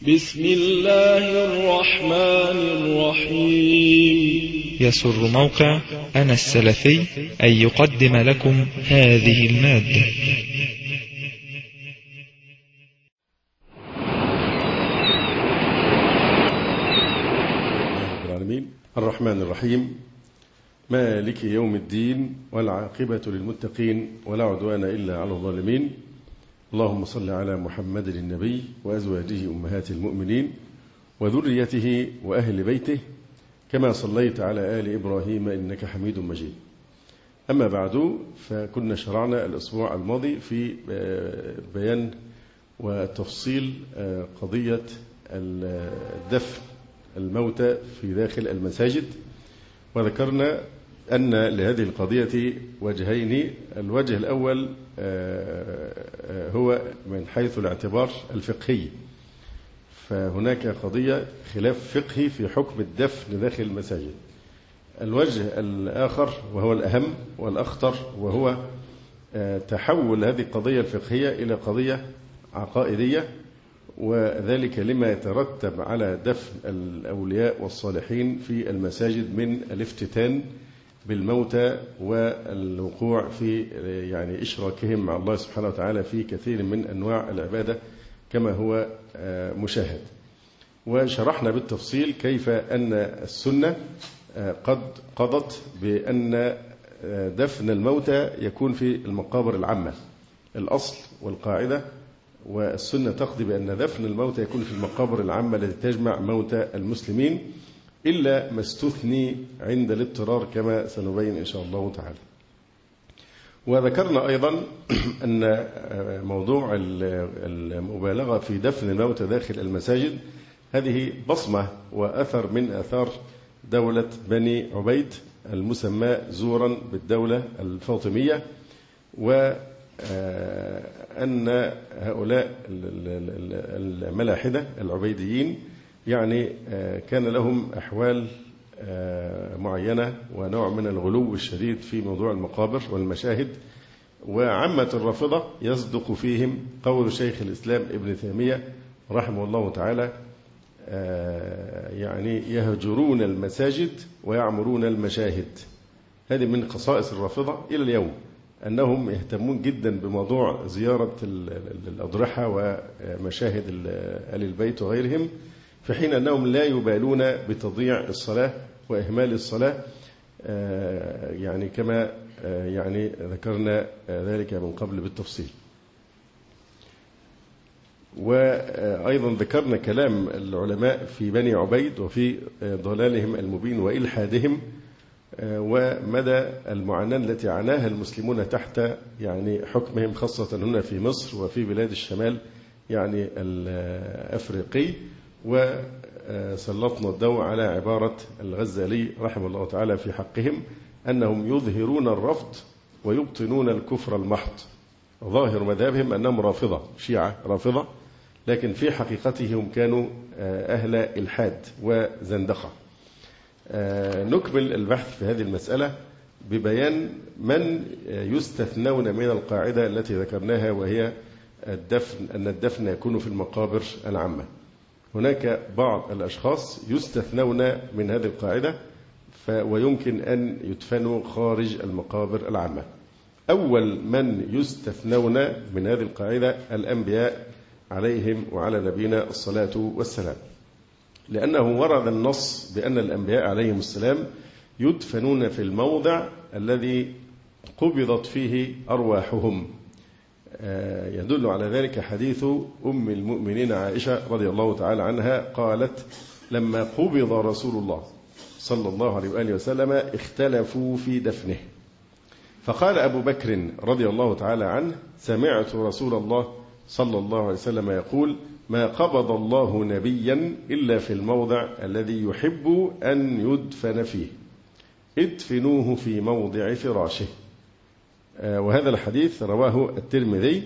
بسم الله الرحمن الرحيم. يسر موقع أنا السلفي أن يقدم لكم هذه المادة. العالمين الرحمن الرحيم مالك يوم الدين والعاقبة للمتقين ولا عدوان إلا على الظالمين. اللهم صل على محمد النبي وأزواجه أمهات المؤمنين وذريته وأهل بيته كما صليت على آل إبراهيم إنك حميد مجيد. أما بعد، فكنا شرعنا الأسبوع الماضي في بيان وتفصيل قضية دفن الموتى في داخل المساجد، وذكرنا أن لهذه القضية وجهين. الوجه الأول هو من حيث الاعتبار الفقهي، فهناك قضية خلاف فقهي في حكم الدفن داخل المساجد. الوجه الآخر وهو الأهم والأخطر، وهو تحول هذه القضية الفقهية إلى قضية عقائدية، وذلك لما يترتب على دفن الأولياء والصالحين في المساجد من الافتتان بالموتى والوقوع في إشراكهم مع الله سبحانه وتعالى في كثير من أنواع العبادة كما هو مشاهد. وشرحنا بالتفصيل كيف أن السنة قد قضت بأن دفن الموتى يكون في المقابر العامة. الأصل والقاعدة والسنة تقضي بأن دفن الموتى يكون في المقابر العامة التي تجمع موتى المسلمين، إلا ما استثني عند الاضطرار كما سنبين إن شاء الله تعالى. وذكرنا أيضا أن موضوع المبالغة في دفن الموتى داخل المساجد هذه بصمة وأثر من آثار دولة بني عبيد المسمى زورا بالدولة الفاطمية، وأن هؤلاء الملاحدة العبيديين كان لهم أحوال معينة ونوع من الغلو الشديد في موضوع المقابر والمشاهد. وعامة الرافضة يصدق فيهم قول شيخ الإسلام ابن تيمية رحمه الله تعالى، يهجرون المساجد ويعمرون المشاهد. هذه من خصائص الرافضة إلى اليوم، أنهم يهتمون جدا بموضوع زيارة الأضرحة ومشاهد آل البيت وغيرهم، في حين أنهم لا يبالون بتضييع الصلاة وإهمال الصلاة، كما ذكرنا ذلك من قبل بالتفصيل. وأيضا ذكرنا كلام العلماء في بني عبيد وفي ضلالهم المبين وإلحادهم، ومدى المعاناة التي عاناها المسلمون تحت حكمهم، خاصة هنا في مصر وفي بلاد الشمال الأفريقي. وسلطنا الضوء على عبارة الغزالي رحمه الله تعالى في حقهم أنهم يظهرون الرفض ويبطنون الكفر المحض. ظاهر مذهبهم أنهم رافضة، شيعة رافضة، لكن في حقيقتهم كانوا أهل إلحاد وزندقة. نكمل البحث في هذه المسألة ببيان من يستثنون من القاعدة التي ذكرناها، وهي أن الدفن يكون في المقابر العامة. هناك بعض الأشخاص يستثنون من هذه القاعدة ويمكن أن يدفنوا خارج المقابر العامة. أول من يستثنون من هذه القاعدة الأنبياء عليهم وعلى نبينا الصلاة والسلام، لأنه ورد النص بأن الأنبياء عليهم السلام يدفنون في الموضع الذي قبضت فيه أرواحهم. يدل على ذلك حديث أم المؤمنين عائشة رضي الله تعالى عنها قالت: لما قبض رسول الله صلى الله عليه وآله وسلم اختلفوا في دفنه، فقال أبو بكر رضي الله تعالى عنه: سمعت رسول الله صلى الله عليه وسلم يقول: ما قبض الله نبيا إلا في الموضع الذي يحب أن يدفن فيه، ادفنوه في موضع فراشه. وهذا الحديث رواه الترمذي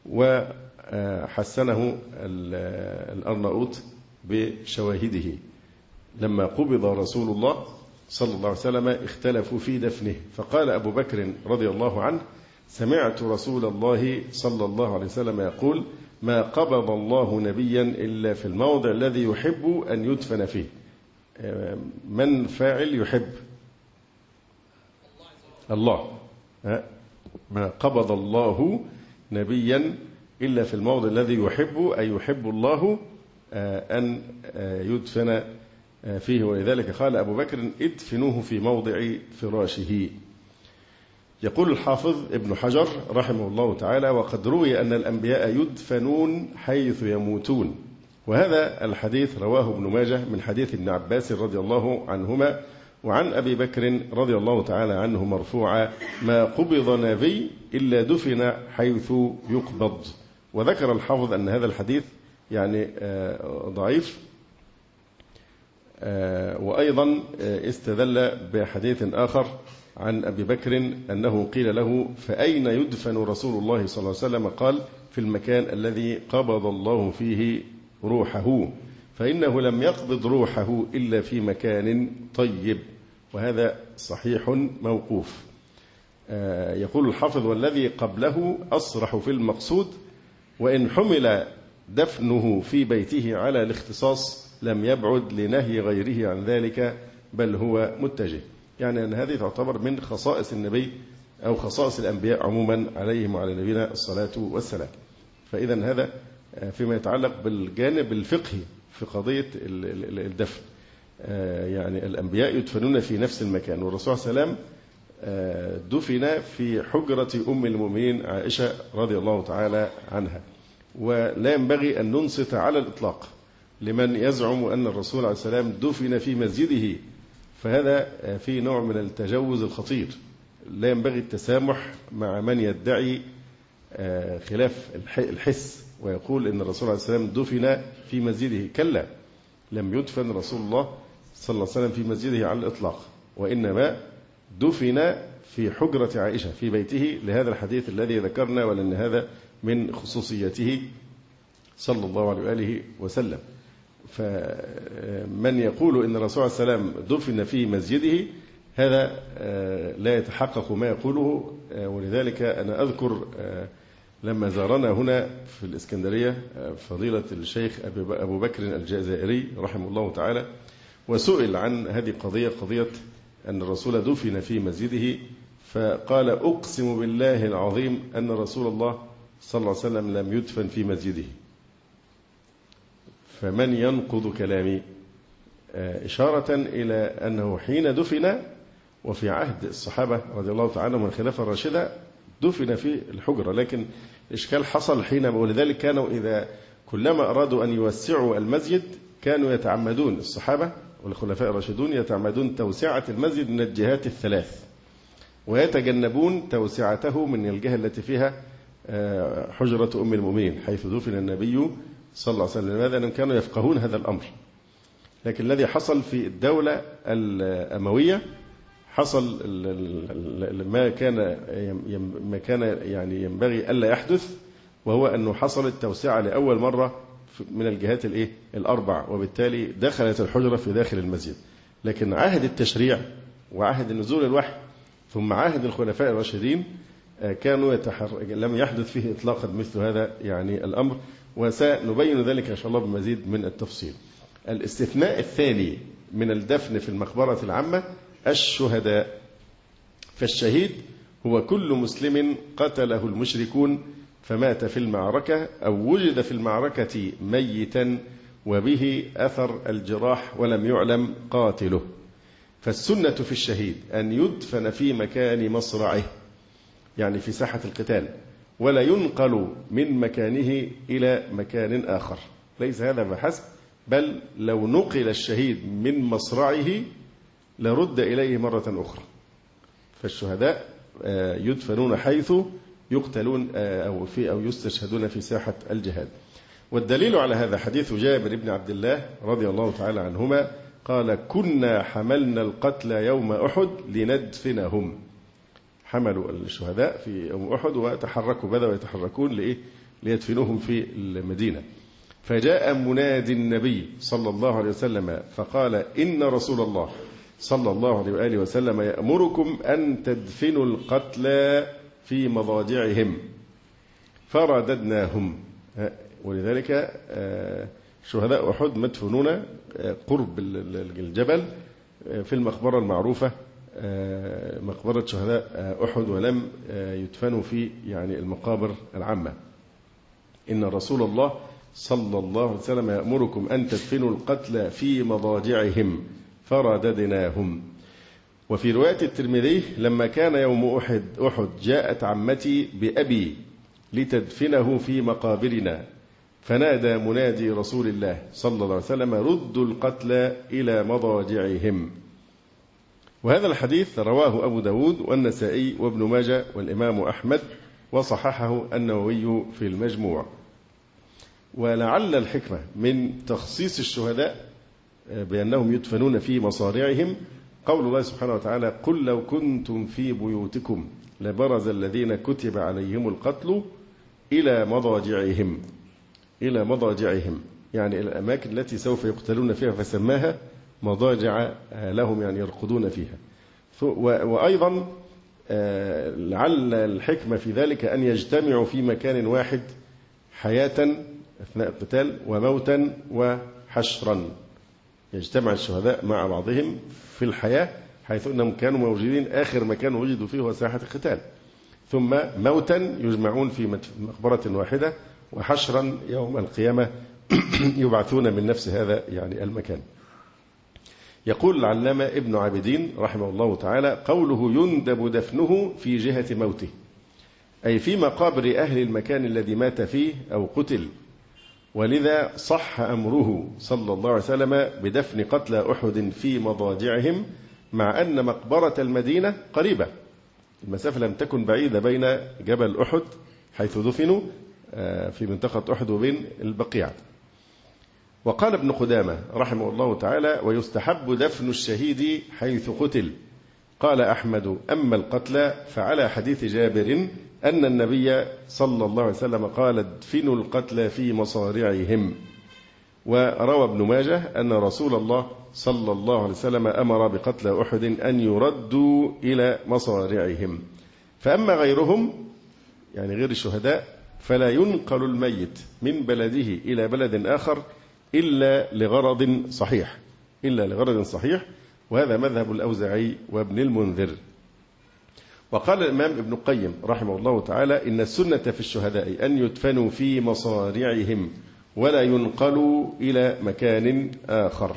وحسنه الأرناؤوط بشواهده. لما قبض رسول الله صلى الله عليه وسلم اختلفوا في دفنه، فقال أبو بكر رضي الله عنه: سمعت رسول الله صلى الله عليه وسلم يقول: ما قبض الله نبيا إلا في الموضع الذي يحب أن يدفن فيه. من فاعل يحب؟ الله. ما قبض الله نبيا إلا في الموضع الذي يحب، أي يحب الله أن يدفن فيه، ولذلك قال أبو بكر ادفنوه في موضع فراشه. يقول الحافظ ابن حجر رحمه الله تعالى: وقد روي أن الأنبياء يدفنون حيث يموتون، وهذا الحديث رواه ابن ماجه من حديث ابن عباس رضي الله عنهما وعن أبي بكر رضي الله تعالى عنه مرفوعا: ما قبض نبي إلا دفن حيث يقبض. وذكر الحافظ أن هذا الحديث يعني ضعيف، وأيضا استدل بحديث آخر عن أبي بكر أنه قيل له: فأين يدفن رسول الله صلى الله عليه وسلم؟ قال: في المكان الذي قبض الله فيه روحه، فإنه لم يقبض روحه إلا في مكان طيب. وهذا صحيح موقوف. يقول الحافظ: والذي قبله أصرح في المقصود، وإن حمل دفنه في بيته على الاختصاص لم يبعد لنهي غيره عن ذلك، بل هو متجه. يعني أن هذه تعتبر من خصائص النبي أو خصائص الأنبياء عموما عليهم وعلى نبينا الصلاة والسلام. فإذا هذا فيما يتعلق بالجانب الفقهي في قضية الدفن. يعني الأنبياء يدفنون في نفس المكان، والرسول صلى الله عليه وسلم دفن في حجرة أم المؤمنين عائشة رضي الله تعالى عنها. ولا ينبغي أن ننصت على الإطلاق لمن يزعم أن الرسول عليه السلام دفن في مسجده، فهذا في نوع من التجوز الخطير. لا ينبغي التسامح مع من يدعي خلاف الحس ويقول أن الرسول عليه السلام دفن في مسجده. كلا، لم يدفن رسول الله صلى الله عليه وسلم في مسجده على الإطلاق، وإنما دفن في حجرة عائشة في بيته، لهذا الحديث الذي ذكرنا، ولأن هذا من خصوصيته صلى الله عليه وآله وسلم. فمن يقول إن الرسول صلى الله عليه وسلم دفن في مسجده هذا لا يتحقق ما يقوله. ولذلك أنا أذكر لما زارنا هنا في الإسكندرية فضيلة الشيخ أبو بكر الجزائري رحمه الله تعالى، وسئل عن هذه قضية أن الرسول دفن في مسجده، فقال: أقسم بالله العظيم أن رسول الله صلى الله عليه وسلم لم يدفن في مسجده. فمن ينقض كلامي؟ إشارة إلى أنه حين دفن وفي عهد الصحابة رضي الله تعالى من الخلافة الراشدة دفن في الحجرة، لكن الإشكال حصل حينما، ولذلك كانوا إذا كلما أرادوا أن يوسعوا المسجد كانوا يتعمدون، الصحابة والخلفاء الراشدون يتعمدون توسعة المسجد من الجهات الثلاث، ويتجنبون توسعته من الجهة التي فيها حجرة أم المؤمنين حيث دفن النبي صلى الله عليه وسلم. لماذا؟ أنهم كانوا يفقهون هذا الأمر. لكن الذي حصل في الدولة الأموية حصل ما كان يعني ينبغي ألا يحدث، وهو أنه حصلت توسعة لأول مرة من الجهات الأربع، وبالتالي دخلت الحجرة في داخل المسجد. لكن عهد التشريع وعهد نزول الوحي ثم عهد الخلفاء الراشدين كانوا لم يحدث فيه إطلاقا مثل هذا يعني الأمر، وسنبين ذلك إن شاء الله بمزيد من التفصيل. الاستثناء الثاني من الدفن في المقبرة العامة الشهداء. فالشهيد هو كل مسلم قتله المشركون فمات في المعركة أو وجد في المعركة ميتا وبه أثر الجراح ولم يعلم قاتله. فالسنة في الشهيد أن يدفن في مكان مصرعه، يعني في ساحة القتال، ولا ينقل من مكانه إلى مكان آخر. ليس هذا فحسب، بل لو نقل الشهيد من مصرعه لرد إليه مرة أخرى. فالشهداء يدفنون حيث يقتلون أو يستشهدون في ساحة الجهاد. والدليل على هذا حديث جابر بن عبد الله رضي الله تعالى عنهما قال: كنا حملنا القتلى يوم أحد لندفنهم. حملوا الشهداء في يوم أحد وتحركوا، بدأوا يتحركون ليدفنوهم في المدينة. فجاء منادي النبي صلى الله عليه وسلم فقال: إن رسول الله صلى الله عليه وآله وسلم يأمركم أن تدفنوا القتلى في مضاجعهم. فرددناهم. ولذلك شهداء أحد مدفونون قرب الجبل في المقبرة المعروفة مقبرة شهداء أحد، ولم يدفنوا في يعني المقابر العامة. إن رسول الله صلى الله عليه وسلم يأمركم أن تدفنوا القتلى في مضاجعهم فرددناهم. وفي رواية الترمذي لما كان يوم أحد جاءت عمتي بأبي لتدفنه في مقابرنا، فنادى منادي رسول الله صلى الله عليه وسلم ردوا القتلى إلى مضاجعهم. وهذا الحديث رواه أبو داود والنسائي وابن ماجه والإمام أحمد، وصححه النووي في المجموع. ولعل الحكمة من تخصيص الشهداء بأنهم يدفنون في مصارعهم قول الله سبحانه وتعالى قل لو كنتم في بيوتكم لبرز الذين كتب عليهم القتل إلى مضاجعهم، يعني إلى الأماكن التي سوف يقتلون فيها، فسماها مضاجع لهم، يعني يرقدون فيها. وأيضا لعل الحكمة في ذلك أن يجتمعوا في مكان واحد حياة أثناء القتال وموتا وحشرا، يجتمع الشهداء مع بعضهم في الحياة حيث أنهم كانوا موجودين آخر مكان وجدوا فيه هو ساحة القتال، ثم موتا يجمعون في مقبرة واحدة، وحشرا يوم القيامة يبعثون من نفس هذا يعني المكان. يقول العلامة ابن عابدين رحمه الله تعالى قوله يندب دفنه في جهة موته، أي في مقابر أهل المكان الذي مات فيه أو قتل، ولذا صح أمره صلى الله عليه وسلم بدفن قتلى أحد في مضاجعهم، مع أن مقبرة المدينة قريبة، المسافة لم تكن بعيدة بين جبل أحد حيث دفنوا في منطقة أحد وبين البقيع. وقال ابن قدامة رحمه الله تعالى ويستحب دفن الشهيد حيث قتل. قال أحمد أما القتلى فعلى حديث جابر أن النبي صلى الله عليه وسلم قال ادفنوا القتلى في مصارعهم. وروى ابن ماجه أن رسول الله صلى الله عليه وسلم أمر بقتلى أحد أن يردوا إلى مصارعهم. فأما غيرهم يعني غير الشهداء فلا ينقل الميت من بلده إلى بلد آخر إلا لغرض صحيح، وهذا مذهب الأوزاعي وابن المنذر. وقال الإمام ابن القيم رحمه الله تعالى إن السنة في الشهداء أن يدفنوا في مصارعهم ولا ينقلوا إلى مكان آخر.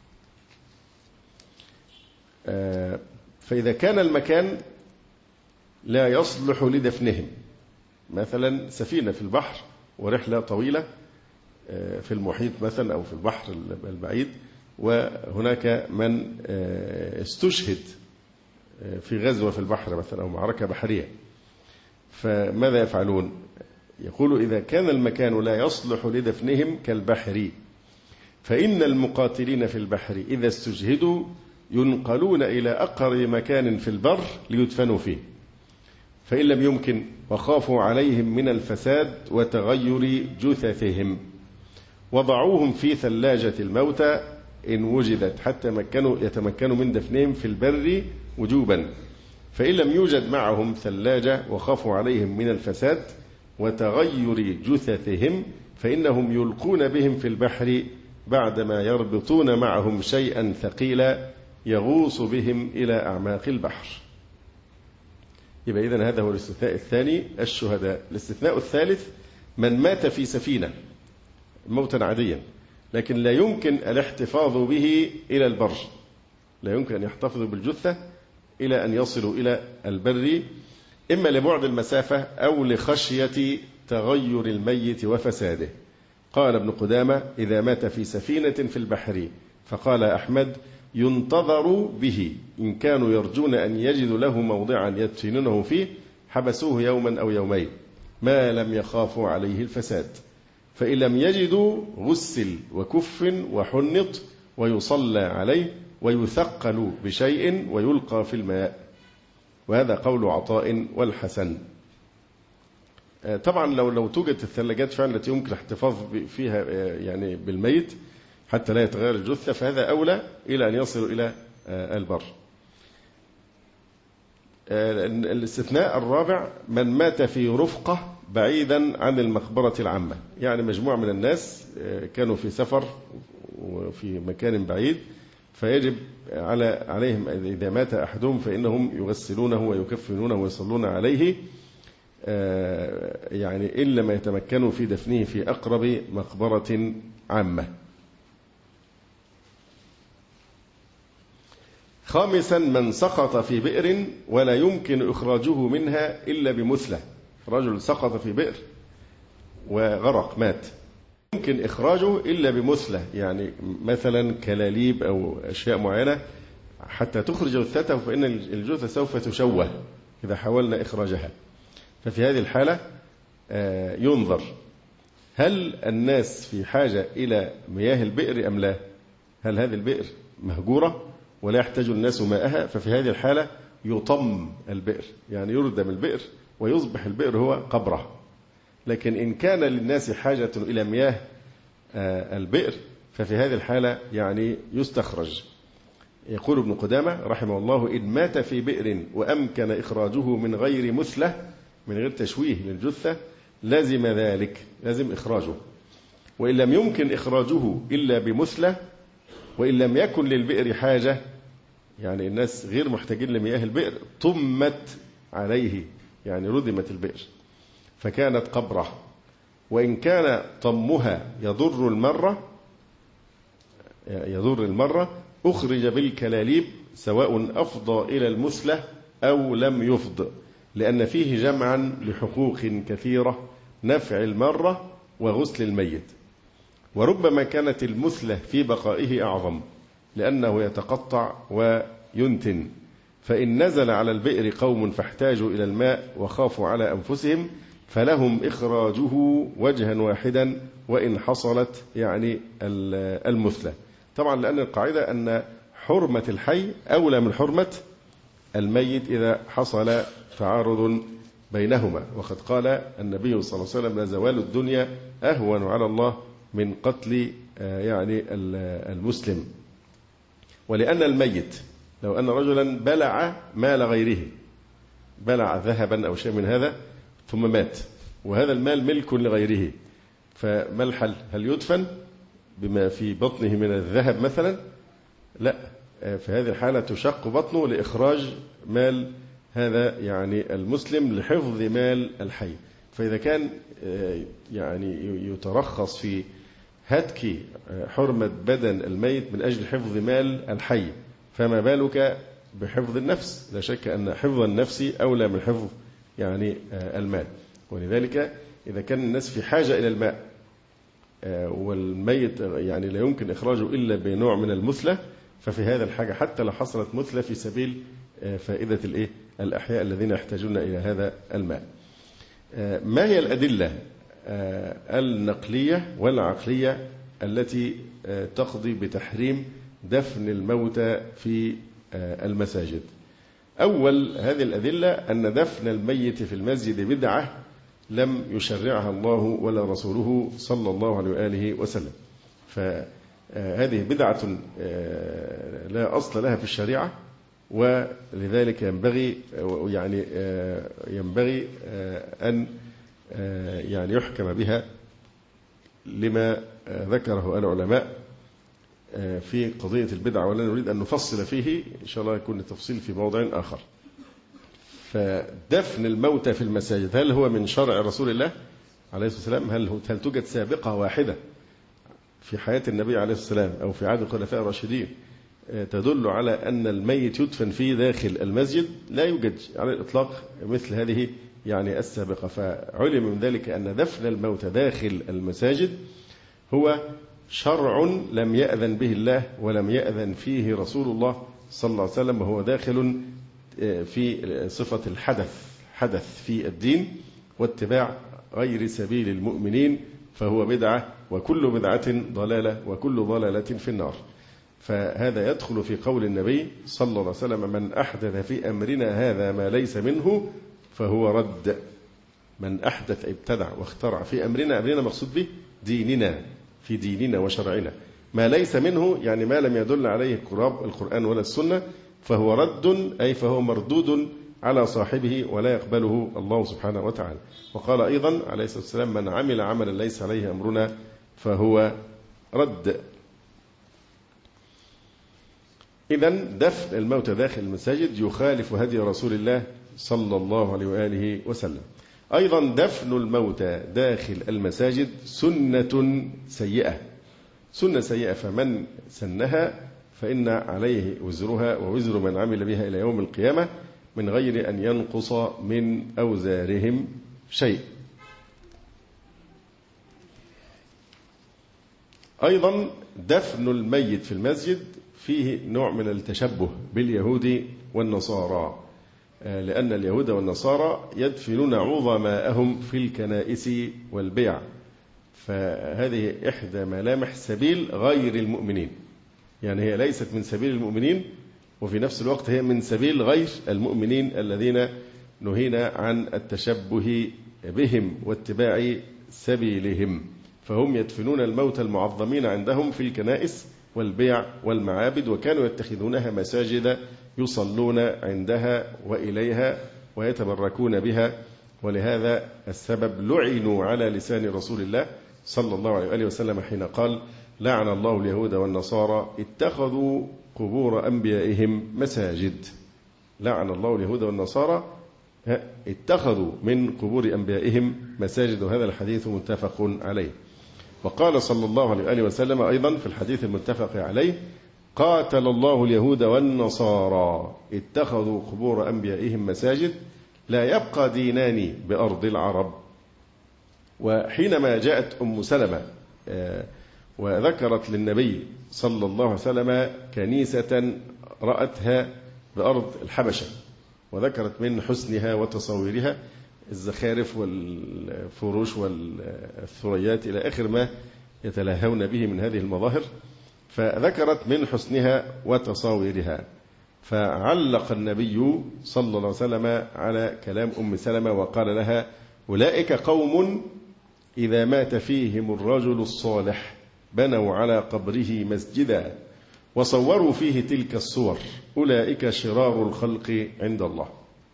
فإذا كان المكان لا يصلح لدفنهم، مثلا سفينة في البحر ورحلة طويلة في المحيط مثلا أو في البحر البعيد، وهناك من استشهد في غزوة في البحر مثلا أو معركة بحرية، فماذا يفعلون؟ يقول إذا كان المكان لا يصلح لدفنهم كالبحر، فإن المقاتلين في البحر إذا استشهدوا ينقلون إلى أقرب مكان في البر ليدفنوا فيه، فإن لم يمكن وخافوا عليهم من الفساد وتغير جثثهم وضعوهم في ثلاجة الموتى إن وجدت حتى يتمكنوا من دفنهم في البر وجوبا. فإن لم يوجد معهم ثلاجة وخافوا عليهم من الفساد وتغير جثثهم فإنهم يلقون بهم في البحر بعدما يربطون معهم شيئا ثقيلا يغوص بهم إلى أعماق البحر. يبقى إذن هذا هو الاستثناء الثاني الشهداء. الاستثناء الثالث من مات في سفينة موتا عاديا لكن لا يمكن الاحتفاظ به إلى البر، لا يمكن أن يحتفظوا بالجثة إلى أن يصلوا إلى البر، إما لبعد المسافة أو لخشية تغير الميت وفساده. قال ابن قدامة إذا مات في سفينة في البحر، فقال أحمد ينتظر به إن كانوا يرجون أن يجدوا له موضعا يدفنونه فيه حبسوه يوما أو يومين ما لم يخافوا عليه الفساد، فإن لم يجدوا غسل وكف وحنط ويصلى عليه ويثقل بشيء ويلقى في الماء. وهذا قول عطاء والحسن. طبعا لو توجد الثلاجات فعلا التي يمكن الاحتفاظ فيها يعني بالميت حتى لا يتغير الجثة فهذا أولى إلى أن يصلوا إلى البر. الاستثناء الرابع من مات في رفقة بعيدا عن المقبرة العامة. يعني مجموعة من الناس كانوا في سفر وفي مكان بعيد، فيجب عليهم إذا مات أحدهم فإنهم يغسلونه ويكفنونه ويصلون عليه، يعني إلا ما يتمكنوا في دفنه في أقرب مقبرة عامة. خامسا من سقط في بئر ولا يمكن إخراجه منها إلا بمثلة. رجل سقط في بئر وغرق مات، يمكن إخراجه إلا بمثلة، يعني مثلا كلاليب أو أشياء معينة حتى تخرج جثته، فإن الجثة سوف تشوه إذا حاولنا إخراجها. ففي هذه الحالة ينظر هل الناس في حاجة إلى مياه البئر أم لا؟ هل هذه البئر مهجورة ولا يحتاج الناس ماءها؟ ففي هذه الحالة يطم البئر، يعني يردم البئر ويصبح البئر هو قبره. لكن إن كان للناس حاجة إلى مياه البئر ففي هذه الحالة يعني يستخرج. يقول ابن قدامة رحمه الله: إن مات في بئر وأمكن إخراجه من غير مثلة، من غير تشويه للجثة، لازم ذلك، لازم إخراجه. وإن لم يمكن إخراجه إلا بمثلة، وإن لم يكن للبئر حاجة، يعني الناس غير محتاجين لمياه البئر، طمت عليه، يعني ردمت البئر فكانت قبره. وإن كان طمها يضر المرة أخرج بالكلاليب، سواء أفضى إلى المثلة أو لم يفض، لأن فيه جمعا لحقوق كثيرة: نفع المرة وغسل الميت. وربما كانت المثلة في بقائه أعظم، لأنه يتقطع وينتن. فإن نزل على البئر قوم فاحتاجوا إلى الماء وخافوا على أنفسهم فلهم إخراجه وجها واحدا وإن حصلت يعني المثلة. طبعا لأن القاعدة أن حرمة الحي أولى من حرمة الميت إذا حصل تعارض بينهما. وقد قال النبي صلى الله عليه وسلم: لزوال الدنيا أهون على الله من قتل يعني المسلم. ولأن الميت لو أن رجلا بلع مال غيره، بلع ذهبا أو شيء من هذا ثم مات، وهذا المال ملك لغيره، فما الحل؟ هل يدفن بما في بطنه من الذهب مثلا؟ لا، في هذه الحالة تشق بطنه لإخراج مال هذا يعني المسلم لحفظ مال الحي. فإذا كان يعني يترخص في هتك حرمة بدن الميت من أجل حفظ مال الحي، فما بالك بحفظ النفس؟ لا شك أن حفظ النفس أولى من حفظ يعني المال. ولذلك إذا كان الناس في حاجة إلى الماء والميت يعني لا يمكن إخراجه إلا بنوع من المثلة، ففي هذا الحاجة حتى لو حصلت مثلة في سبيل فائدة الأحياء الذين يحتاجون إلى هذا الماء. ما هي الأدلة النقلية والعقلية التي تقضي بتحريم دفن الموتى في المساجد؟ أول هذه الأدلة أن دفن الميت في المسجد بدعة لم يشرعها الله ولا رسوله صلى الله عليه وآله وسلم. فهذه بدعة لا أصل لها في الشريعة، ولذلك ينبغي أن يعني يحكم بها لما ذكره العلماء في قضية البدعة، ولا نريد أن نفصل فيه، إن شاء الله يكون التفصيل في موضع آخر. فدفن الموتى في المساجد هل هو من شرع رسول الله عليه الصلاة والسلام؟ هل توجد سابقة واحدة في حياة النبي عليه الصلاة والسلام أو في عهد الخلفاء الراشدين تدل على أن الميت يدفن في داخل المسجد؟ لا يوجد على الإطلاق مثل هذه يعني السابقة. فعلم من ذلك أن دفن الموتى داخل المساجد هو شرع لم يأذن به الله ولم يأذن فيه رسول الله صلى الله عليه وسلم، وهو داخل في صفة حدث في الدين واتباع غير سبيل المؤمنين، فهو بدعة، وكل بدعة ضلالة، وكل ضلالة في النار. فهذا يدخل في قول النبي صلى الله عليه وسلم: من أحدث في أمرنا هذا ما ليس منه فهو رد. من أحدث ابتدع واخترع في أمرنا مقصود به ديننا، في ديننا وشرعنا، ما ليس منه يعني ما لم يدل عليه القرآن ولا السنة، فهو رد، أي فهو مردود على صاحبه ولا يقبله الله سبحانه وتعالى. وقال أيضا عليه الصلاة والسلام: من عمل عملا ليس عليه أمرنا فهو رد. إذن دفن الموتى داخل المساجد يخالف هدي رسول الله صلى الله عليه وآله وسلم. أيضا دفن الموتى داخل المساجد سنة سيئة، سنة سيئة، فمن سنها فإن عليه وزرها ووزر من عمل بها إلى يوم القيامة من غير أن ينقص من أوزارهم شيء. أيضا دفن الميت في المسجد فيه نوع من التشبه باليهود والنصارى، لأن اليهود والنصارى يدفنون عظماءهم في الكنائس والبيع، فهذه إحدى ملامح سبيل غير المؤمنين، يعني هي ليست من سبيل المؤمنين وفي نفس الوقت هي من سبيل غير المؤمنين الذين نهينا عن التشبه بهم واتباع سبيلهم. فهم يدفنون الموتى المعظمين عندهم في الكنائس والبيع والمعابد، وكانوا يتخذونها مساجد يصلون عندها وإليها ويتبركون بها، ولهذا السبب لعنوا على لسان رسول الله صلى الله عليه وسلم حين قال: لعن الله اليهود والنصارى اتخذوا قبور أنبيائهم مساجد. لعن الله اليهود والنصارى اتخذوا من قبور أنبيائهم مساجد، وهذا الحديث متفق عليه. وقال صلى الله عليه وسلم أيضا في الحديث المتفق عليه: قاتل الله اليهود والنصارى اتخذوا قبور أنبيائهم مساجد لا يبقى دينان بأرض العرب. وحينما جاءت أم سلمة وذكرت للنبي صلى الله عليه وسلم كنيسة رأتها بأرض الحبشة، وذكرت من حسنها وتصويرها الزخارف والفروش والثريات إلى آخر ما يتلهون به من هذه المظاهر، فذكرت من حسنها وتصاويرها، فعلق النبي صلى الله عليه وسلم على كلام أم سلمة وقال لها: أولئك قوم إذا مات فيهم الرجل الصالح بنوا على قبره مسجدا وصوروا فيه تلك الصور، أولئك شرار الخلق عند الله.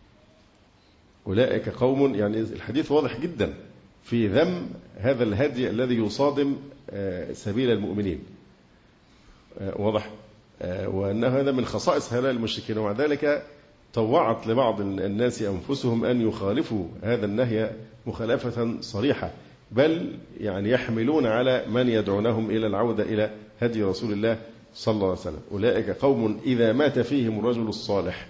أولئك قوم، يعني الحديث واضح جدا في ذم هذا الهدي الذي يصادم سبيل المؤمنين، واضح، وأن هذا من خصائص هؤلاء المشركين، ومع ذلك طوعت لبعض الناس أنفسهم أن يخالفوا هذا النهي مخالفة صريحة، بل يعني يحملون على من يدعونهم إلى العودة إلى هدي رسول الله صلى الله عليه وسلم. أولئك قوم إذا مات فيهم الرجل الصالح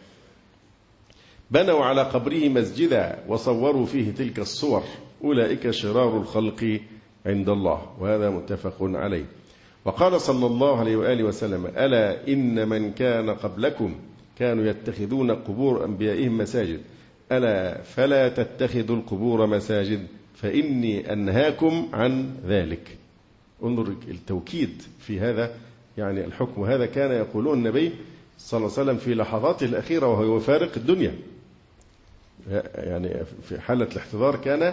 بنوا على قبره مسجدا وصوروا فيه تلك الصور، أولئك شرار الخلق عند الله، وهذا متفق عليه. وقال صلى الله عليه وآله وسلم: ألا إن من كان قبلكم كانوا يتخذون قبور أنبيائهم مساجد، ألا فلا تتخذوا القبور مساجد فإني أنهاكم عن ذلك. انظر التوكيد في هذا يعني الحكم، وهذا كان يقوله النبي صلى الله عليه وسلم في لحظاته الأخيرة وهو يفارق الدنيا، يعني في حالة الاحتضار كان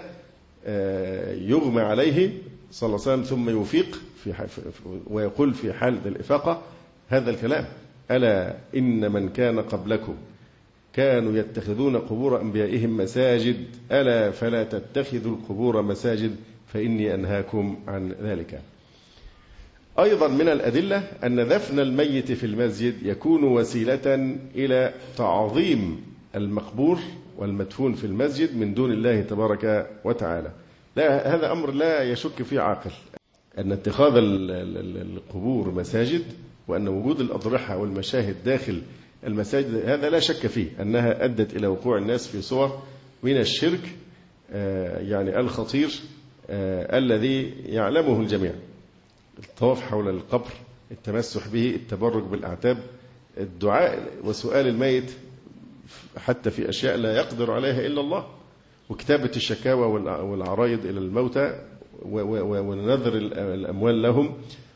يغمى عليه صلى الله عليه وسلم ثم يفيق ويقول في حال الإفاقة هذا الكلام: ألا إن من كان قبلكم كانوا يتخذون قبور أنبيائهم مساجد، ألا فلا تتخذوا القبور مساجد فإني أنهاكم عن ذلك. أيضا من الأدلة أن دفن الميت في المسجد يكون وسيلة إلى تعظيم المقبور والمدفون في المسجد من دون الله تبارك وتعالى. لا، هذا أمر لا يشك فيه عاقل، أن اتخاذ القبور مساجد وأن وجود الأضرحة والمشاهد داخل المساجد هذا لا شك فيه أنها أدت إلى وقوع الناس في صور من الشرك يعني الخطير الذي يعلمه الجميع: الطواف حول القبر، التمسح به، التبرك بالأعتاب، الدعاء وسؤال الميت حتى في أشياء لا يقدر عليها إلا الله، وكتابة الشكاوى والعرايض إلى الموتى ونذر الأموال لهم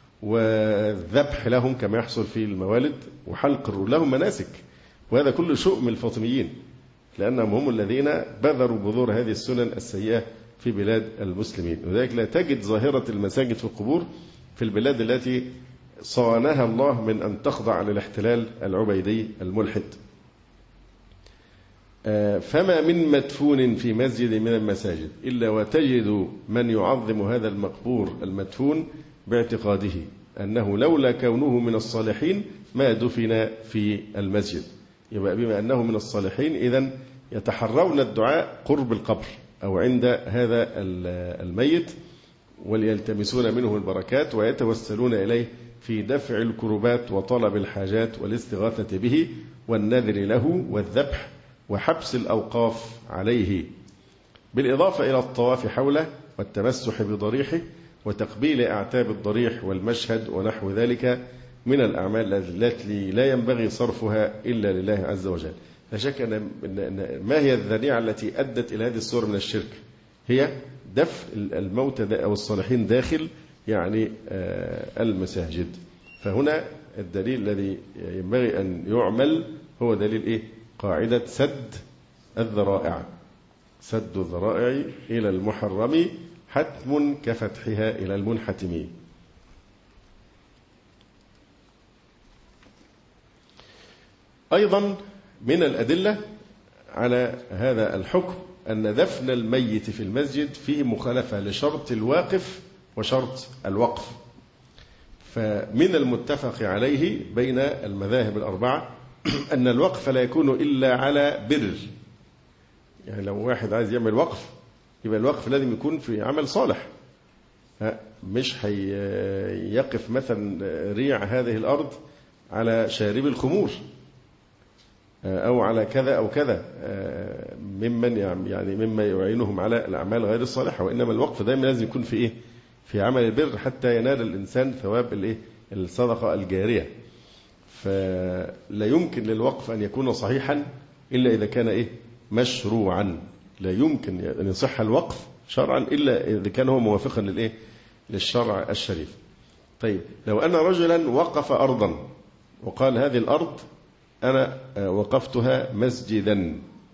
والذبح لهم كما يحصل في الموالد وحلق لهم مناسك، وهذا كله شؤم الفاطميين لأنهم هم الذين بذروا بذور هذه السنن السيئة في بلاد المسلمين. وذلك لا تجد ظاهرة المساجد في القبور في البلاد التي صانها الله من أن تخضع للاحتلال العبيدي الملحد. فما من مدفون في مسجد من المساجد إلا وتجد من يعظم هذا المقبور المدفون باعتقاده أنه لولا كونه من الصالحين ما دفن في المسجد. يبقى بما أنه من الصالحين إذن يتحرون الدعاء قرب القبر أو عند هذا الميت، وليلتمسون منه البركات ويتوسلون إليه في دفع الكربات وطلب الحاجات والاستغاثة به والنذر له والذبح وحبس الأوقاف عليه، بالإضافة إلى الطواف حوله والتمسح بضريحه وتقبيل أعتاب الضريح والمشهد ونحو ذلك من الأعمال التي لا ينبغي صرفها إلا لله عز وجل. لا شك أن ما هي الذريعة التي أدت إلى هذه الصور من الشرك؟ هي دفن الموتى أو الصالحين داخل يعني المساجد. فهنا الدليل الذي ينبغي أن يعمل هو دليل إيه؟ قاعدة سد الذرائع. سد الذرائع إلى المحرم حتم كفتحها إلى المنحتم. أيضا من الأدلة على هذا الحكم أن دفن الميت في المسجد فيه مخالفة لشرط الواقف وشرط الوقف. فمن المتفق عليه بين المذاهب الأربعة أن الوقف لا يكون إلا على بر. يعني لو واحد عايز يعمل وقف يبقى الوقف لازم يكون في عمل صالح، مش هيقف مثلا ريع هذه الأرض على شارب الخمور أو على كذا أو كذا ممن يعني مما يعينهم على الأعمال غير الصالحة، وإنما الوقف دائما لازم يكون في إيه؟ في عمل البر حتى ينال الإنسان ثواب الإيه؟ الصدقة الجارية. فلا يمكن للوقف أن يكون صحيحا إلا إذا كان إيه؟ مشروعا. لا يمكن أن يصح الوقف شرعا إلا إذا كان هو موافقا للإيه؟ للشرع الشريف. طيب لو أن رجلا وقف أرضا وقال هذه الأرض أنا وقفتها مسجدا،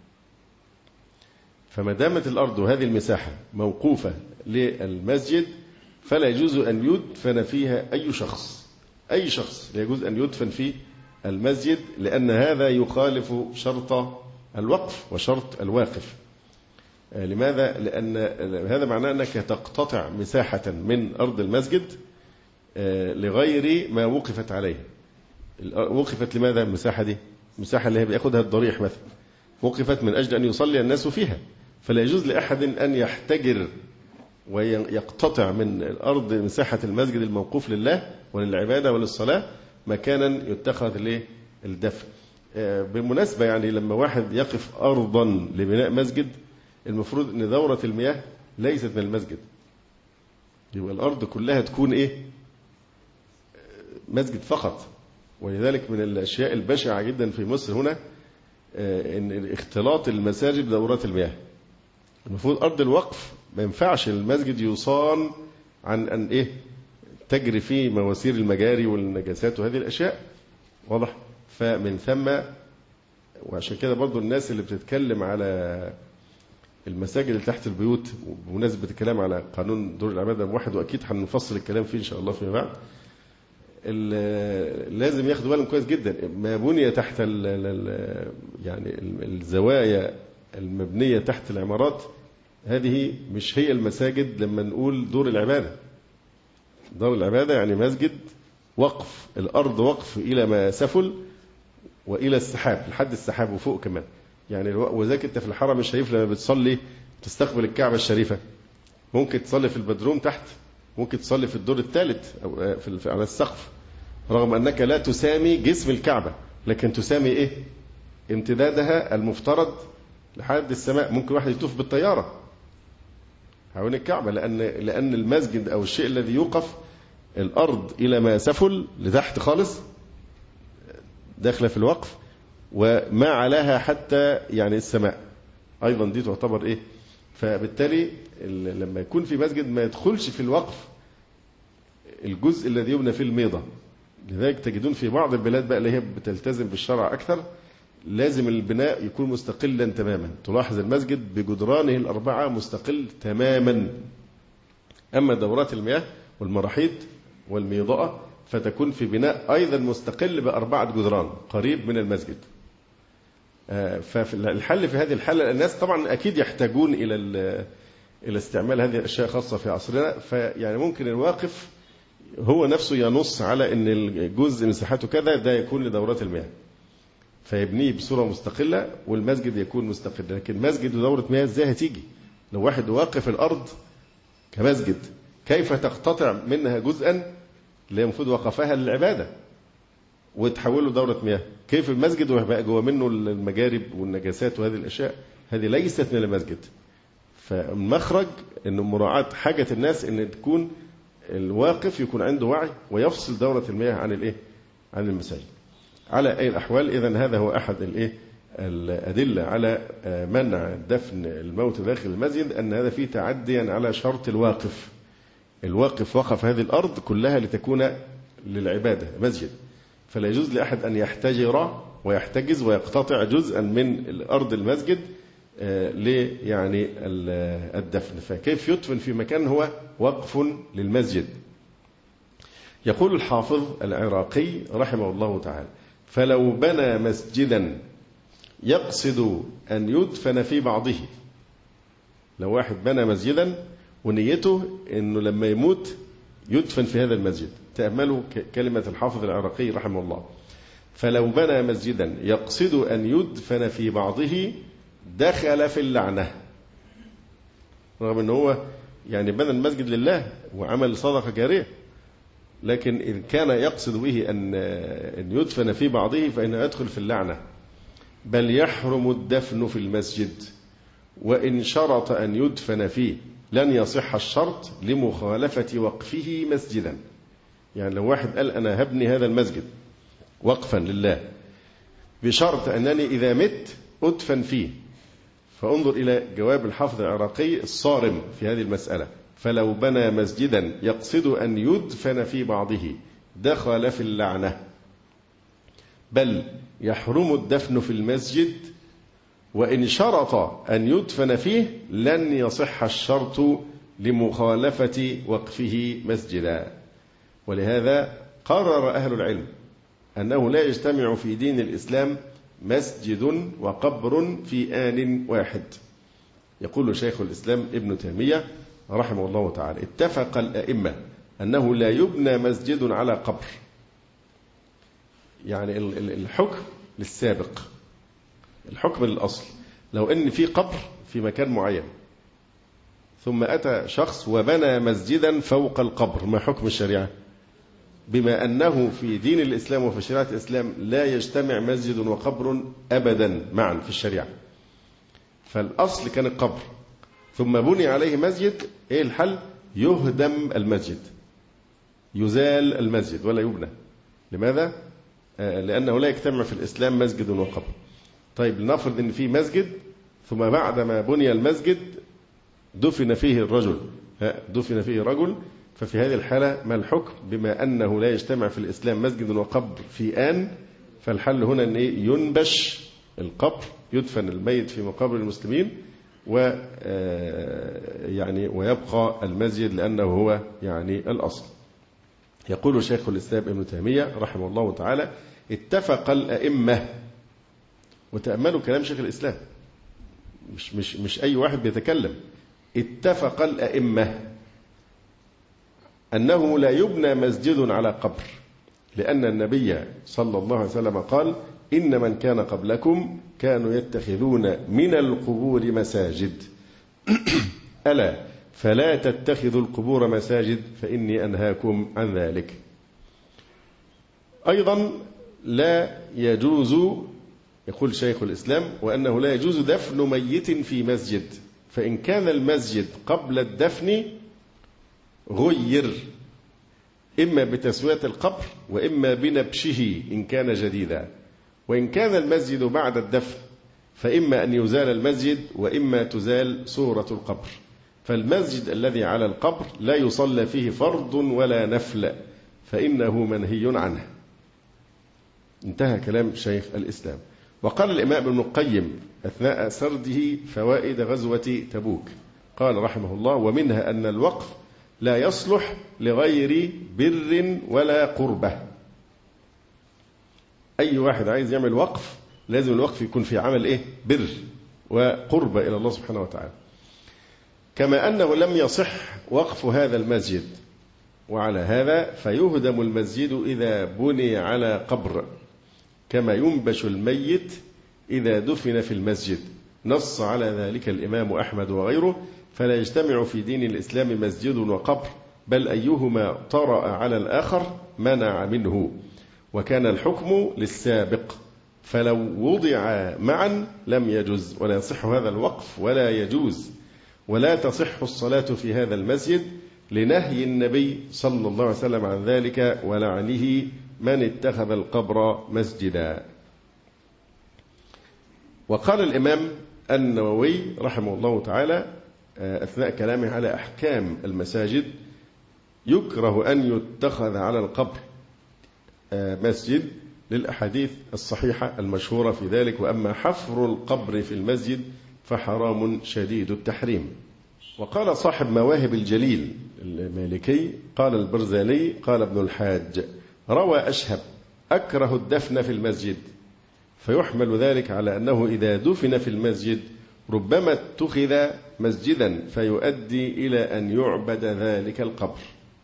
فما دامت الأرض وهذه المساحة موقوفة للمسجد فلا يجوز أن يدفن فيها أي شخص. أي شخص لا يجوز أن يدفن في المسجد، لأن هذا يخالف شرط الوقف وشرط الواقف. لماذا؟ لأن هذا معناه أنك تقتطع مساحة من أرض المسجد لغير ما وقفت عليه. وقفت لماذا المساحة دي؟ المساحة اللي هي بياخدها الضريح مثلا وقفت من أجل أن يصلي الناس فيها، فلا يجوز لأحد أن يحتجر ويقتطع من الأرض مساحة المسجد الموقوف لله وللعبادة وللصلاة مكانا يتخذ للدفن. بالمناسبة يعني لما واحد يقف أرضا لبناء مسجد المفروض أن دورة المياه ليست من المسجد، يبقى الأرض كلها تكون إيه؟ مسجد فقط. ولذلك من الأشياء البشعة جدا في مصر هنا إن اختلاط المساجد بدورات المياه. المفروض أرض الوقف ما ينفعش المسجد يصان عن أن إيه؟ تجري فيه مواسير المجاري والنجاسات وهذه الأشياء، واضح؟ فمن ثم وعشان كده برضو الناس اللي بتتكلم على المساجد اللي تحت البيوت بمناسبة الكلام على قانون دور العبادة موحد، وأكيد هنفصل الكلام فيه إن شاء الله فيما بعد، لازم ياخدوا بالهم كويس جدا. ما بني تحت يعني الزوايا المبنية تحت العمارات هذه مش هي المساجد. لما نقول دور العبادة، دور العبادة يعني مسجد وقف، الأرض وقف إلى ما سفل وإلى السحاب لحد السحاب وفوق كمان. يعني وذاك أنت في الحرم الشريف لما بتصلي تستقبل الكعبة الشريفة ممكن تصلي في البدروم تحت، ممكن تصلي في الدور الثالث أو على السقف، رغم أنك لا تسامي جسم الكعبة لكن تسامي إيه؟ امتدادها المفترض لحد السماء. ممكن واحد يطوف بالطيارة حوالين الكعبة لأن المسجد أو الشيء الذي يوقف الأرض إلى ما سفل لتحت خالص داخلة في الوقف، وما علاها حتى يعني السماء أيضا دي تعتبر إيه؟ فبالتالي لما يكون في مسجد ما يدخلش في الوقف الجزء الذي يبنى فيه الميضة. لذلك تجدون في بعض البلاد بقى اللي هي بتلتزم بالشرع أكثر لازم البناء يكون مستقلا تماما. تلاحظ المسجد بجدرانه الأربعة مستقل تماما. أما دورات المياه والمراحيض والميضاء فتكون في بناء أيضا مستقل بأربعة جدران قريب من المسجد. فالحل في هذه الحالة الناس طبعا أكيد يحتاجون إلى استعمال هذه الأشياء خاصة في عصرنا. فيعني ممكن الواقف هو نفسه ينص على أن الجزء مساحته كذا ده يكون لدورات المياه، فيبنيه بصورة مستقلة والمسجد يكون مستقل. لكن مسجد ودورة مياه ازاي هتيجي؟ لو واحد واقف الأرض كمسجد كيف تقتطع منها جزءا اللي المفروض وقفها للعبادة وتحوله دورة مياه؟ كيف المسجد ويبقى جوا منه المجارب والنجاسات وهذه الأشياء؟ هذه ليست من المسجد. فالمخرج أنه مراعاة حاجة الناس أن تكون الواقف يكون عنده وعي ويفصل دورة المياه عن المساجد. على أي الأحوال إذن هذا هو أحد الأدلة على منع دفن الموت داخل المسجد، أن هذا فيه تعديا على شرط الواقف. الواقف وقف هذه الأرض كلها لتكون للعبادة مسجد، فلا يجوز لأحد أن يحتجر ويحتجز ويقتطع جزءا من الأرض المسجد يعني الدفن. فكيف يدفن في مكان هو وقف للمسجد؟ يقول الحافظ العراقي رحمه الله تعالى: فلو بنى مسجدا يقصد أن يدفن في بعضه. لو واحد بنى مسجدا ونيته أنه لما يموت يدفن في هذا المسجد، تأملوا كلمة الحافظ العراقي رحمه الله: فلو بنى مسجدا يقصد أن يدفن في بعضه دخل في اللعنة. رغم أنه هو يعني بنى المسجد لله وعمل صدقة جارية، لكن إن كان يقصد به أن يدفن في بعضه فإنه يدخل في اللعنة. بل يحرم الدفن في المسجد، وإن شرط أن يدفن فيه لن يصح الشرط لمخالفة وقفه مسجدا. يعني لو واحد قال أنا هبني هذا المسجد وقفا لله بشرط أنني إذا مت أدفن فيه، فانظر إلى جواب الحافظ العراقي الصارم في هذه المسألة: فلو بنى مسجدا يقصد أن يدفن في بعضه دخل في اللعنة. بل يحرم الدفن في المسجد، وإن شرط أن يدفن فيه لن يصح الشرط لمخالفة وقفه مسجدا. ولهذا قرر أهل العلم أنه لا يجتمع في دين الإسلام مسجد وقبر في آن واحد. يقول شيخ الإسلام ابن تيمية رحمه الله تعالى: اتفق الأئمة أنه لا يبنى مسجد على قبر. يعني الحكم للسابق، الحكم للأصل. لو أن في قبر في مكان معين ثم أتى شخص وبنى مسجدا فوق القبر، ما حكم الشريعة؟ بما أنه في دين الإسلام وفي شريعة الإسلام لا يجتمع مسجد وقبر أبدا معا في الشريعة. فالأصل كان القبر، ثم بني عليه مسجد. إيه الحل؟ يهدم المسجد، يزال المسجد ولا يبنى. لماذا؟ لأنه لا يجتمع في الإسلام مسجد وقبر. طيب لنفرض أن في مسجد ثم بعدما بني المسجد دفن فيه رجل، ففي هذه الحالة ما الحكم؟ بما أنه لا يجتمع في الإسلام مسجد وقبر في آن، فالحل هنا أن ينبش القبر، يدفن الميت في مقابر المسلمين، ويبقى المسجد لأنه هو يعني الأصل. يقول شيخ الإسلام ابن تيمية رحمه الله تعالى: اتفق الأئمة. وتأملوا كلام شيخ الإسلام، مش أي واحد بيتكلم. اتفق الأئمة أنه لا يبنى مسجد على قبر، لأن النبي صلى الله عليه وسلم قال: إن من كان قبلكم كانوا يتخذون من القبور مساجد ألا فلا تتخذوا القبور مساجد فإني أنهاكم عن ذلك. أيضا لا يجوز، يقول شيخ الإسلام، وأنه لا يجوز دفن ميت في مسجد، فإن كان المسجد قبل الدفن غير، إما بتسوية القبر وإما بنبشه إن كان جديدا. وإن كان المسجد بعد الدفن فإما أن يزال المسجد وإما تزال صورة القبر. فالمسجد الذي على القبر لا يصلى فيه فرض ولا نفل، فإنه منهي عنه. انتهى كلام شيخ الإسلام. وقال الإمام ابن القيم أثناء سرده فوائد غزوة تبوك، قال رحمه الله: ومنها أن الوقف لا يصلح لغير بر ولا قربة. أي واحد عايز يعمل وقف لازم الوقف يكون في عمل إيه؟ بر وقرب إلى الله سبحانه وتعالى. كما أنه لم يصح وقف هذا المسجد، وعلى هذا فيهدم المسجد إذا بني على قبر، كما ينبش الميت إذا دفن في المسجد. نص على ذلك الإمام أحمد وغيره، فلا يجتمع في دين الإسلام مسجد وقبر، بل أيهما طرأ على الآخر منع منه، وكان الحكم للسابق، فلو وضع معا لم يجوز، ولا يصح هذا الوقف ولا يجوز، ولا تصح الصلاة في هذا المسجد لنهي النبي صلى الله عليه وسلم عن ذلك ولعنه من اتخذ القبر مسجدا. وقال الإمام النووي رحمه الله تعالى أثناء كلامه على أحكام المساجد: يكره أن يتخذ على القبر مسجد للأحاديث الصحيحة المشهورة في ذلك، وأما حفر القبر في المسجد فحرام شديد التحريم. وقال صاحب مواهب الجليل المالكي: قال البرزالي قال ابن الحاج روى أشهب: أكره الدفن في المسجد، فيحمل ذلك على أنه إذا دفن في المسجد ربما اتخذ مسجدا فيؤدي إلى أن يعبد ذلك القبر.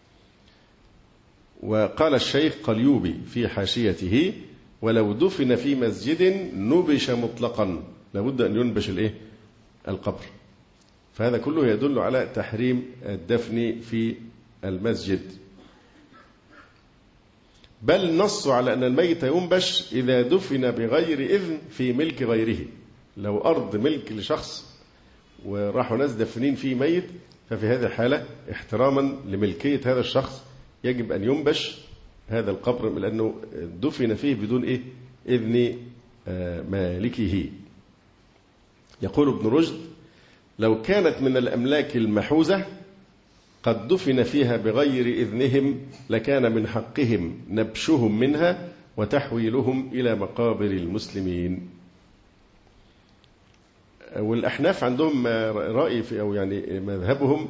وقال الشيخ قليوبي في حاشيته: ولو دفن في مسجد نبش مطلقا، لابد أن ينبش القبر. فهذا كله يدل على تحريم الدفن في المسجد، بل نص على أن الميت ينبش إذا دفن بغير إذن في ملك غيره. لو أرض ملك لشخص وراحوا ناس دفنين فيه ميت، ففي هذه الحالة احتراما لملكية هذا الشخص يجب أن ينبش هذا القبر، لأنه دفن فيه بدون إذن مالكه. يقول ابن رشد: لو كانت من الأملاك المحوزة قد دفن فيها بغير إذنهم لكان من حقهم نبشهم منها وتحويلهم إلى مقابر المسلمين. والأحناف عندهم رأي في، أو يعني مذهبهم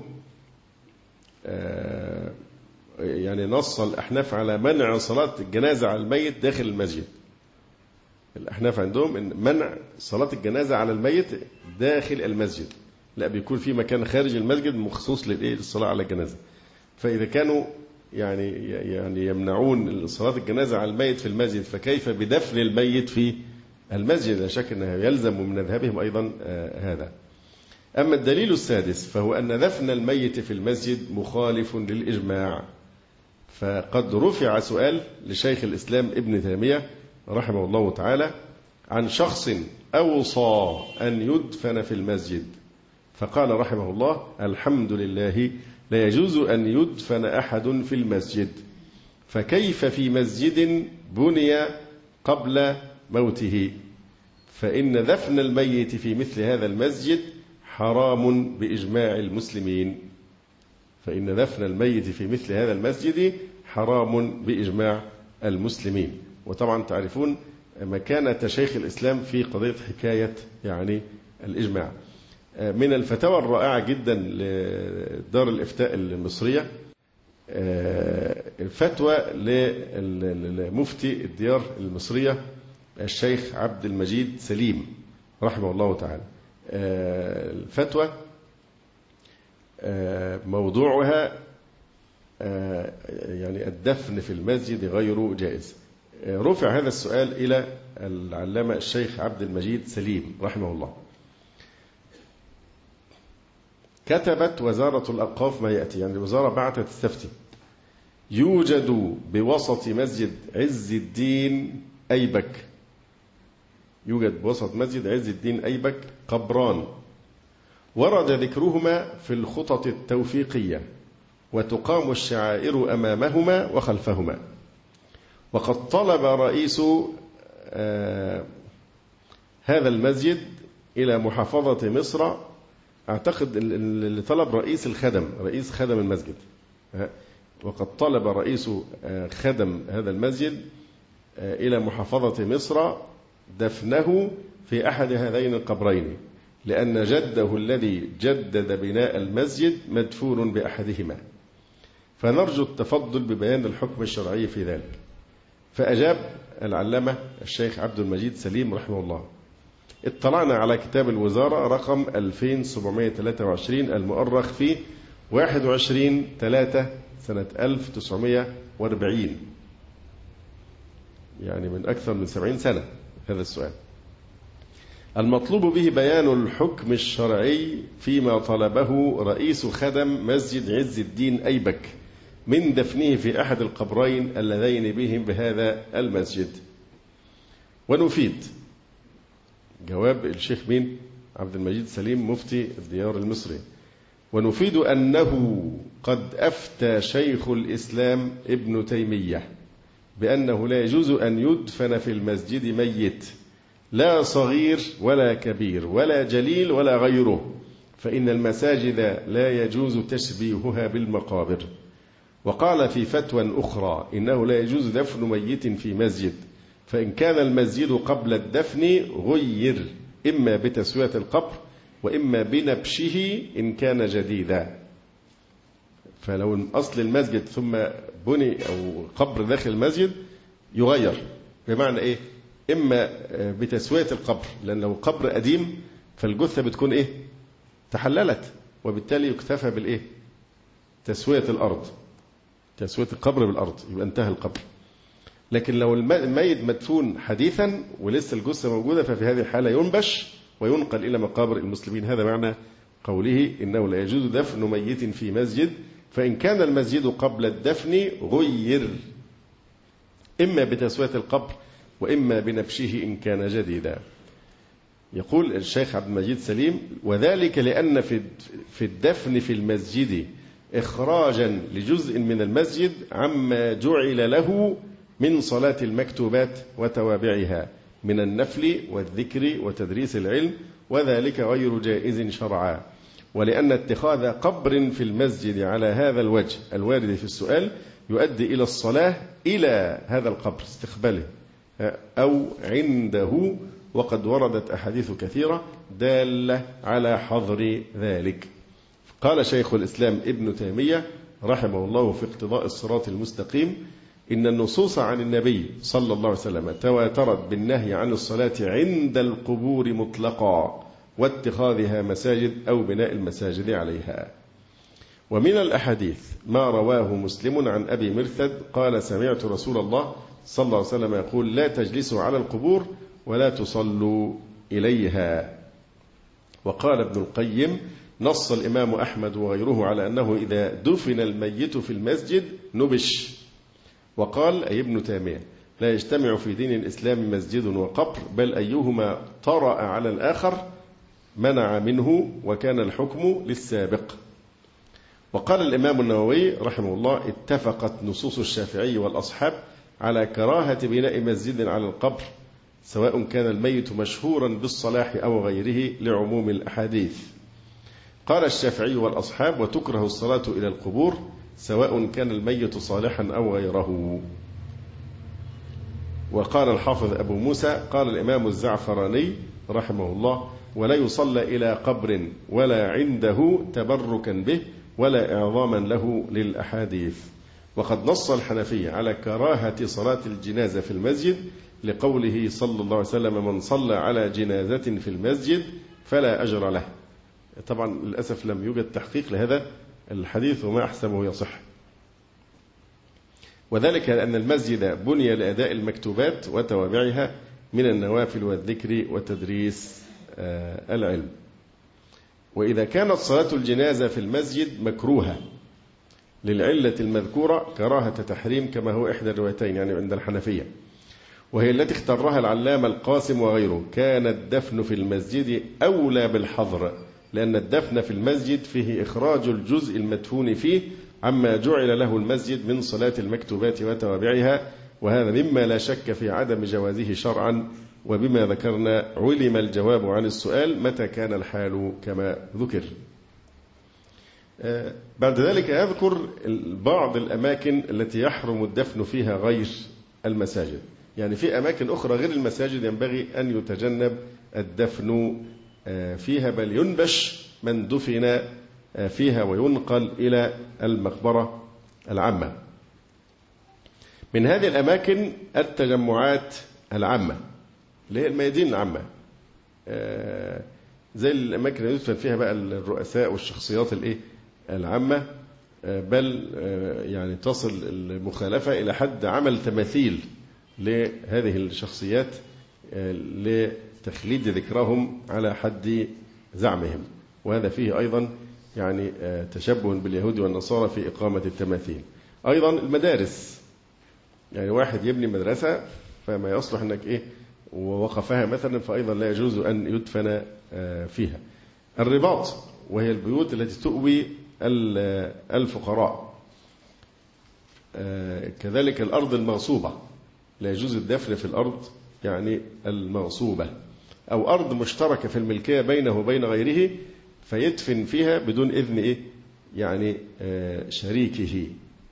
يعني نص الأحناف على منع صلاة الجنازة على الميت داخل المسجد. الأحناف عندهم إن منع صلاة الجنازة على الميت داخل المسجد، لا، بيكون في مكان خارج المسجد مخصوص للصلاة على الجنازة. فإذا كانوا يعني يمنعون صلاة الجنازة على الميت في المسجد، فكيف بدفن الميت في المسجد؟ لا شك أنه يلزم من مذهبهم أيضا هذا. أما الدليل السادس فهو أن دفن الميت في المسجد مخالف للإجماع. فقد رفع سؤال لشيخ الإسلام ابن تيمية رحمه الله تعالى عن شخص أوصى أن يدفن في المسجد، فقال رحمه الله: الحمد لله لا يجوز أن يدفن أحد في المسجد، فكيف في مسجد بني قبل موته؟ فإن دفن الميت في مثل هذا المسجد حرام بإجماع المسلمين. فإن دفن الميت في مثل هذا المسجد حرام بإجماع المسلمين. وطبعا تعرفون مكانة شيخ الإسلام في قضية حكاية يعني الإجماع. من الفتاوى الرائعة جدا لدار الإفتاء المصرية فتوى لمفتي الديار المصرية الشيخ عبد المجيد سليم رحمه الله تعالى. الفتوى موضوعها يعني الدفن في المسجد غير جائز. رفع هذا السؤال إلى العلامة الشيخ عبد المجيد سليم رحمه الله. كتبت وزارة الأوقاف ما يأتي، يعني الوزارة بعثت تستفتي: يوجد بوسط مسجد عز الدين أيبك، يوجد بوسط مسجد عز الدين أيبك قبران ورد ذكرهما في الخطط التوفيقية، وتقام الشعائر أمامهما وخلفهما. وقد طلب رئيس هذا المسجد إلى محافظة مصر، أعتقد اللي طلب رئيس الخدم، رئيس خدم المسجد، وقد طلب رئيس خدم هذا المسجد إلى محافظة مصر دفنه في أحد هذين القبرين، لأن جده الذي جدد بناء المسجد مدفون بأحدهما، فنرجو التفضل ببيان الحكم الشرعي في ذلك. فأجاب العلامة الشيخ عبد المجيد سليم رحمه الله. اطلعنا على كتاب الوزارة رقم 2723 المؤرخ في 21/3 سنة 1940، يعني من أكثر من 70 سنة هذا السؤال. المطلوب به بيان الحكم الشرعي فيما طلبه رئيس خدم مسجد عز الدين أيبك من دفنه في أحد القبرين اللذين بهم بهذا المسجد. ونفيد جواب الشيخ مين؟ عبد المجيد سليم مفتي الديار المصري. ونفيد أنه قد أفتى شيخ الإسلام ابن تيمية بأنه لا يجوز أن يدفن في المسجد ميت، لا صغير ولا كبير ولا جليل ولا غيره، فإن المساجد لا يجوز تشبيهها بالمقابر. وقال في فتوى أخرى إنه لا يجوز دفن ميت في مسجد، فإن كان المسجد قبل الدفن غير إما بتسوية القبر وإما بنبشه إن كان جديدا. فلو أصل المسجد ثم بني أو قبر داخل المسجد يغير، بمعنى إيه؟ إما بتسوية القبر، لأن لو قبر قديم فالجثة بتكون إيه؟ تحللت، وبالتالي يكتفى بالإيه؟ تسوية الأرض، تسوية القبر بالأرض، يبقى انتهى القبر. لكن لو الميت مدفون حديثا ولسه الجثة موجودة ففي هذه الحالة ينبش وينقل إلى مقابر المسلمين. هذا معنى قوله إنه لا يجوز دفن ميت في مسجد، فإن كان المسجد قبل الدفن غير إما بتسوية القبر وإما بنبشه إن كان جديدا. يقول الشيخ عبد المجيد سليم: وذلك لأن في الدفن في المسجد إخراجا لجزء من المسجد عما جعل له من صلاة المكتوبات وتوابعها من النفل والذكر وتدريس العلم، وذلك غير جائز شرعا. ولأن اتخاذ قبر في المسجد على هذا الوجه الوارد في السؤال يؤدي إلى الصلاة إلى هذا القبر استقباله أو عنده، وقد وردت أحاديث كثيرة دالة على حظر ذلك. قال شيخ الإسلام ابن تيمية رحمه الله في اقتضاء الصراط المستقيم: إن النصوص عن النبي صلى الله عليه وسلم تواترت بالنهي عن الصلاة عند القبور مطلقا واتخاذها مساجد أو بناء المساجد عليها. ومن الأحاديث ما رواه مسلم عن أبي مرثد قال: سمعت رسول الله صلى الله عليه وسلم يقول: لا تجلسوا على القبور ولا تصلوا إليها. وقال ابن القيم: نص الإمام أحمد وغيره على أنه إذا دفن الميت في المسجد نبش. وقال أي ابن تيمية: لا يجتمع في دين الإسلام مسجد وقبر، بل أيهما طرأ على الآخر منع منه، وكان الحكم للسابق. وقال الإمام النووي رحمه الله: اتفقت نصوص الشافعي والأصحاب على كراهة بناء مسجد على القبر، سواء كان الميت مشهورا بالصلاح أو غيره، لعموم الأحاديث. قال الشافعي والأصحاب: وتكره الصلاة إلى القبور سواء كان الميت صالحا أو غيره. وقال الحافظ أبو موسى: قال الإمام الزعفراني رحمه الله: ولا يصلى إلى قبر ولا عنده تبركا به ولا إعظاما له للأحاديث. وقد نص الحنفية على كراهة صلاة الجنازة في المسجد لقوله صلى الله عليه وسلم: من صلى على جنازة في المسجد فلا أجر له. طبعا للأسف لم يوجد تحقيق لهذا الحديث وما أحسبه يصح. وذلك لأن المسجد بني لأداء المكتوبات وتوابعها من النوافل والذكر وتدريس العلم. وإذا كانت صلاة الجنازة في المسجد مكروهة للعلة المذكورة كراهة تحريم كما هو إحدى الروايتين يعني عند الحنفية، وهي التي اختارها العلامة القاسم وغيره، كان الدفن في المسجد أولى بالحظر، لأن الدفن في المسجد فيه إخراج الجزء المدفون فيه عما جعل له المسجد من صلاة المكتوبات وتوابعها، وهذا مما لا شك في عدم جوازه شرعا. وبما ذكرنا علم الجواب عن السؤال متى كان الحال كما ذكر. بعد ذلك أذكر بعض الأماكن التي يحرم الدفن فيها غير المساجد، يعني في أماكن أخرى غير المساجد ينبغي أن يتجنب الدفن فيها، بل ينبش من دفن فيها وينقل إلى المقبرة العامة. من هذه الأماكن التجمعات العامة اللي هي الميادين العامة، زي الأماكن اللي يدفن فيها بقى الرؤساء والشخصيات العامة، بل يعني تصل المخالفة إلى حد عمل تماثيل لهذه الشخصيات لتخليد ذكرهم على حد زعمهم، وهذا فيه أيضا يعني تشبه باليهود والنصارى في إقامة التماثيل. أيضا المدارس، يعني واحد يبني مدرسة فما يصلح أنك ووقفها مثلا، فأيضا لا يجوز أن يدفن فيها. الرباط، وهي البيوت التي تؤوي الفقراء. كذلك الأرض المغصوبة، لا يجوز الدفن في الأرض يعني المغصوبة، أو أرض مشتركة في الملكية بينه وبين غيره فيدفن فيها بدون إذن يعني شريكه.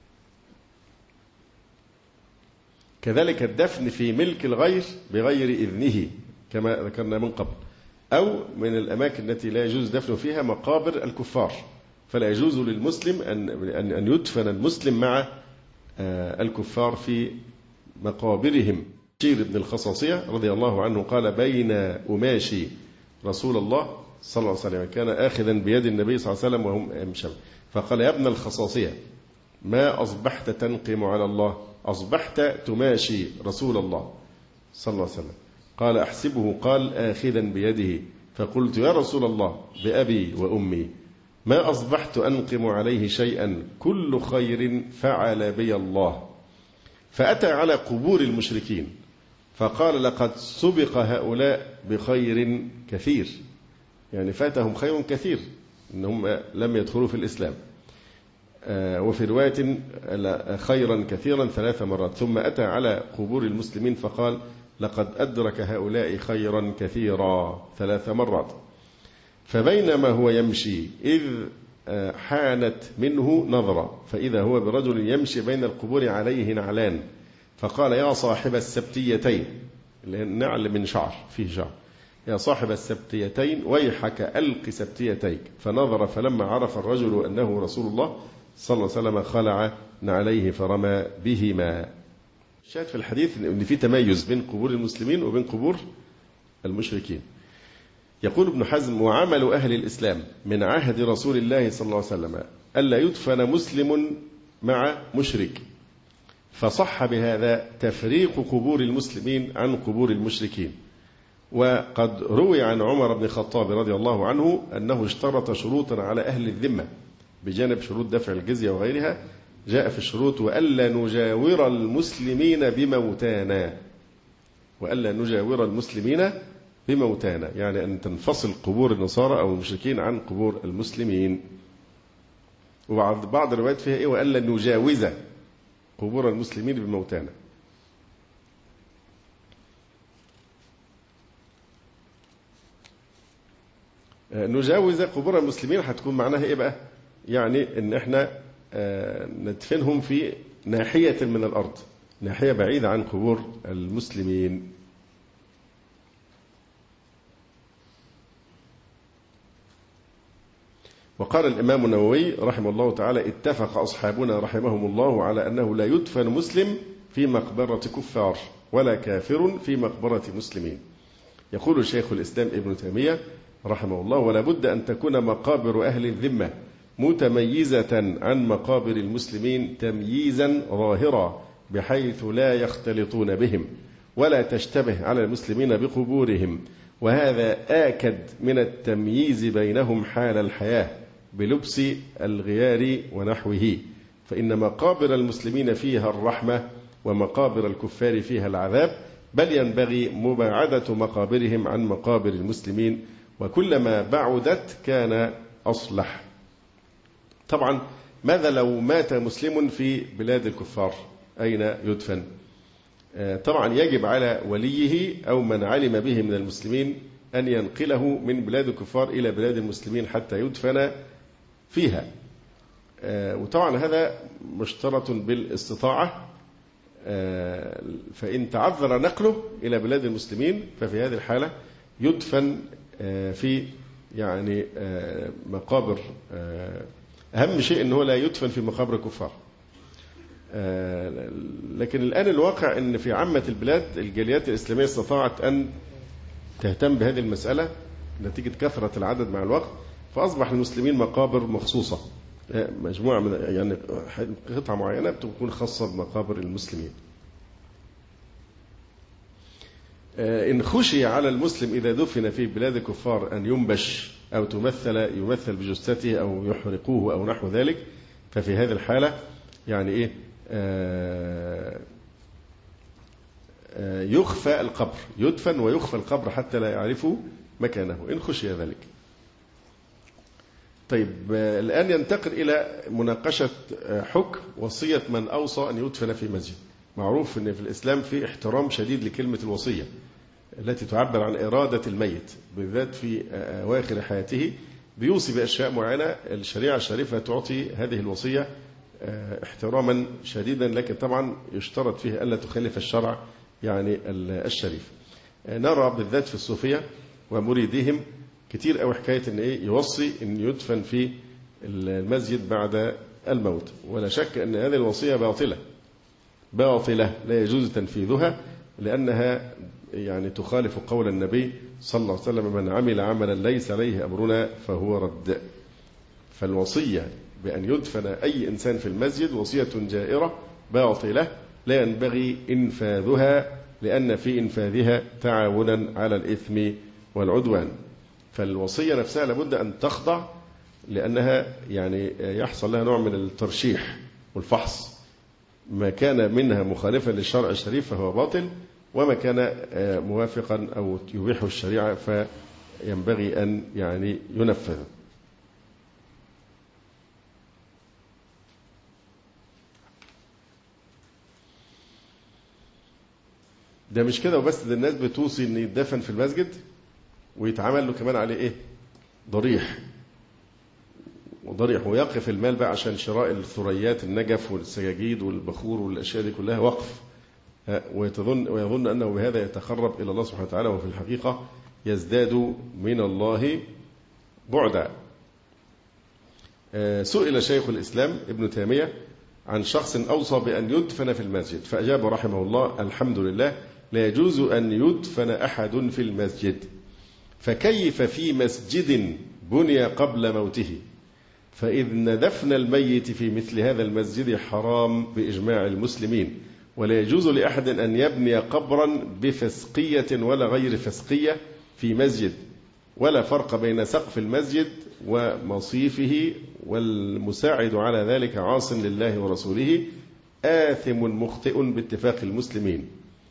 كذلك الدفن في ملك الغير بغير إذنه كما ذكرنا من قبل. أو من الأماكن التي لا يجوز دفن فيها مقابر الكفار، فلا يجوز للمسلم أن يدفن المسلم مع الكفار في مقابرهم. بشير بن الخصاصية رضي الله عنه قال: بين أماشي رسول الله صلى الله عليه وسلم، كان آخذا بيد النبي صلى الله عليه وسلم وهم يمشون، فقال: يا ابن الخصاصية، ما أصبحت تنقم على الله، أصبحت تماشي رسول الله صلى الله عليه وسلم. قال: أحسبه قال آخذا بيده. فقلت: يا رسول الله، بأبي وأمي ما أصبحت أنقم عليه شيئا، كل خير فعل بي الله. فأتى على قبور المشركين فقال: لقد سبق هؤلاء بخير كثير، يعني فاتهم خير كثير إنهم لم يدخلوا في الإسلام. وفي رواية خيرا كثيرا 3 مرات. ثم أتى على قبور المسلمين فقال: لقد أدرك هؤلاء خيرا كثيرا 3 مرات. فبينما هو يمشي إذ حانت منه نظرة، فإذا هو برجل يمشي بين القبور عليه نعلان، فقال: يا صاحب السبتيتين، النعل من شعر فيه شعر، يا صاحب السبتيتين ويحك ألق سبتيتيك. فنظر فلما عرف الرجل أنه رسول الله صلى الله عليه وسلم خلع نعليه فرمى بهما. شاهد في الحديث أن في تميز بين قبور المسلمين وبين قبور المشركين. يقول ابن حزم: وعمل أهل الإسلام من عهد رسول الله صلى الله عليه وسلم ألا يدفن مسلم مع مشرك، فصح بهذا تفريق قبور المسلمين عن قبور المشركين. وقد روي عن عمر بن الخطاب رضي الله عنه أنه اشترط شروطا على أهل الذمة بجانب شروط دفع الجزية وغيرها. جاء في الشروط: وألا نجاور المسلمين بموتانا، وألا نجاور المسلمين بموتانا، يعني أن تنفصل قبور النصارى أو المشركين عن قبور المسلمين. وبعض الروايات فيها وألا نجاوز قبور المسلمين بموتانا. نجاوز قبور المسلمين هتكون معناها بقى؟ يعني ان احنا ندفنهم في ناحية من الأرض، ناحية بعيدة عن قبور المسلمين. وقال الإمام النووي رحمه الله تعالى: اتفق أصحابنا رحمهم الله على أنه لا يدفن مسلم في مقبرة كفار ولا كافر في مقبرة مسلمين. يقول شيخ الإسلام ابن تيمية رحمه الله: ولا بد أن تكون مقابر أهل الذمة متميزة عن مقابر المسلمين تمييزا ظاهرا، بحيث لا يختلطون بهم ولا تشتبه على المسلمين بقبورهم، وهذا آكد من التمييز بينهم حال الحياة بلبس الغيار ونحوه، فإن مقابر المسلمين فيها الرحمة ومقابر الكفار فيها العذاب، بل ينبغي مباعدة مقابرهم عن مقابر المسلمين، وكلما بعدت كان أصلح. طبعا ماذا لو مات مسلم في بلاد الكفار؟ أين يدفن؟ طبعا يجب على وليه أو من علم به من المسلمين أن ينقله من بلاد الكفار إلى بلاد المسلمين حتى يدفن فيها. وطبعا هذا مشترط بالاستطاعة، فإن تعذر نقله إلى بلاد المسلمين ففي هذه الحالة يدفن في يعني مقابر. أهم شيء أنه لا يدفن في مقابر الكفار، لكن الآن الواقع أن في عامة البلاد الجاليات الإسلامية استطاعت أن تهتم بهذه المسألة نتيجة كثرة العدد مع الوقت، فأصبح المسلمين مقابر مخصوصة، مجموعة من يعني قطعة معينة بتكون خاصة بمقابر المسلمين. إن خشي على المسلم إذا دفن في بلاد الكفار أن ينبش أو يمثل بجثته أو يحرقوه أو نحو ذلك، ففي هذه الحالة يعني إيه يخفى القبر، يدفن ويخفى القبر حتى لا يعرفوا مكانه إن خشي ذلك. طيب الآن ينتقل إلى مناقشة حكم وصية من أوصى أن يدفن في مسجد. معروف أن في الإسلام في احترام شديد لكلمة الوصية التي تعبر عن إرادة الميت، بالذات في أواخر حياته بيوصي بأشياء معينة. الشريعة الشريفة تعطي هذه الوصية احتراما شديدا، لكن طبعا يشترط فيه ألا تخالف الشرع يعني الشريف. نرى بالذات في الصوفية ومريدهم كتير أو حكاية أن يوصي أن يدفن في المسجد بعد الموت، ولا شك أن هذه الوصية باطلة لا يجوز تنفيذها، لأنها يعني تخالف قول النبي صلى الله عليه وسلم: من عمل عملا ليس عليه أمرنا فهو رد. فالوصية بأن يدفن أي إنسان في المسجد وصية جائرة باطلة لا ينبغي إنفاذها، لأن في إنفاذها تعاونا على الإثم والعدوان. فالوصية نفسها لابد أن تخضع، لأنها يعني يحصل لها نوع من الترشيح والفحص، ما كان منها مخالفا للشرع الشريف فهو باطل، وما كان موافقا أو يبيحه الشريعة فينبغي أن يعني ينفذ. ده مش كده وبس، ده الناس بتوصي أن يدفن في المسجد ويتعمل له كمان عليه ضريح، ويقف المال بقى عشان شراء الثريات النجف والسجاجيد والبخور والأشياء دي كلها وقف، ويظن أنه بهذا يتقرب إلى الله سبحانه وتعالى، وفي الحقيقة يزداد من الله بعدا. سئل شيخ الإسلام ابن تيمية عن شخص أوصى بأن يدفن في المسجد، فأجاب رحمه الله: الحمد لله، لا يجوز أن يدفن أحد في المسجد، فكيف في مسجد بني قبل موته؟ فإن دفن الميت في مثل هذا المسجد حرام بإجماع المسلمين، ولا يجوز لأحد أن يبني قبرا بفسقية ولا غير فسقية في مسجد، ولا فرق بين سقف المسجد ومصيفه، والمساعد على ذلك عاص لله ورسوله آثم مخطئ باتفاق المسلمين،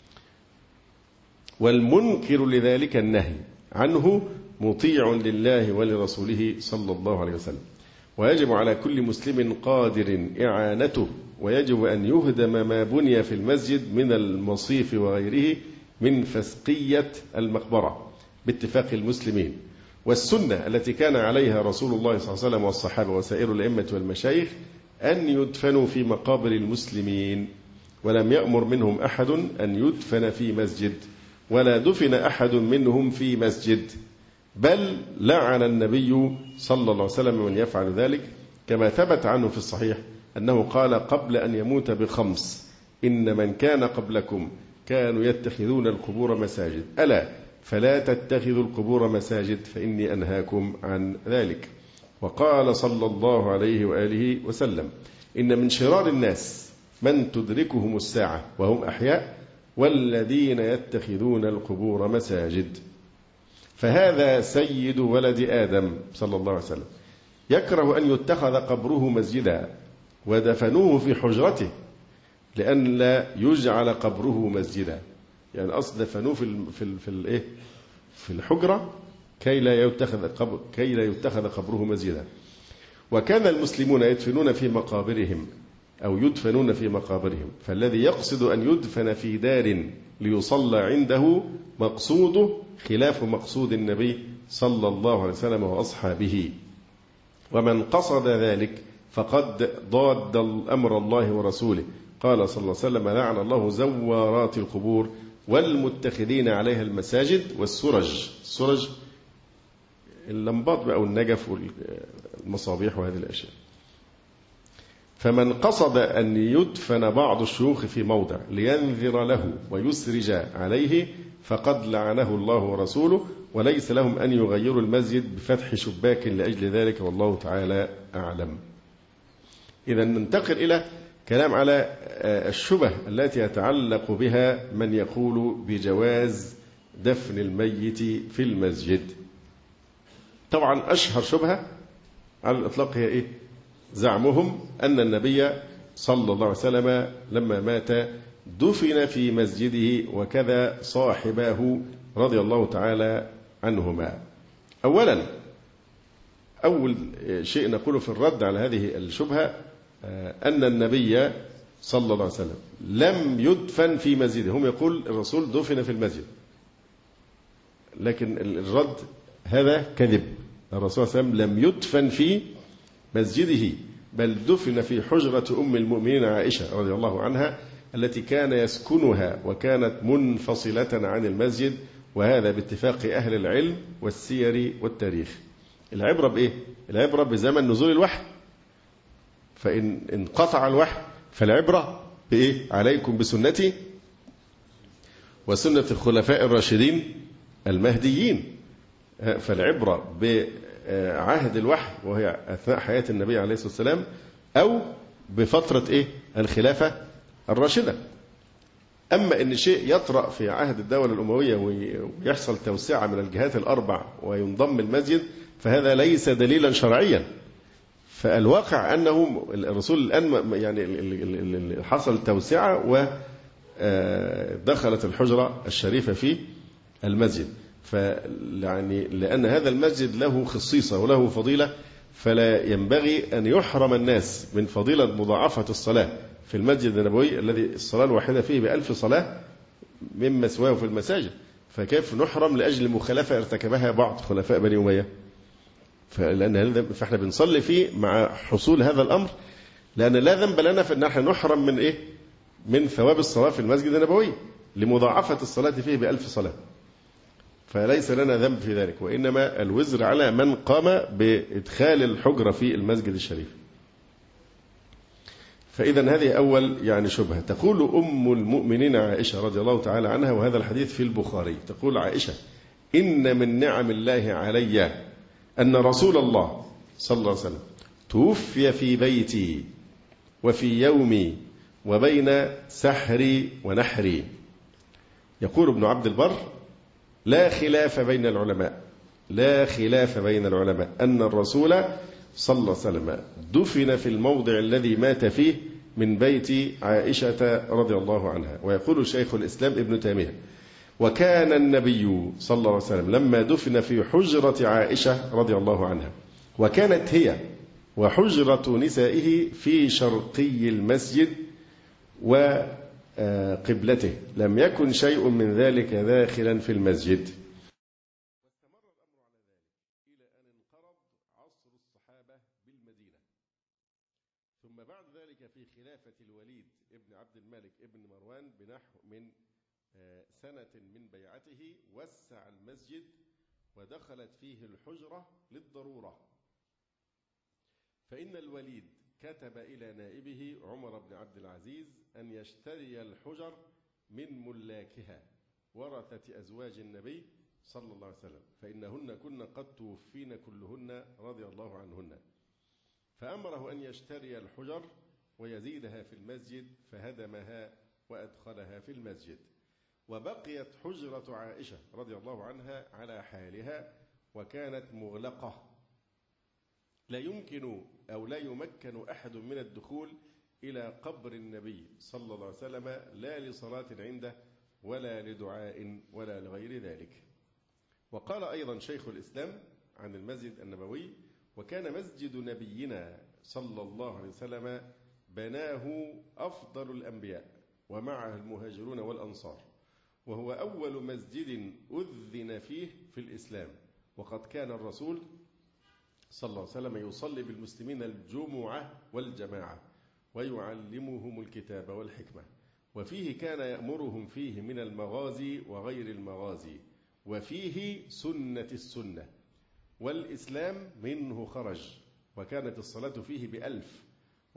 والمنكر لذلك النهي عنه مطيع لله ولرسوله صلى الله عليه وسلم. ويجب على كل مسلم قادر إعانته، ويجب أن يهدم ما بني في المسجد من المصيف وغيره من فسقية المقبرة باتفاق المسلمين. والسنة التي كان عليها رسول الله صلى الله عليه وسلم والصحابة وسائر الأئمة والمشايخ أن يدفنوا في مقابر المسلمين، ولم يأمر منهم أحد أن يدفن في مسجد، ولا دفن أحد منهم في مسجد، بل لعن النبي صلى الله عليه وسلم من يفعل ذلك، كما ثبت عنه في الصحيح أنه قال قبل أن يموت ب5: إن من كان قبلكم كانوا يتخذون القبور مساجد، ألا فلا تتخذوا القبور مساجد فإني أنهاكم عن ذلك. وقال صلى الله عليه وآله وسلم: إن من شرار الناس من تدركهم الساعة وهم أحياء، والذين يتخذون القبور مساجد. فهذا سيد ولد آدم صلى الله عليه وسلم يكره أن يتخذ قبره مسجدا، ودفنوه في حجرته لأن لا يجعل قبره مسجدا، يعني أصل دفنوه في الحجرة كي لا يتخذ قبره مسجدا. وكان المسلمون يدفنون في مقابرهم أو يدفنون في مقابرهم، فالذي يقصد أن يدفن في دار ليصلى عنده مقصوده خلاف مقصود النبي صلى الله عليه وسلم وأصحابه، ومن قصد ذلك فقد ضاد أمر الله ورسوله. قال صلى الله عليه وسلم: لعن الله زوارات القبور والمتخذين عليها المساجد والسرج اللمبات أو النجف والمصابيح وهذه الأشياء. فمن قصد أن يدفن بعض الشيوخ في موضع لينذر له ويسرج عليه فقد لعنه الله ورسوله، وليس لهم أن يغيروا المسجد بفتح شباك لأجل ذلك، والله تعالى أعلم. إذا ننتقل إلى كلام على الشبه التي يتعلق بها من يقول بجواز دفن الميت في المسجد. طبعا أشهر شبهة على الإطلاق هي إيه؟ زعمهم أن النبي صلى الله عليه وسلم لما مات دفن في مسجده وكذا صاحباه رضي الله تعالى عنهما. أولا، أول شيء نقوله في الرد على هذه الشبهة أن النبي صلى الله عليه وسلم لم يدفن في مسجده. هم يقول الرسول دفن في المسجد، لكن الرد هذا كذب. الرسول صلى الله عليه وسلم لم يدفن في مسجده، بل دفن في حجرة أم المؤمنين عائشة رضي الله عنها التي كان يسكنها وكانت منفصلة عن المسجد، وهذا باتفاق أهل العلم والسير والتاريخ. العبرة بإيه؟ العبرة بزمن نزول الوحي، فإن انقطع الوحي فالعبرة بإيه؟ عليكم بسنتي وسنة الخلفاء الراشدين المهديين. فالعبرة بعهد الوحي وهي أثناء حياة النبي عليه الصلاة والسلام، أو بفترة إيه؟ الخلافة الراشدة. أما إن شيء يطرأ في عهد الدولة الأموية ويحصل توسعة من الجهات الأربع وينضم المسجد، فهذا ليس دليلا شرعيا. فالواقع أنه الرسول الآن يعني حصل توسعة ودخلت الحجرة الشريفة في المسجد، فيعني لأن هذا المسجد له خصيصة وله فضيلة، فلا ينبغي أن يحرم الناس من فضيلة مضاعفة الصلاة في المسجد النبوي الذي الصلاة الواحدة فيه ب1000 صلاة مما سواه في المساجد. فكيف نحرم لأجل مخالفة ارتكبها بعض خلفاء بني أمية؟ فإحنا بنصلي فيه مع حصول هذا الأمر، لأن لا ذنب لنا في أن احنا نحرم من إيه؟ من ثواب الصلاة في المسجد النبوي لمضاعفة الصلاة فيه ب1000 صلاة. فليس لنا ذنب في ذلك، وإنما الوزر على من قام بإدخال الحجرة في المسجد الشريف. فإذا هذه أول يعني شبهة. تقول أم المؤمنين عائشة رضي الله تعالى عنها، وهذا الحديث في البخاري، تقول عائشة: إن من نعم الله علي أن رسول الله صلى الله عليه وسلم توفي في بيتي وفي يومي وبين سحري ونحري. يقول ابن عبد البر: لا خلاف بين العلماء، لا خلاف بين العلماء أن الرسول صلى الله عليه وسلم دفن في الموضع الذي مات فيه من بيت عائشة رضي الله عنها. ويقول شيخ الإسلام ابن تيمية: وكان النبي صلى الله عليه وسلم لما دفن في حجرة عائشة رضي الله عنها، وكانت هي وحجرة نسائه في شرقي المسجد وقبلته، لم يكن شيء من ذلك داخلا في المسجد. واستمر الأمر على ذلك إلى أن انقرض عصر الصحابة بالمدينة، ثم بعد ذلك في خلافة الوليد ابن عبد الملك ابن مروان بنحو من سنة من بيعته وسع المسجد ودخلت فيه الحجرة للضرورة، فإن الوليد كتب إلى نائبه عمر بن عبد العزيز أن يشتري الحجر من ملاكها ورثة أزواج النبي صلى الله عليه وسلم، فإنهن كن قد توفين كلهن رضي الله عنهن، فأمره أن يشتري الحجر ويزيدها في المسجد، فهدمها وأدخلها في المسجد. وبقيت حجرة عائشة رضي الله عنها على حالها، وكانت مغلقة، لا يمكن أو لا يمكن أحد من الدخول إلى قبر النبي صلى الله عليه وسلم، لا لصلاة عنده ولا لدعاء ولا لغير ذلك. وقال أيضا شيخ الإسلام عن المسجد النبوي: وكان مسجد نبينا صلى الله عليه وسلم بناه أفضل الأنبياء ومعه المهاجرون والأنصار، وهو أول مسجد أذن فيه في الإسلام، وقد كان الرسول صلى الله عليه وسلم يصلي بالمسلمين الجمعة والجماعة ويعلمهم الكتاب والحكمة، وفيه كان يأمرهم فيه من المغازي وغير المغازي، وفيه سنة السنة، والإسلام منه خرج، وكانت الصلاة فيه ب1000،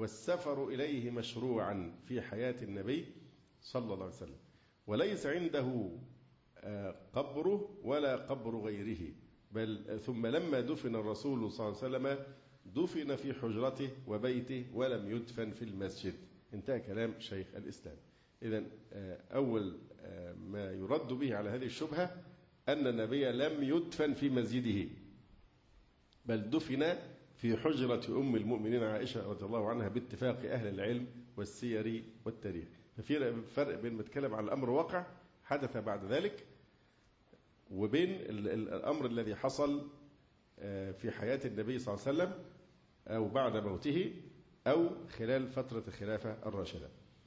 والسفر إليه مشروعا في حياة النبي صلى الله عليه وسلم، وليس عنده قبره ولا قبر غيره، بل ثم لما دفن الرسول صلى الله عليه وسلم دفن في حجرته وبيته ولم يدفن في المسجد. انتهى كلام شيخ الإسلام. إذن أول ما يرد به على هذه الشبهة أن النبي لم يدفن في مسجده، بل دفن في حجرة أم المؤمنين عائشة رضي الله عنها باتفاق أهل العلم والسير والتاريخ. ففي فرق بين ما نتكلم عن الأمر واقع حدث بعد ذلك وبين الأمر الذي حصل في حياة النبي صلى الله عليه وسلم أو بعد موته أو خلال فترة الخلافة الراشدة.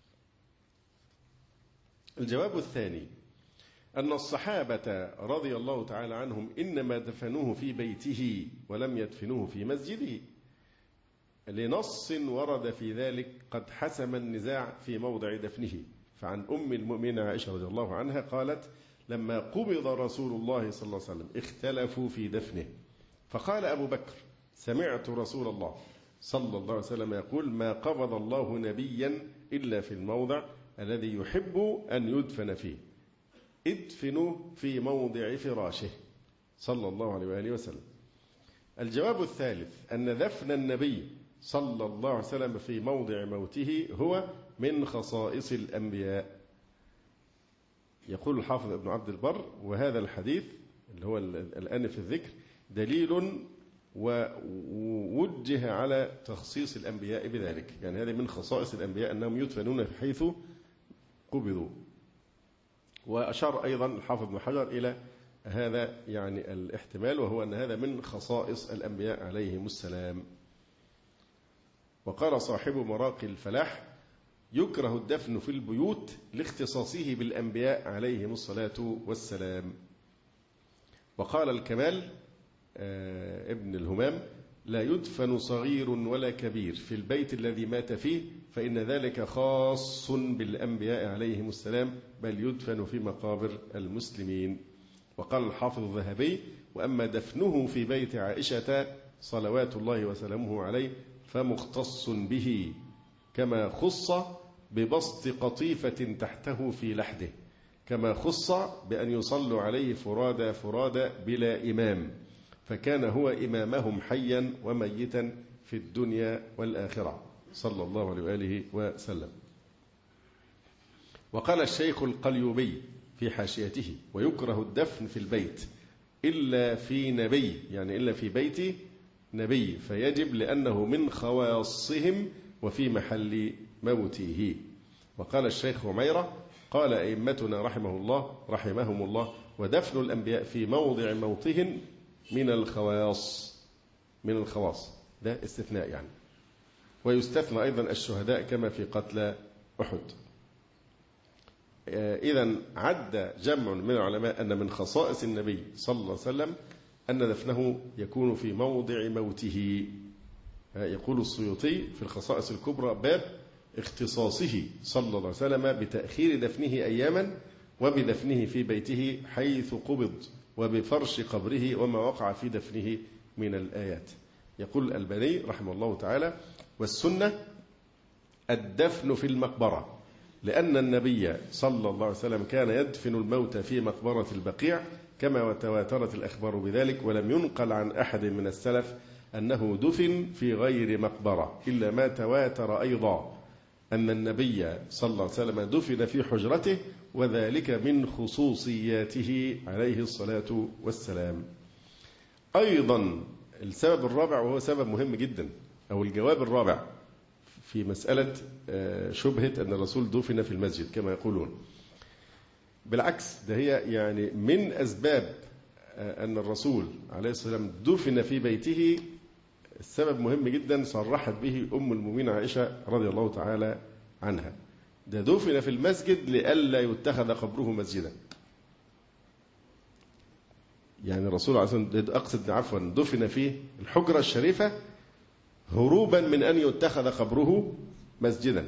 الجواب الثاني أن الصحابة رضي الله تعالى عنهم إنما دفنوه في بيته ولم يدفنوه في مسجده، لنص ورد في ذلك قد حسم النزاع في موضع دفنه. فعن أم المؤمنين عائشة رضي الله عنها قالت: لما قبض رسول الله صلى الله عليه وسلم اختلفوا في دفنه، فقال أبو بكر: سمعت رسول الله صلى الله عليه وسلم يقول: ما قبض الله نبيا إلا في الموضع الذي يحب أن يدفن فيه، ادفنوا في موضع فراشه صلى الله عليه وآله وسلم. الجواب الثالث أن دفن النبي صلى الله عليه وسلم في موضع موته هو من خصائص الأنبياء. يقول الحافظ ابن عبد البر: وهذا الحديث اللي هو الآن في الذكر دليل ووجه على تخصيص الأنبياء بذلك، يعني هذا من خصائص الأنبياء أنهم يدفنون حيث قبضوا. وأشار أيضا الحافظ ابن حجر إلى هذا يعني الاحتمال، وهو أن هذا من خصائص الأنبياء عليهم السلام. وقال صاحب مراقي الفلاح: يكره الدفن في البيوت لاختصاصه بالأنبياء عليهم الصلاة والسلام. وقال الكمال ابن الهمام: لا يدفن صغير ولا كبير في البيت الذي مات فيه، فإن ذلك خاص بالأنبياء عليهم السلام، بل يدفن في مقابر المسلمين. وقال الحافظ الذهبي: وأما دفنه في بيت عائشة صلوات الله وسلامه عليه فمختص به، كما خص ببسط قطيفة تحته في لحده، كما خص بأن يصلوا عليه فرادى فرادى بلا إمام، فكان هو إمامهم حيا وميتا في الدنيا والآخرة صلى الله عليه وآله وسلم. وقال الشيخ القليوبي في حاشيته: ويكره الدفن في البيت إلا في نبي، يعني إلا في بيت نبي، فيجب لأنه من خواصهم وفي محل موته. وقال الشيخ عميرة: قال أئمتنا رحمهم الله: ودفن الأنبياء في موضع موتهم من الخواص، ده استثناء يعني. ويستثنى أيضا الشهداء كما في قتلى أحد. إذن عد جمع من العلماء أن من خصائص النبي صلى الله عليه وسلم أن دفنه يكون في موضع موته. يقول السيوطي في الخصائص الكبرى: باب اختصاصه صلى الله عليه وسلم بتأخير دفنه أياما، وبدفنه في بيته حيث قبض، وبفرش قبره وما وقع في دفنه من الآيات. يقول الألباني رحمه الله تعالى: والسنة الدفن في المقبرة، لأن النبي صلى الله عليه وسلم كان يدفن الموت في مقبرة البقيع، كما تواترت الأخبار بذلك، ولم ينقل عن أحد من السلف أنه دفن في غير مقبرة، إلا ما تواتر أيضا أن النبي صلى الله عليه وسلم دفن في حجرته، وذلك من خصوصياته عليه الصلاة والسلام. أيضا السبب الرابع، وهو سبب مهم جدا، أو الجواب الرابع في مسألة شبهة أن الرسول دفن في المسجد كما يقولون، بالعكس ده هي يعني من أسباب أن الرسول عليه الصلاة والسلام دفن في بيته. السبب مهم جدا صرحت به أم المؤمنين عائشة رضي الله تعالى عنها: ده دفن في المسجد لئلا يتخذ قبره مسجدا. يعني الرسول عليه الصلاة والسلام دفن في الحجرة الشريفة هروبا من أن يتخذ قبره مسجدا.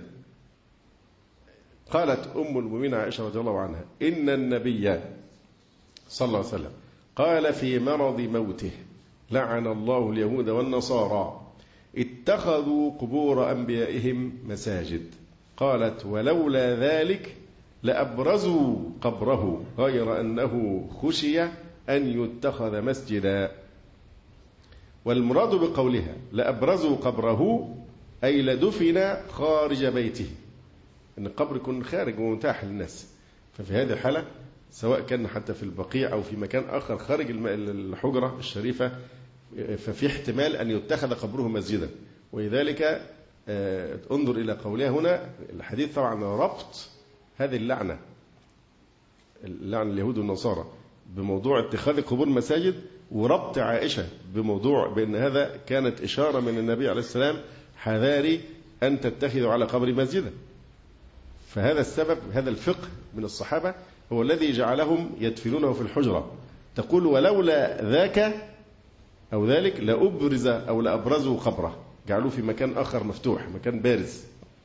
قالت أم المؤمنين عائشة رضي الله عنها: إن النبي صلى الله عليه وسلم قال في مرض موته: لعن الله اليهود والنصارى اتخذوا قبور أنبيائهم مساجد. قالت ولولا ذلك لأبرزوا قبره غير أنه خشي أن يتخذ مسجدا. والمراد بقولها لأبرزوا قبره أي لدفن خارج بيته، أن القبر يكون خارج ومتاح للناس. ففي هذه الحالة سواء كان حتى في البقيع أو في مكان آخر خارج الحجرة الشريفة ففي احتمال أن يتخذ قبره مسجدا. ولذلك انظر إلى قولها هنا الحديث طبعا ربط هذه اللعنة اليهود والنصارى بموضوع اتخاذ قبور مساجد، وربط عائشة بموضوع بأن هذا كانت إشارة من النبي عليه السلام حذاري أن تتخذوا على قبر مسجدا. فهذا السبب، هذا الفقه من الصحابة هو الذي جعلهم يدفنونه في الحجرة. تقول ولولا ذاك أو ذلك لأبرز أو لأبرزوا قبره، جعلوه في مكان آخر مفتوح، مكان بارز.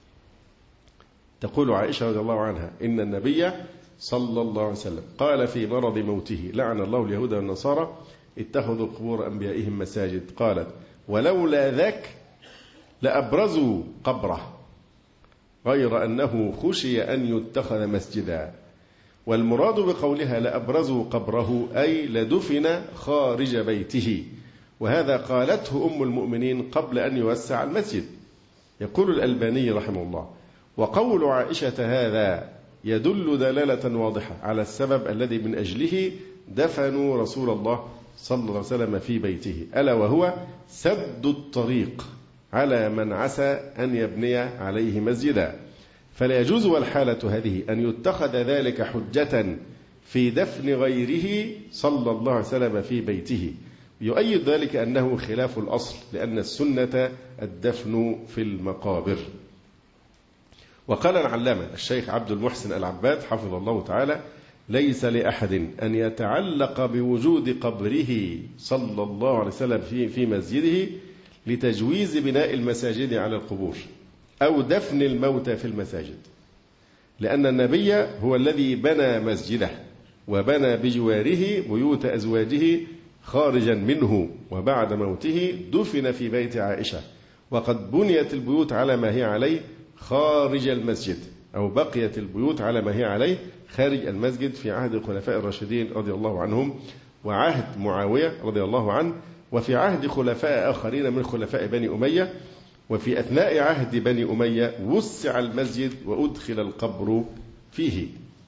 تقول عائشة رضي الله عنها إن النبي صلى الله عليه وسلم قال في مرض موته لعن الله اليهود والنصارى اتخذوا قبور أنبيائهم مساجد. قالت ولولا ذاك لأبرزوا قبره غير أنه خشي أن يتخذ مسجدا. والمراد بقولها لأبرزوا قبره أي لدفن خارج بيته، وهذا قالته أم المؤمنين قبل أن يوسع المسجد. يقول الألباني رحمه الله وقول عائشة هذا يدل دلالة واضحة على السبب الذي من أجله دفنوا رسول الله صلى الله عليه وسلم في بيته، ألا وهو سد الطريق على من عسى أن يبني عليه مسجدا. فلا يجوز والحالة هذه أن يتخذ ذلك حجة في دفن غيره صلى الله عليه وسلم في بيته. يؤيد ذلك أنه خلاف الأصل، لأن السنة الدفن في المقابر. وقال العلامة الشيخ عبد المحسن العباد حفظه الله تعالى ليس لأحد أن يتعلق بوجود قبره صلى الله عليه وسلم في مسجده لتجويز بناء المساجد على القبور أو دفن الموتى في المساجد، لأن النبي هو الذي بنى مسجده وبنى بجواره بيوت أزواجه خارجا منه، وبعد موته دفن في بيت عائشة، وقد بنيت البيوت على ما هي عليه خارج المسجد، أو بقيت البيوت على ما هي عليه خارج المسجد في عهد الخلفاء الراشدين رضي الله عنهم وعهد معاوية رضي الله عنه، وفي عهد خلفاء آخرين من خلفاء بني أمية. وفي أثناء عهد بني أمية وسع المسجد وأدخل القبر فيه.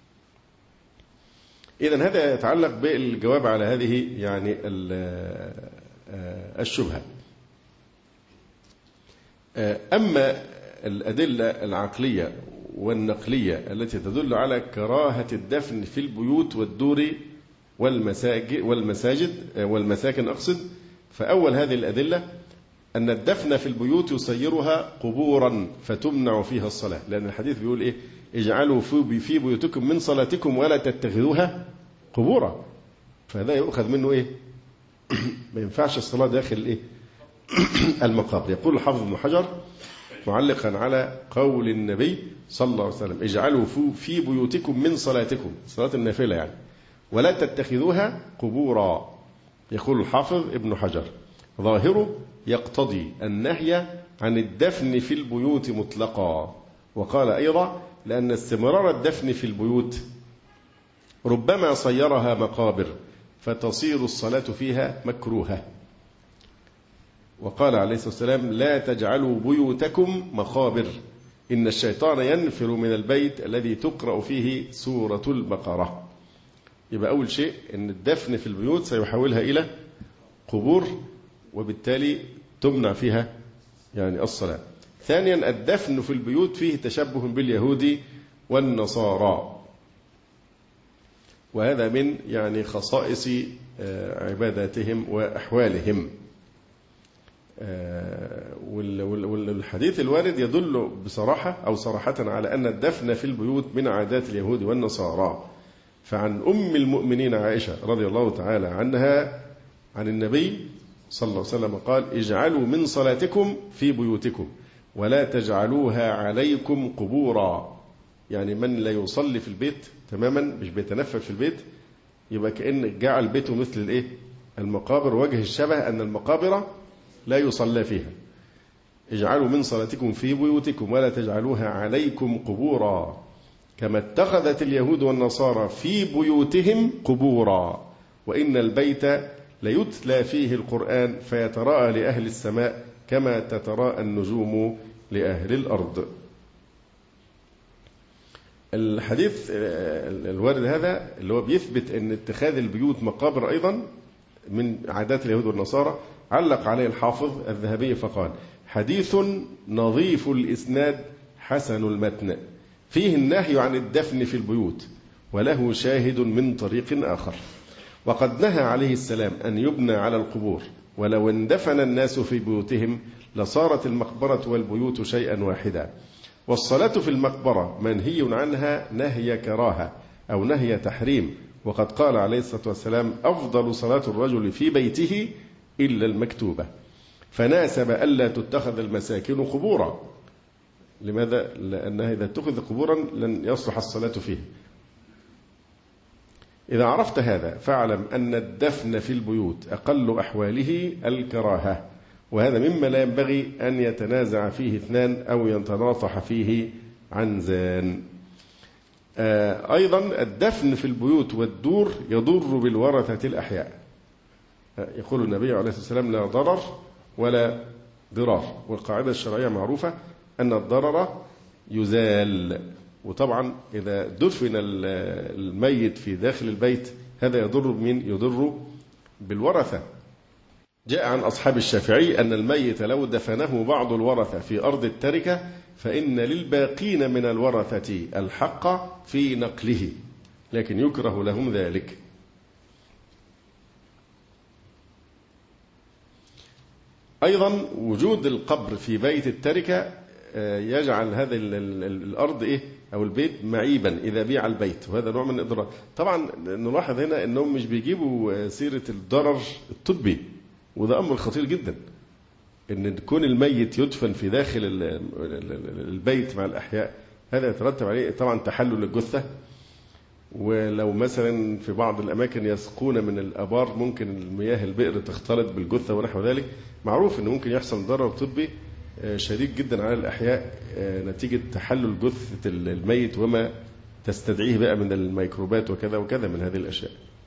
إذن هذا يتعلق بالجواب على هذه يعني الشبهة. أما الأدلة العقلية والنقلية التي تدل على كراهة الدفن في البيوت والدور والمساكن أقصد، فأول هذه الأدلة أن الدفن في البيوت يسيرها قبورا فتمنع فيها الصلاة، لأن الحديث بيقول إيه؟ اجعلوا في بيوتكم من صلاتكم ولا تتخذوها قبورا. فهذا يؤخذ منه إيه؟ ما ينفعش الصلاة داخل إيه؟ المقابر. يقول الحافظ ابن حجر معلقا على قول النبي صلى الله عليه وسلم اجعلوا في بيوتكم من صلاتكم، صلاة النافلة يعني، ولا تتخذوها قبورا. يقول الحافظ ابن حجر ظاهره يقتضي النهي عن الدفن في البيوت مطلقا. وقال أيضا لأن استمرار الدفن في البيوت ربما صيرها مقابر فتصير الصلاة فيها مكروهة. وقال عليه الصلاة والسلام لا تجعلوا بيوتكم مقابر إن الشيطان ينفر من البيت الذي تقرأ فيه سورة البقرة. يبقى أول شيء أن الدفن في البيوت سيحولها إلى قبور، وبالتالي تمنع فيها يعني الصلاة. ثانيا الدفن في البيوت فيه تشبه باليهود والنصارى، وهذا من يعني خصائص عباداتهم وأحوالهم. والحديث الوارد يدل بصراحة أو صراحة على أن الدفن في البيوت من عادات اليهود والنصارى. فعن أم المؤمنين عائشة رضي الله تعالى عنها عن النبي صلى الله عليه وسلم قال اجعلوا من صلاتكم في بيوتكم ولا تجعلوها عليكم قبورا. يعني من لا يصلي في البيت تماما، مش بيتنفل في البيت، يبقى كأن جعل بيته مثل المقابر. وجه الشبه أن المقابر لا يصلى فيها، اجعلوا من صلاتكم في بيوتكم ولا تجعلوها عليكم قبورا كما اتخذت اليهود والنصارى في بيوتهم قبورا وإن البيت ليتلى فيه القرآن فيتراءى لأهل السماء كما تتراءى النجوم لأهل الأرض. الحديث الوارد هذا اللي هو بيثبت أن اتخاذ البيوت مقابر أيضا من عادات اليهود والنصارى علق عليه الحافظ الذهبي فقال: حديث نظيف الإسناد حسن المتن فيه النهي عن الدفن في البيوت وله شاهد من طريق آخر. وقد نهى عليه السلام أن يبنى على القبور ولو اندفن الناس في بيوتهم لصارت المقبرة والبيوت شيئا واحدا. والصلاة في المقبرة منهي عنها نهي كراهة أو نهي تحريم. وقد قال عليه الصلاة والسلام: أفضل صلاة الرجل في بيته إلا المكتوبة. فناسب ألا تتخذ المساكن قبورا. لماذا؟ لأنها إذا اتخذ قبورا لن يصلح الصلاة فيه. إذا عرفت هذا فاعلم أن الدفن في البيوت أقل أحواله الكراهة، وهذا مما لا ينبغي أن يتنازع فيه اثنان أو يتناصح فيه عنزان. أيضا الدفن في البيوت والدور يضر بالورثة الأحياء. يقول النبي عليه الصلاة والسلام: لا ضرر ولا ضرار. والقاعدة الشرعية معروفة أن الضرر يزال. وطبعا إذا دفن الميت في داخل البيت هذا يضر بمن؟ يضر بالورثة. جاء عن أصحاب الشافعي أن الميت لو دفنه بعض الورثة في أرض التركة فإن للباقين من الورثة الحق في نقله، لكن يكره لهم ذلك. أيضا وجود القبر في بيت التركة يجعل هذه الأرض أو البيت معيبا إذا بيع البيت، وهذا نوع من الإضرار. طبعا نلاحظ هنا أنهم مش بيجيبوا سيرة الضرر الطبي، وده أمر خطير جدا، أن يكون الميت يدفن في داخل البيت مع الأحياء. هذا يترتب عليه طبعا تحلل الجثة، ولو مثلا في بعض الأماكن يسقون من الآبار ممكن المياه البئر تختلط بالجثة ونحو ذلك. معروف أنه ممكن يحصل ضرر طبي شديد جدا على الأحياء نتيجة تحلل جثة الميت وما تستدعيه بقى من الميكروبات وكذا وكذا من هذه الأشياء.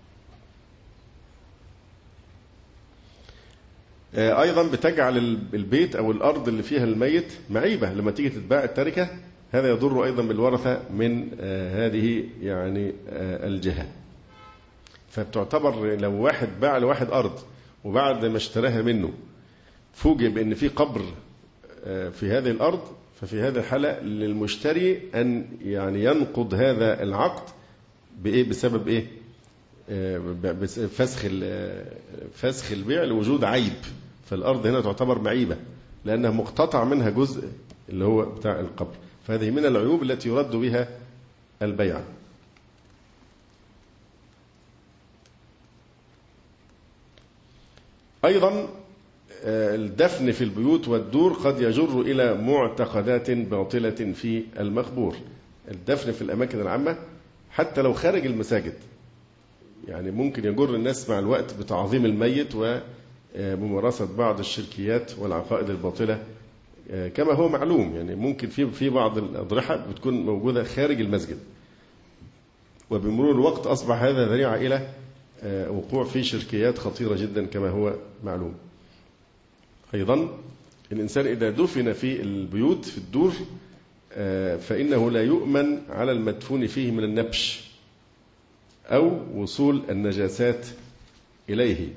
أيضا بتجعل البيت أو الأرض اللي فيها الميت معيبة لما تيجي تتباع التركة. هذا يضر أيضا بالورثة من هذه يعني الجهة. فبتعتبر لو واحد باع لواحد أرض وبعد ما اشتراها منه فوجئ بأن في قبر في هذه الأرض، ففي هذه الحالة للمشتري أن يعني ينقض هذا العقد بسبب فسخ البيع لوجود عيب. فالأرض هنا تعتبر معيبة لأنها مقتطع منها جزء اللي هو بتاع القبر. فهذه من العيوب التي يرد بها البيع. أيضا الدفن في البيوت والدور قد يجر إلى معتقدات باطلة في المقبور. الدفن في الأماكن العامة حتى لو خارج المساجد يعني ممكن يجر الناس مع الوقت بتعظيم الميت وممارسة بعض الشركيات والعقائد الباطلة كما هو معلوم. يعني ممكن في بعض الأضرحة بتكون موجودة خارج المسجد، وبمرور الوقت أصبح هذا ذريعة إلى وقوع في شركيات خطيرة جدا كما هو معلوم. أيضا الإنسان إذا دفن في البيوت في الدور فإنه لا يؤمن على المدفون فيه من النبش أو وصول النجاسات إليه.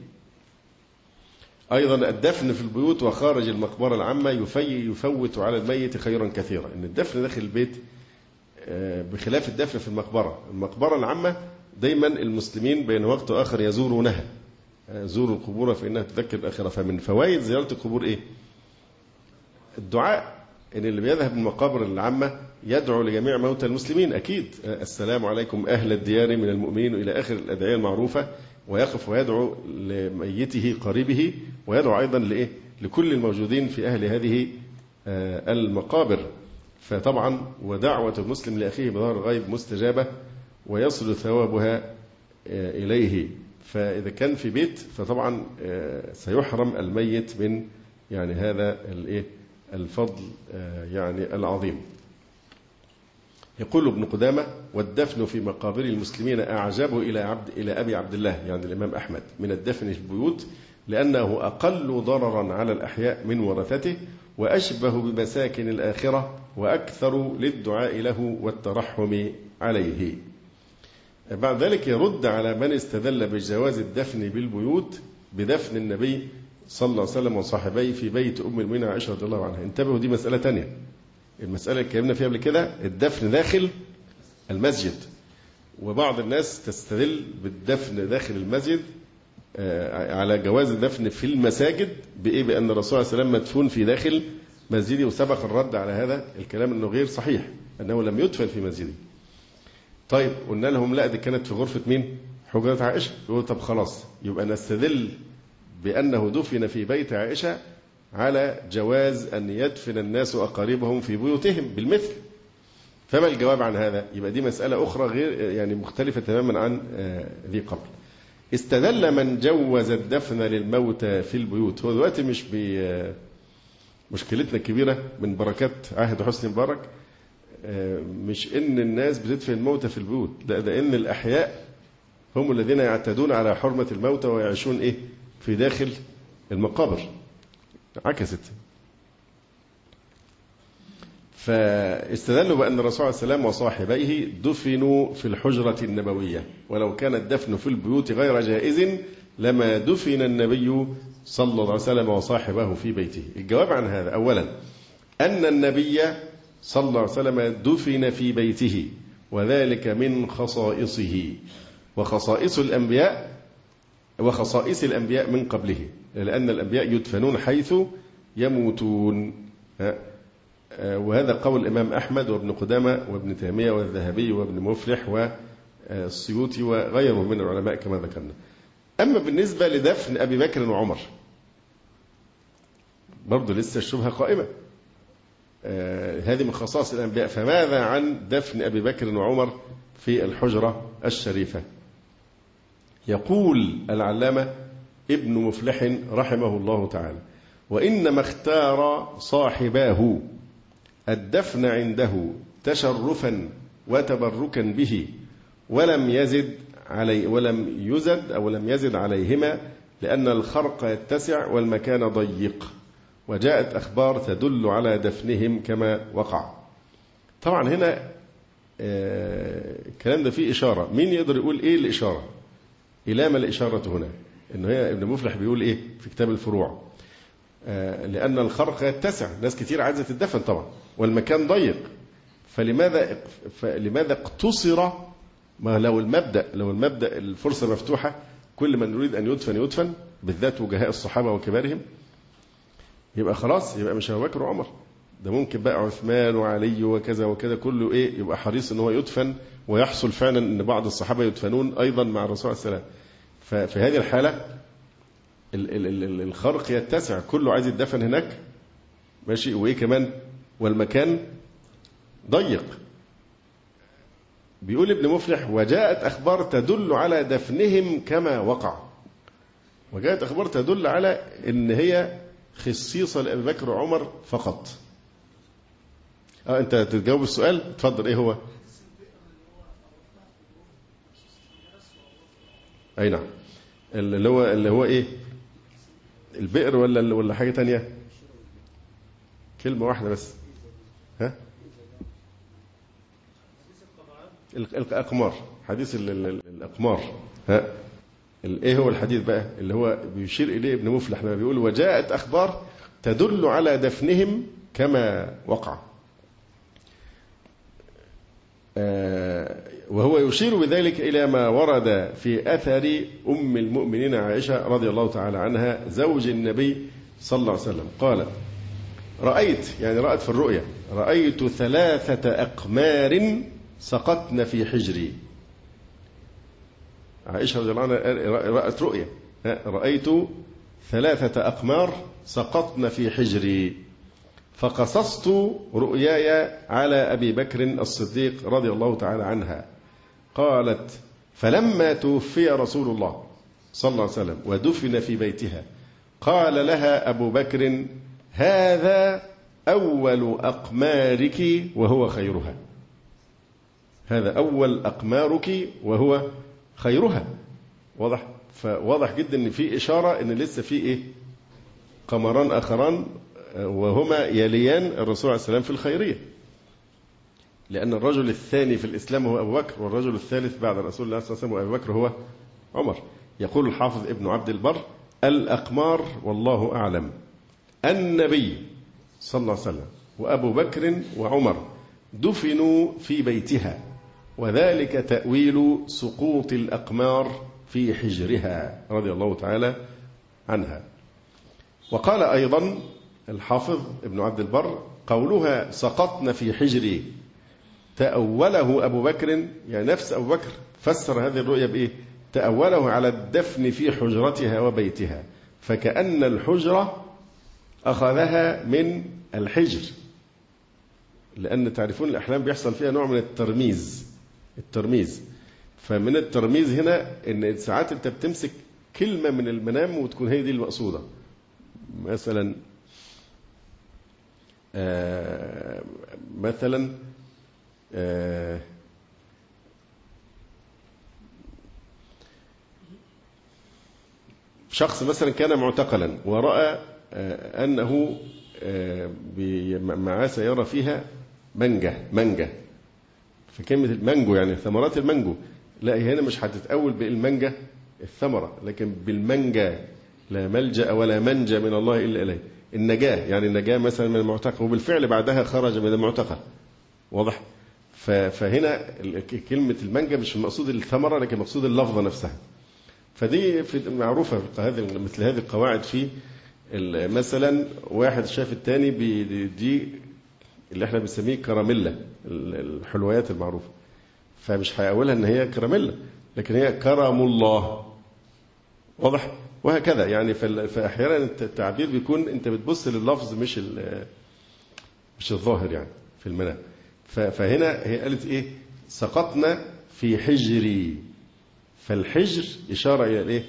أيضا الدفن في البيوت وخارج المقبرة العامة يفوت على الميت خيرا كثيرا. إن الدفن داخل البيت بخلاف الدفن في المقبرة العامة دايما المسلمين بين وقت آخر يزورونها. زوروا القبور فإنها تذكر الآخرة. فمن فوائد زيارة القبور الدعاء. إن اللي بيذهب المقابر العامة يدعو لجميع موتى المسلمين أكيد، السلام عليكم أهل الديار من المؤمنين إلى آخر الأدعية المعروفة، ويقف ويدعو لميته قريبه، ويدعو أيضا لكل الموجودين في أهل هذه المقابر. فطبعا ودعوة المسلم لأخيه بظهر الغيب مستجابة ويصل ثوابها إليه. فإذا كان في بيت فطبعا سيحرم الميت من يعني هذا الفضل يعني العظيم. يقول ابن قدامة: والدفن في مقابر المسلمين أعجب إلى أبي عبد الله يعني الإمام أحمد من الدفن في البيوت، لأنه أقل ضررا على الأحياء من ورثته، وأشبه بمساكن الآخرة، وأكثر للدعاء له والترحم عليه. بعد ذلك يرد على من استدل بجواز الدفن بالبيوت بدفن النبي صلى الله عليه وسلم وصاحبيه في بيت أم المؤمنين عائشة رضي الله عنها. انتبهوا، دي مسألة تانية. المسألة اللي اتكلمنا فيها قبل كده الدفن داخل المسجد، وبعض الناس تستدل بالدفن داخل المسجد على جواز الدفن في المساجد بإيه؟ بأن الرسول صلى الله عليه وسلم مدفون في داخل مسجده، وسبق الرد على هذا الكلام أنه غير صحيح، أنه لم يدفن في مسجده. طيب قلنا لهم لا، دي كانت في غرفة مين؟ حجرة عائشة. يقول طب خلاص، يبقى نستدل بأنه دفن في بيت عائشة على جواز أن يدفن الناس أقاربهم في بيوتهم بالمثل. فما الجواب عن هذا؟ يبقى دي مسألة أخرى غير يعني مختلفة تماما عن ذي قبل. استدل من جوز الدفن للموتى في البيوت. هو دلوقتي مش مشكلتنا الكبيرة من بركات عهد حسني مبارك مش إن الناس بتدفن الموتى في البيوت، لا، ده إن الأحياء هم الذين يعتدون على حرمة الموتى ويعيشون إيه؟ في داخل المقابر. عكست. فاستدلوا بأن الرسول عليه السلام وصاحبيه دفنوا في الحجرة النبوية، ولو كان الدفن في البيوت غير جائز لما دفن النبي صلى الله عليه وسلم وصاحبه في بيته. الجواب عن هذا: أولا أن النبي صلى الله عليه وسلم دفن في بيته، وذلك من خصائصه وخصائص الأنبياء من قبله، لأن الأنبياء يدفنون حيث يموتون. وهذا قول الإمام أحمد وابن قدامة وابن تيمية والذهبي وابن مفلح والسيوطي وغيره من العلماء كما ذكرنا. أما بالنسبة لدفن أبي بكر وعمر برضو لسه الشبهة قائمة. هذه من خصائص الأنبياء، فماذا عن دفن أبي بكر وعمر في الحجرة الشريفة؟ يقول العلامة ابن مفلح رحمه الله تعالى: وإنما اختار صاحباه الدفن عنده تشرفا وتبركا به، ولم يزد عليهما، لأن الخرق يتسع والمكان ضيق، وجاءت أخبار تدل على دفنهم كما وقع. طبعا هنا الكلام ده فيه إشارة. مين يقدر يقول إيه الإشارة؟ إلى ما الإشارة هنا؟ إنه هي ابن مفلح بيقول إيه في كتاب الفروع؟ لأن الخرق يتسع، ناس كتير عايزة تدفن طبعا، والمكان ضيق، فلماذا اقتصر؟ ما لو المبدأ الفرصة مفتوحة، كل من يريد أن يدفن بالذات وجهاء الصحابة وكبارهم، يبقى خلاص، يبقى مش أبو بكر وعمر، ده ممكن بقى عثمان وعلي وكذا وكذا كله إيه، يبقى حريص إن هو يدفن، ويحصل فعلا إن بعض الصحابة يدفنون أيضا مع الرسول عليه السلام. ففي هذه الحالة الخرق يتسع، كله عايز يدفن هناك، ماشي، وإيه كمان، والمكان ضيق. بيقول ابن مفلح: وجاءت أخبار تدل على دفنهم كما وقع. وجاءت أخبار تدل على إن هي خصيصة لأبي بكر وعمر فقط. أنت تجاوب السؤال، اتفضل. إيه هو؟ أي نعم، اللي هو إيه، البئر ولا حاجة تانية؟ كلمة واحدة بس. ها؟ الأقمار، حديث الأقمار. ها؟ إيه هو الحديث بقى اللي هو بيشير إليه ابن مفلح لما بيقول وجاءت أخبار تدل على دفنهم كما وقع؟ وهو يشير بذلك إلى ما ورد في أثر أم المؤمنين عائشة رضي الله تعالى عنها زوج النبي صلى الله عليه وسلم، قالت: رأت في الرؤيا، رأيت 3 أقمار سقطن في حجري. عائشة رضي الله عنها رأت رؤيا، رأيت 3 أقمار سقطن في حجري، فقصصت رؤياي على أبي بكر الصديق رضي الله تعالى عنها. قالت: فلما توفي رسول الله صلى الله عليه وسلم ودفن في بيتها، قال لها أبو بكر: هذا أول أقمارك وهو خيرها. هذا أول أقمارك وهو خيرها. واضح؟ فواضح جدا إن في إشارة إن لسه في إيه؟ قمران آخران وهما يليان الرسول عليه السلام في الخيرية، لأن الرجل الثاني في الإسلام هو أبو بكر، والرجل الثالث بعد رسول الله صلى الله عليه وسلم وأبي بكر هو عمر. يقول الحافظ ابن عبد البر: الأقمار والله أعلم النبي صلى الله عليه وسلم وأبو بكر وعمر دفنوا في بيتها، وذلك تأويل سقوط الأقمار في حجرها رضي الله تعالى عنها. وقال أيضا الحافظ ابن عبد البر: قولها سقطن في حجري تأوله أبو بكر، يعني نفس أبو بكر فسر هذه الرؤيا بإيه؟ تأوله على الدفن في حجرتها وبيتها، فكأن الحجرة أخذها من الحجر، لأن تعرفون الأحلام بيحصل فيها نوع من الترميز. فمن الترميز هنا إن ساعات أنت بتمسك كلمة من المنام وتكون هي دي المقصودة. مثلا شخص مثلا كان معتقلا ورأى أنه معاه سيارة فيها منجة، فكلمة المانجو يعني ثمرات المانجو، لا هنا مش هتتأول بالمانجا الثمرة، لكن بالمانجا لا ملجأ ولا منجا من الله إلا إليه، النجاة يعني النجاة مثلا من المعتقل، وبالفعل بعدها خرج من المعتقل. واضح؟ فهنا كلمة المانجا مش مقصود الثمرة، لكن مقصود اللفظة نفسها. فدي معروفة مثل هذه القواعد في مثلا واحد شاف التاني دي اللي احنا بنسميه كراميلا، الحلويات المعروفة، فمش هيقولها ان هي كراميلا، لكن هي كرم الله. واضح؟ وهكذا يعني. فأحيانا التعبير بيكون انت بتبص لللفظ مش الظاهر يعني في المنام. فهنا هي قالت ايه؟ سقطنا في حجري، فالحجر إشارة إلى الايه؟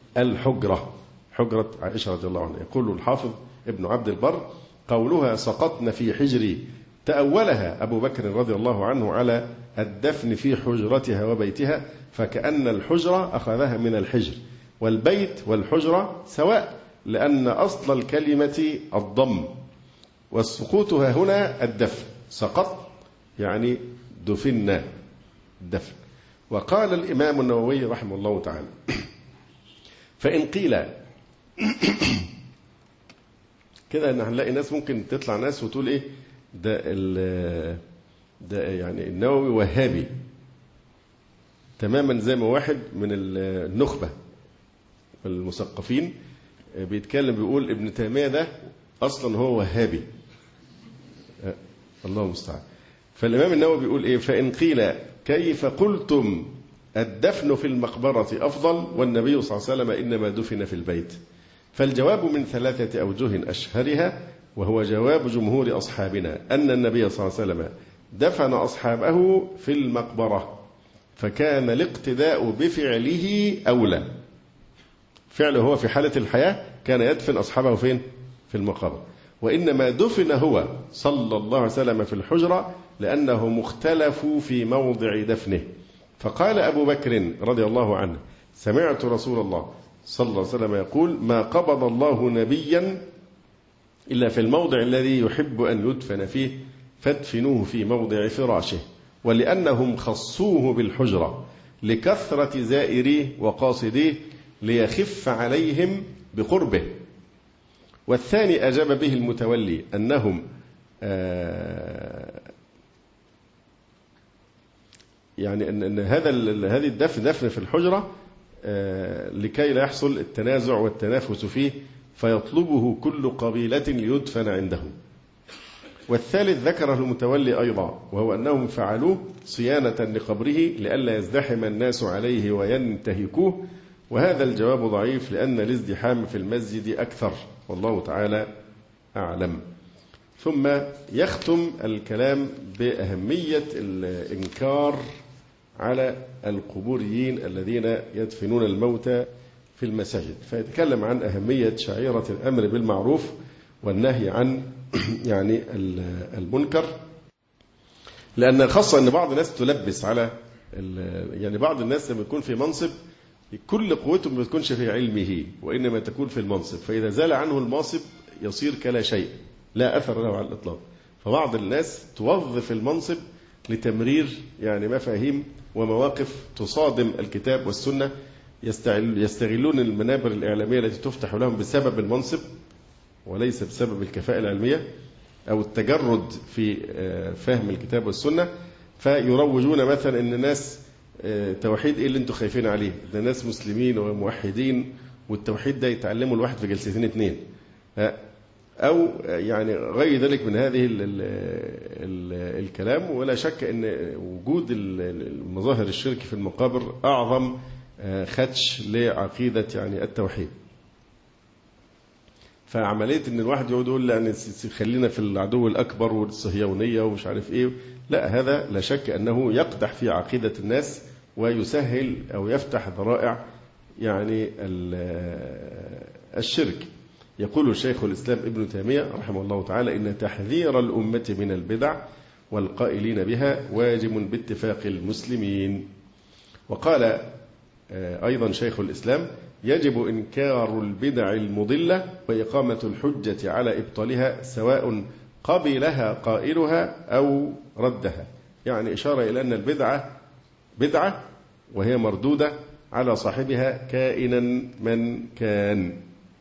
حجرة عائشة رضي الله عنها. يقول الحافظ ابن عبد البر: قولها سقطنا في حجري تأولها أبو بكر رضي الله عنه على الدفن في حجرتها وبيتها، فكأن الحجرة أخذها من الحجر، والبيت والحجرة سواء، لأن أصل الكلمة الضم، والسقوطها هنا الدفن. سقط يعني دفنا الدفن. وقال الإمام النووي رحمه الله تعالى: فإن قيل كده ان هنلاقي ناس ممكن تطلع ناس وتقول ايه ده يعني النووي وهابي تماما، زي ما واحد من النخبة المثقفين بيتكلم بيقول ابن تيمية ده اصلا هو وهابي. الله المستعان. فالامام النووي بيقول ايه؟ فإن قيل كيف قلتم الدفن في المقبرة أفضل والنبي صلى الله عليه وسلم إنما دفن في البيت؟ فالجواب من 3 أوجه أشهرها، وهو جواب جمهور أصحابنا، أن النبي صلى الله عليه وسلم دفن أصحابه في المقبرة، فكان الاقتداء بفعله أولى. فعله هو في حالة الحياة كان يدفن أصحابه فين؟ في المقابر. وإنما دفن هو صلى الله عليه وسلم في الحجرة لأنه مختلف في موضع دفنه. فقال أبو بكر رضي الله عنه: سمعت رسول الله صلى الله عليه وسلم يقول: ما قبض الله نبيا إلا في الموضع الذي يحب أن يدفن فيه، فادفنوه في موضع فراشه. ولأنهم خصوه بالحجرة لكثرة زائريه وقاصديه ليخف عليهم بقربه. والثاني أجاب به المتولي أنهم يعني أن هذه الدفن في الحجرة لكي لا يحصل التنازع والتنافس فيه، فيطلبه كل قبيلة ليدفن عندهم. والثالث ذكره المتولي أيضا، وهو أنهم فعلوه صيانة لقبره لئلا يزدحم الناس عليه وينتهكوه. وهذا الجواب ضعيف لأن الازدحام في المسجد أكثر، والله تعالى أعلم. ثم يختم الكلام بأهمية الإنكار على القبوريين الذين يدفنون الموتى في المساجد، فيتكلم عن أهمية شعيرة الأمر بالمعروف والنهي عن يعني المنكر، لأن خاصة أن بعض الناس تلبس على يعني بعض الناس لما يكون في منصب كل قوته ما تكونش في علمه وإنما تكون في المنصب، فإذا زال عنه المنصب يصير كلا شيء لا أثر له على الإطلاق. فبعض الناس توظف المنصب لتمرير يعني مفاهيم ومواقف تصادم الكتاب والسنة، يستغلون المنابر الإعلامية التي تفتح لهم بسبب المنصب وليس بسبب الكفاءة العلمية أو التجرد في فهم الكتاب والسنة، فيروجون مثلا إن الناس توحيد إيه اللي أنتم خايفين عليه، ده ناس مسلمين وموحدين والتوحيد ده يتعلموا الواحد في جلستين 2، أو يعني غير ذلك من هذه الكلام. ولا شك أن وجود المظاهر الشرك في المقابر أعظم خدش لعقيدة يعني التوحيد. فعملية أن الواحد يقول يعني خلينا في العدو الأكبر والصهيونية ومش عارف إيه، لا، هذا لا شك أنه يقدح في عقيدة الناس ويسهل أو يفتح ذرائع يعني الشرك. يقول الشيخ الإسلام ابن تيمية رحمه الله تعالى: إن تحذير الأمة من البدع والقائلين بها واجب باتفاق المسلمين. وقال أيضا شيخ الإسلام: يجب إنكار البدع المضلة وإقامة الحجة على إبطالها سواء قبلها قائلها أو ردها. يعني إشارة إلى أن البدعة بدعة وهي مردودة على صاحبها كائنا من كان.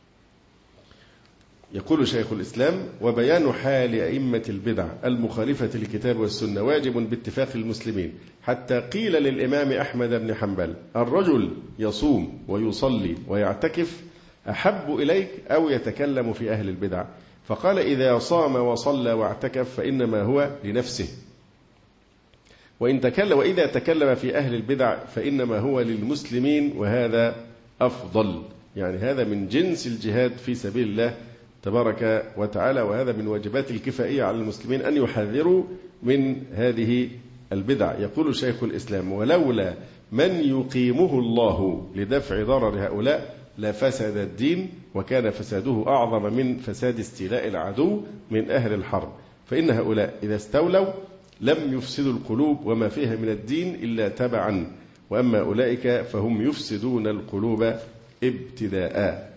يقول شيخ الإسلام: وبيان حال أئمة البدع المخالفة للكتاب والسنة واجب باتفاق المسلمين، حتى قيل للإمام أحمد بن حنبل: الرجل يصوم ويصلي ويعتكف أحب إليك أو يتكلم في أهل البدع؟ فقال: إذا صام وصلى واعتكف فإنما هو لنفسه، وإذا تكلم في أهل البدع فإنما هو للمسلمين، وهذا أفضل. يعني هذا من جنس الجهاد في سبيل الله تبارك وتعالى، وهذا من واجبات الكفائية على المسلمين أن يحذروا من هذه البدع. يقول شيخ الإسلام: ولولا من يقيمه الله لدفع ضرر هؤلاء لفسد الدين، وكان فساده أعظم من فساد استيلاء العدو من أهل الحرب، فإن هؤلاء إذا استولوا لم يفسدوا القلوب وما فيها من الدين إلا تبعا، وأما أولئك فهم يفسدون القلوب ابتداء.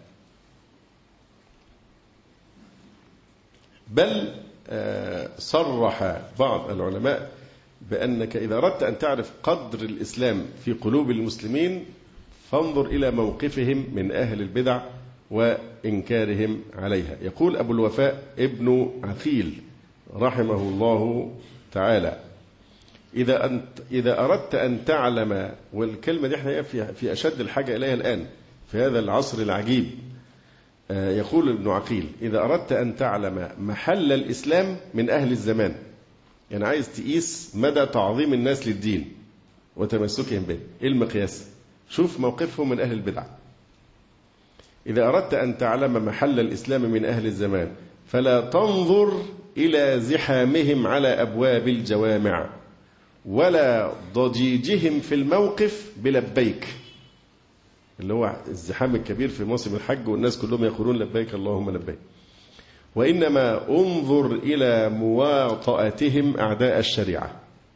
بل صرح بعض العلماء بأنك إذا أردت أن تعرف قدر الإسلام في قلوب المسلمين فانظر إلى موقفهم من أهل البدع وإنكارهم عليها. يقول أبو الوفاء ابن عقيل رحمه الله تعالى: إذا أردت أن تعلم، والكلمة دي احنا في أشد الحاجة إليها الآن في هذا العصر العجيب، يقول ابن عقيل: إذا أردت أن تعلم محل الإسلام من أهل الزمان، يعني عايز تقيس مدى تعظيم الناس للدين وتمسكهم به، إيه المقياس؟ شوف موقفهم من أهل البدع. إذا أردت أن تعلم محل الإسلام من أهل الزمان فلا تنظر إلى زحامهم على أبواب الجوامع ولا ضجيجهم في الموقف بلبيك، اللي هو الزحام الكبير في موسم الحج والناس كلهم يقولون لبيك اللهم لبيك، وإنما انظر إلى مواطأتهم أعداء الشريعة.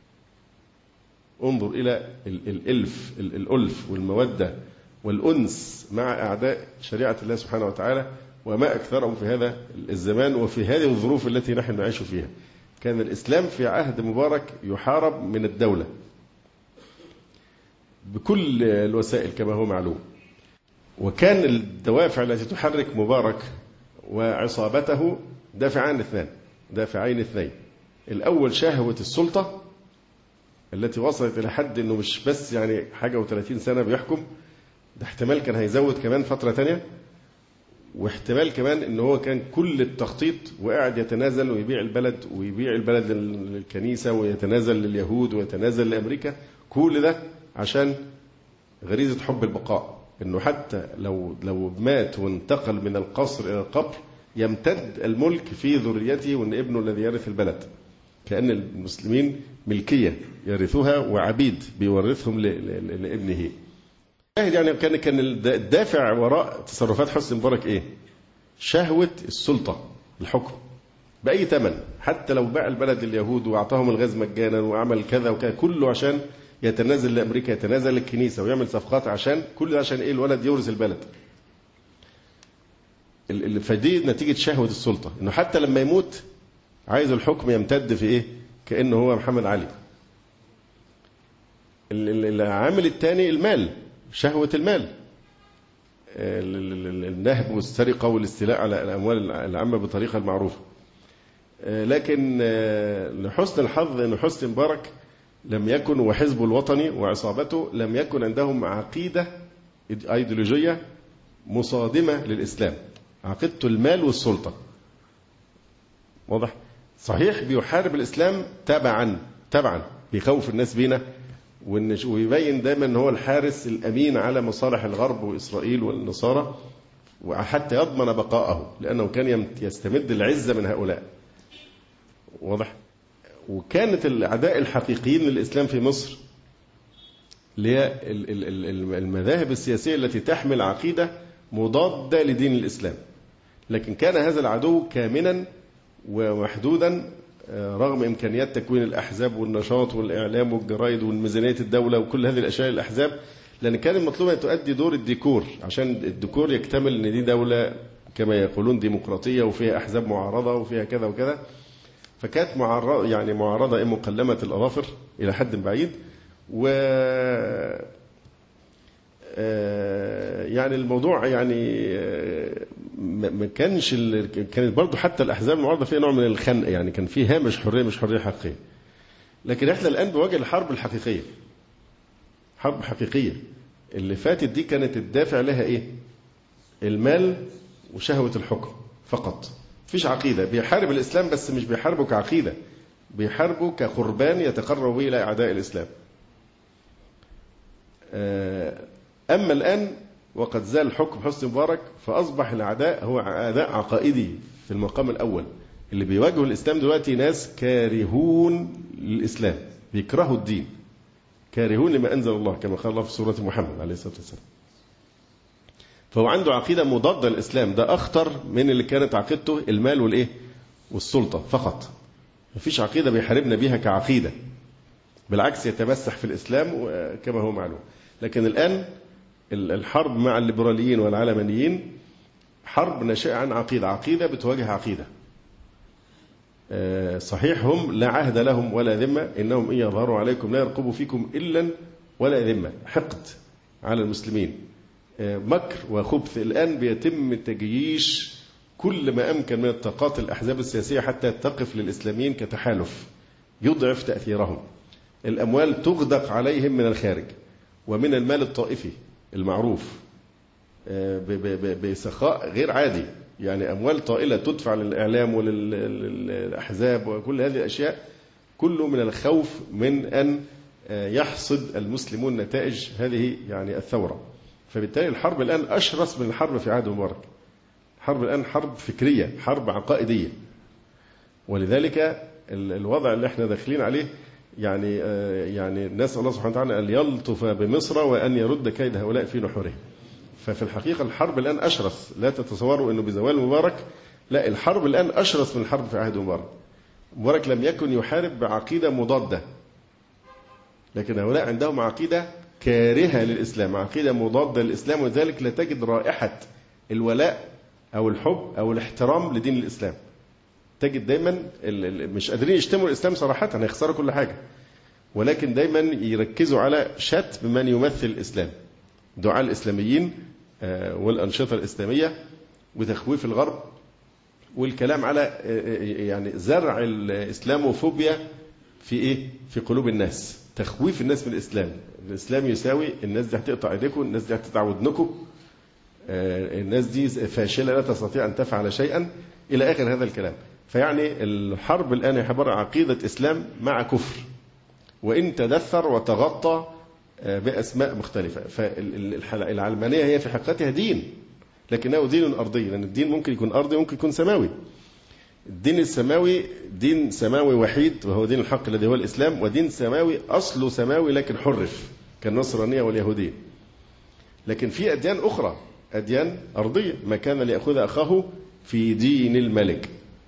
انظر إلى الألف والمودة والأنس مع أعداء شريعة الله سبحانه وتعالى، وما أكثرهم في هذا الزمان وفي هذه الظروف التي نحن نعيش فيها. كان الإسلام في عهد مبارك يحارب من الدولة بكل الوسائل كما هو معلوم، وكان الدوافع التي تحرك مبارك وعصابته دافعين اثنين. الأول شهوة السلطة التي وصلت إلى حد أنه مش بس يعني حاجة و30 سنة بيحكم، ده احتمال كان هيزود كمان فترة تانية، واحتمال كمان أنه هو كان كل التخطيط وقاعد يتنازل ويبيع البلد للكنيسة ويتنازل لليهود ويتنازل لأمريكا، كل ده عشان غريزة حب البقاء، أنه حتى لو مات وانتقل من القصر إلى القبر يمتد الملك في ذريته وأن ابنه الذي يرث البلد، كأن المسلمين ملكية يرثوها وعبيد بيورثهم لابنه. يعني كان الدافع وراء تصرفات حسني مبارك إيه؟ شهوة السلطة، الحكم، بأي ثمن، حتى لو باع البلد لليهود وأعطاهم الغاز مجانا وعمل كذا وكذا، كله عشان يتنازل لأمريكا، يتنازل للكنيسة ويعمل صفقات، عشان كل ده عشان إيه؟ الولد يورث البلد. فدي نتيجة شهوة السلطة، إنه حتى لما يموت عايز الحكم يمتد في إيه؟ كأنه هو محمد علي. العامل الثاني المال، شهوة المال، النهب والسرقة والاستيلاء على الأموال العامة بطريقة المعروفة. لكن لحسن الحظ أن حسني مبارك لم يكن، وحزبه الوطني وعصابته لم يكن عندهم عقيدة أيديولوجية مصادمة للإسلام، عقيدته المال والسلطة. واضح؟ صحيح بيحارب الإسلام تبعا بيخوف الناس بينا، ويبين دائما أنه هو الحارس الأمين على مصالح الغرب وإسرائيل والنصارى، وحتى يضمن بقاءه، لأنه كان يستمد العزة من هؤلاء. واضح؟ وكانت الأعداء الحقيقيين للإسلام في مصر اللي هي المذاهب السياسية التي تحمل عقيدة مضادة لدين الإسلام، لكن كان هذا العدو كامنا ومحدودا رغم إمكانيات تكوين الأحزاب والنشاط والإعلام والجرائد والميزانية الدولة وكل هذه الأشياء الأحزاب، لأن كان المطلوب أن تؤدي دور الديكور، عشان الديكور يكتمل أن دي دولة كما يقولون ديمقراطية وفيها أحزاب معارضة وفيها كذا وكذا. فكانت معارضة مقلمة الأظافر إلى حد بعيد. و يعني الموضوع يعني ما كانش كانت برضو حتى الأحزاب المعارضة فيها نوع من الخنق، يعني كان فيه هامش حرية مش حرية حقيقية. لكن احنا الآن بوجه الحرب الحقيقية، حرب حقيقية. اللي فاتت دي كانت الدافع لها إيه؟ المال وشهوة الحكم فقط، فيش عقيدة. بيحارب الإسلام بس مش بيحاربه كعقيدة، بيحاربه كقربان يتقرب به إلى أعداء الإسلام. أما الآن وقد زال حكم حسني مبارك، فأصبح الأعداء هو أعداء عقائدي في المقام الأول. اللي بيواجهوا الإسلام دلوقتي ناس كارهون للإسلام، بيكرهوا الدين، كارهون لما أنزل الله كما قال الله في سورة محمد عليه الصلاة والسلام. فهو عنده عقيدة مضادة للإسلام، ده أخطر من اللي كانت عقيدته المال والإيه والسلطة فقط. مفيش عقيدة بيحاربنا بيها كعقيدة، بالعكس يتمسح في الإسلام كما هو معلوم. لكن الآن الحرب مع الليبراليين والعلمانيين حرب ناشئة عن عقيدة بتواجه عقيدة. صحيح هم لا عهد لهم ولا ذمة، إنهم إن يظهروا عليكم لا يرقبوا فيكم إلا ولا ذمة، حقد على المسلمين، مكر وخبث. الآن بيتم تجييش كل ما أمكن من الطاقات الأحزاب السياسية حتى تقف للإسلاميين كتحالف يضعف تأثيرهم. الأموال تغدق عليهم من الخارج ومن المال الطائفي المعروف بسخاء غير عادي، يعني أموال طائلة تدفع للإعلام وللأحزاب وكل هذه الأشياء، كله من الخوف من أن يحصد المسلمون نتائج هذه يعني الثورة. فبالتالي الحرب الآن أشرس من الحرب في عهد مبارك. الحرب الآن حرب فكرية، حرب عقائدية. ولذلك الوضع اللي احنا داخلين عليه يعني نسأل الله سبحانه وتعالى أن يلطف بمصر وأن يرد كيد هؤلاء في نحورهم. ففي الحقيقة الحرب الآن أشرس، لا تتصوروا أنه بزوال مبارك، لا، الحرب الآن أشرس من الحرب في عهد مبارك. مبارك لم يكن يحارب بعقيدة مضادة، لكن هؤلاء عندهم عقيدة كارهة للإسلام، عقيدة مضادة للإسلام، وذلك لا تجد رائحة الولاء أو الحب أو الاحترام لدين الإسلام. تجد دايما مش قادرين يشتموا الإسلام صراحة، هيخسروا كل حاجة، ولكن دايما يركزوا على شتم من يمثل الإسلام، دعاء الإسلاميين والأنشطة الإسلامية وتخويف الغرب، والكلام على يعني زرع الإسلاموفوبيا في قلوب الناس، تخويف الناس من الإسلام. الإسلام يساوي الناس دي هتقطع ايديكم، الناس دي هتقطع ودنكم، الناس دي فاشلة لا تستطيع أن تفعل شيئا، إلى آخر هذا الكلام. فيعني الحرب الآن عبارة عن عقيدة إسلام مع كفر، وإن تدثر وتغطى بأسماء مختلفة. فالعلمانية هي في حقيقتها دين، لكنه دين أرضي، لأن الدين ممكن يكون أرضي ممكن يكون سماوي. الدين السماوي دين سماوي وحيد وهو دين الحق الذي هو الإسلام، ودين سماوي أصله سماوي لكن حرف كالنصرانية واليهودية. لكن في أديان أخرى، أديان أرضية، ما كان ليأخذ أخاه في دين الملك.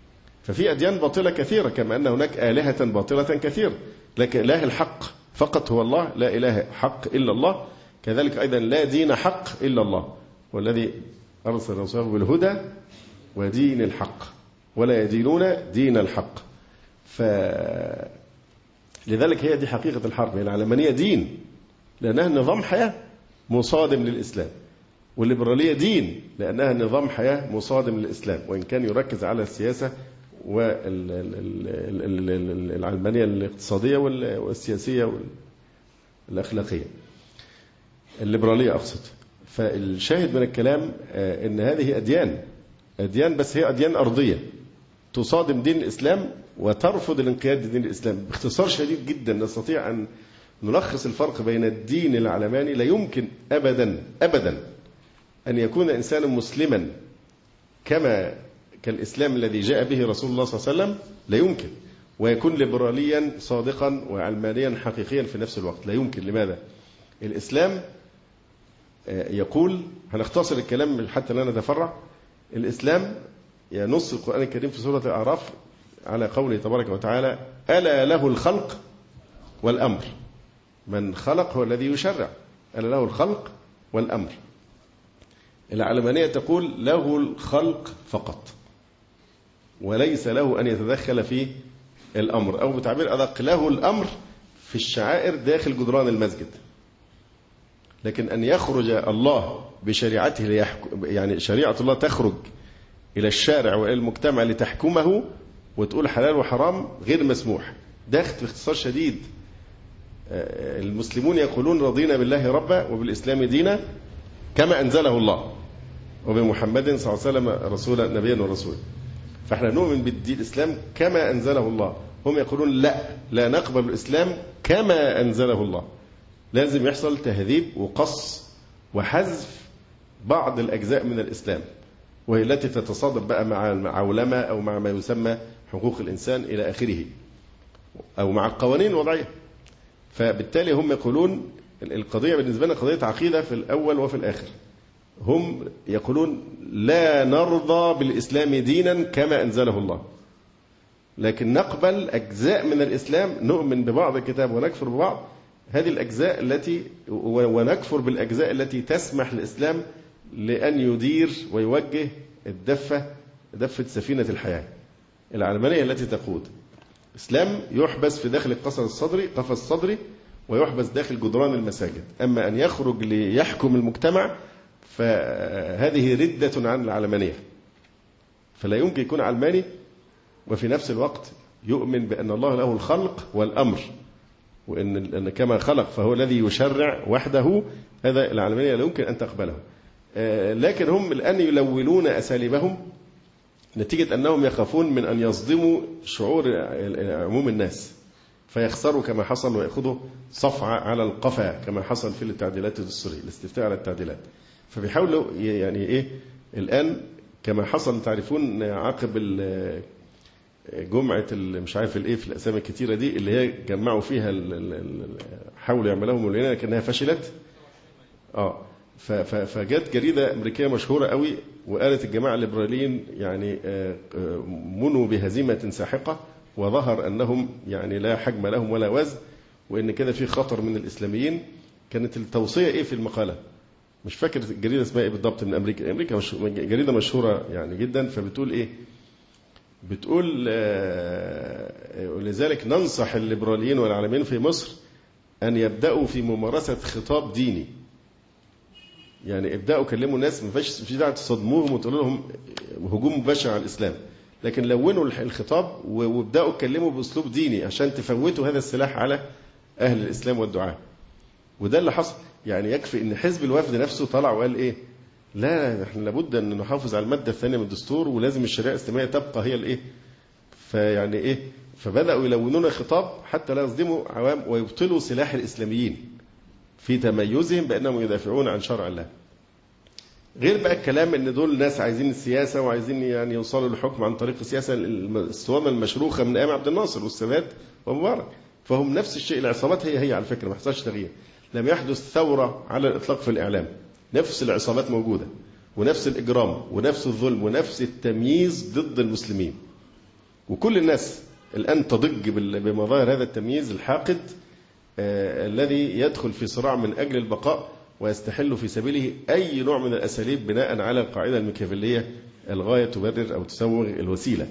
ففي أديان باطلة كثيرة، كما أن هناك آلهة باطلة كثيرة، لكن إله الحق فقط هو الله، لا إله حق إلا الله. كذلك أيضا لا دين حق إلا الله، والذي أرسل رسوله بالهدى ودين الحق ولا يدينون دين الحق. لذلك هي دي حقيقة الحرب. العلمانية دين لأنها نظام حياة مصادم للإسلام، والليبرالية دين لأنها نظام حياة مصادم للإسلام، وإن كان يركز على السياسة والعلمانية الاقتصادية والسياسية والأخلاقية، الليبرالية أقصد. فالشاهد من الكلام أن هذه أديان بس هي أديان أرضية تصادم دين الإسلام وترفض الانقياد لدين الإسلام. باختصار شديد جدا نستطيع أن نلخص الفرق بين الدين العلماني. لا يمكن أبدا أبدا أن يكون إنسان مسلما كالإسلام الذي جاء به رسول الله صلى الله عليه وسلم، لا يمكن، ويكون ليبراليا صادقا وعلمانيا حقيقيا في نفس الوقت، لا يمكن. لماذا؟ الإسلام يقول، هنختصر الكلام حتى لا نتفرع. الإسلام ينص القرآن الكريم في سورة الأعراف على قوله تبارك وتعالى: ألا له الخلق والأمر. من خلق هو الذي يشرع، ألا له الخلق والأمر. العلمانية تقول له الخلق فقط وليس له أن يتدخل في الأمر، أو بتعبير أدق له الأمر في الشعائر داخل جدران المسجد، لكن أن يخرج الله بشريعته يعني شريعة الله تخرج إلى الشارع وإلى المجتمع لتحكمه وتقول حلال وحرام غير مسموح. ده باختصار شديد. المسلمون يقولون رضينا بالله ربا وبالإسلام دينا كما أنزله الله، وبمحمد صلى الله عليه وسلم رسولا نبيا ورسولا. فإحنا نؤمن بالدين الإسلام كما أنزله الله. هم يقولون لا نقبل الإسلام كما أنزله الله، لازم يحصل تهذيب وقص وحذف بعض الأجزاء من الإسلام، وهي التي تتصادم بقى مع العولمة أو مع ما يسمى حقوق الإنسان إلى آخره، أو مع القوانين الوضعية. فبالتالي هم يقولون القضية بالنسبة لنا قضية عقيدة في الأول وفي الآخر. هم يقولون لا نرضى بالإسلام دينا كما أنزله الله، لكن نقبل أجزاء من الإسلام، نؤمن ببعض الكتاب ونكفر ببعض هذه الأجزاء ونكفر بالأجزاء التي تسمح للإسلام لأن يدير ويوجه دفة سفينة الحياة. العلمانية التي تقود إسلام يحبس في داخل قفص الصدري ويحبس داخل جدران المساجد، أما أن يخرج ليحكم المجتمع فهذه ردة عن العلمانية. فلا يمكن يكون علماني وفي نفس الوقت يؤمن بأن الله له الخلق والأمر، وأن كما خلق فهو الذي يشرع وحده. هذا العلمانية لا يمكن أن تقبله. لكن هم الآن يلولون أساليبهم نتيجة أنهم يخافون من أن يصدموا شعور عموم الناس فيخسروا كما حصل ويأخذوا صفعة على القفا كما حصل في التعديلات الدستورية، الاستفتاء على التعديلات. فبيحاولوا يعني الآن كما حصل تعرفون عقب جمعة مش عارف في الأسامي الكتيرة دي اللي هي جمعوا فيها حاولوا يعملوها مليونية لكنها فشلت. فجت جريدة أمريكية مشهورة قوي وقالت الجماعة الليبراليين يعني منوا بهزيمة ساحقة، وظهر أنهم يعني لا حجم لهم ولا وزن، وإن كده في خطر من الإسلاميين. كانت التوصية في المقالة؟ مش فاكر الجريدة اسمها بالضبط، من أمريكا جريدة مشهورة يعني جدا. فبتقول بتقول ولذلك ننصح الليبراليين والعالمين في مصر أن يبدأوا في ممارسة خطاب ديني. يعني ابدأوا كلموا الناس، ما فيش داعي تصدموهم وتقولوا لهم هجوم بشع على الإسلام، لكن لونوا الخطاب وابدأوا اتكلموا بأسلوب ديني عشان تفوتوا هذا السلاح على أهل الإسلام والدعاء. وده اللي حصل. يعني يكفي إن حزب الوفد نفسه طلع وقال لا احنا لابد أن نحافظ على المادة الثانية من الدستور، ولازم الشريعة الإسلامية تبقى هي فيعني فبدأوا يلونون الخطاب حتى لا يصدموا عوام ويبطلوا سلاح الإسلاميين في تميزهم بأنهم يدافعون عن شرع الله. غير بقى الكلام ان دول ناس عايزين السياسة وعايزين يعني يوصلوا للحكم عن طريق السياسة، الاسطوانة المشروخة من ايام عبد الناصر والسادات ومبارك. فهم نفس الشيء. العصابات هي على فكرة ما حصلش تغيير، لم يحدث ثورة على الإطلاق في الإعلام. نفس العصابات موجودة ونفس الإجرام ونفس الظلم ونفس التمييز ضد المسلمين. وكل الناس الآن تضج بمظاهر هذا التمييز الحاقد الذي يدخل في صراع من أجل البقاء ويستحل في سبيله أي نوع من الأساليب بناء على القاعدة الميكافيلية الغاية تبرر أو تسوغ الوسيلة.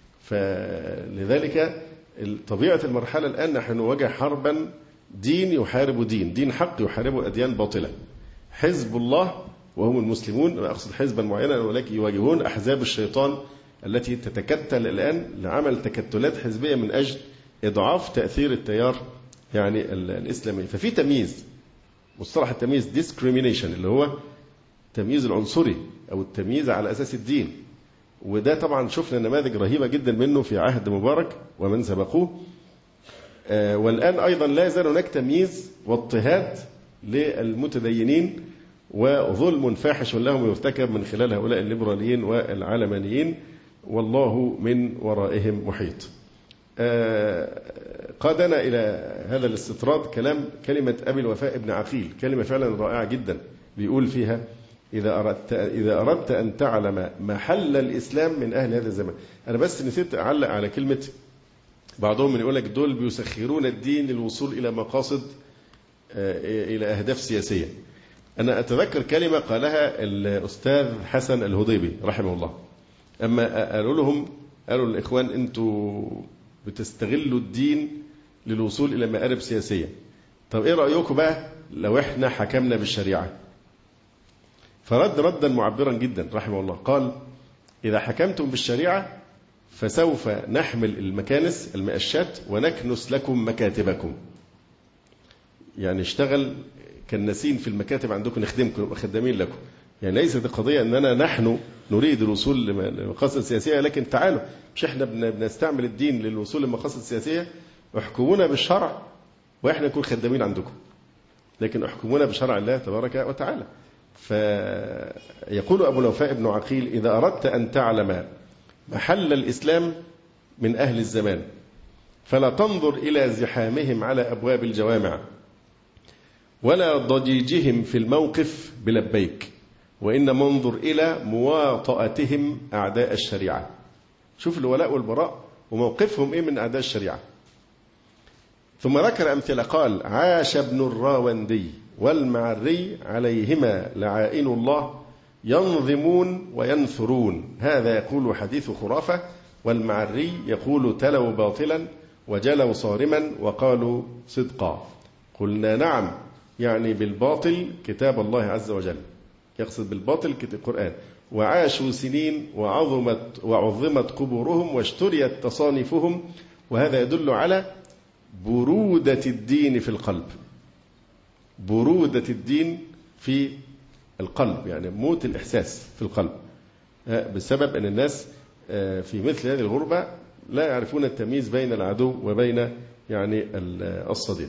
فلذلك طبيعة المرحلة الآن نحن نواجه حربا دين يحارب دين حق يحارب أديان باطلة. حزب الله وهم المسلمون، أقصد حزبا معينا، ولكن يواجهون أحزاب الشيطان التي تتكتل الآن لعمل تكتلات حزبية من أجل إضعاف تأثير التيار يعني الإسلامي. ففي تمييز، مصطلح التمييز discrimination اللي هو تمييز العنصري أو التمييز على أساس الدين، وده طبعا شفنا نماذج رهيبة جدا منه في عهد مبارك ومن سبقوه. والآن أيضا لا يزال هناك تمييز واضطهاد للمتدينين وظلم فاحش لهم يرتكب من خلال هؤلاء الليبراليين والعلمانيين، والله من ورائهم محيط. قادنا إلى هذا الاستطراد كلمة أبي الوفاء ابن عقيل، كلمة فعلا رائعة جدا، بيقول فيها إذا أردت أن تعلم محل الإسلام من أهل هذا الزمان. أنا بس نسيت أعلق على كلمة بعضهم من يقول لك دول بيسخرون الدين للوصول إلى مقاصد إلى أهداف سياسية. أنا أتذكر كلمة قالها الأستاذ حسن الهضيبي رحمه الله، أما قالوا الإخوان أنتوا بتستغلوا الدين للوصول إلى مآرب سياسية، طب إيه رأيكم بقى لو إحنا حكمنا بالشريعة؟ فرد ردا معبرا جدا رحمه الله، قال إذا حكمتم بالشريعة فسوف نحمل المكانس المؤشات ونكنس لكم مكاتبكم. يعني اشتغل كالنسين في المكاتب عندكم، نخدمكم خدامين لكم. يعني ليست القضية أننا نحن نريد الوصول لمقاصد سياسية، لكن تعالوا مش احنا بنستعمل الدين للوصول لمقاصد سياسية، احكمونا بالشرع واحنا نكون خدامين عندكم، لكن احكمونا بشرع الله تبارك وتعالى. فيقول أبو الوفاء ابن عقيل إذا أردت أن تعلم محل الإسلام من أهل الزمان فلا تنظر إلى زحامهم على أبواب الجوامع ولا ضجيجهم في الموقف بلبيك، وإنما انظر إلى مواطأتهم أعداء الشريعة. شوف الولاء والبراء وموقفهم إيه من أعداء الشريعة. ثم ذكر أمثلة، قال عاش ابن الراوندي والمعري عليهما لعائن الله ينظمون وينثرون، هذا يقول حديث خرافة، والمعري يقول تلوا باطلا وجلوا صارما وقالوا صدقا. قلنا نعم، يعني بالباطل كتاب الله عز وجل، يقصد بالباطل القرآن. وعاشوا سنين وعظمت قبورهم واشتريت تصانيفهم، وهذا يدل على برودة الدين في القلب. برودة الدين في القلب يعني موت الإحساس في القلب، بسبب أن الناس في مثل هذه الغربة لا يعرفون التمييز بين العدو وبين يعني الصديق.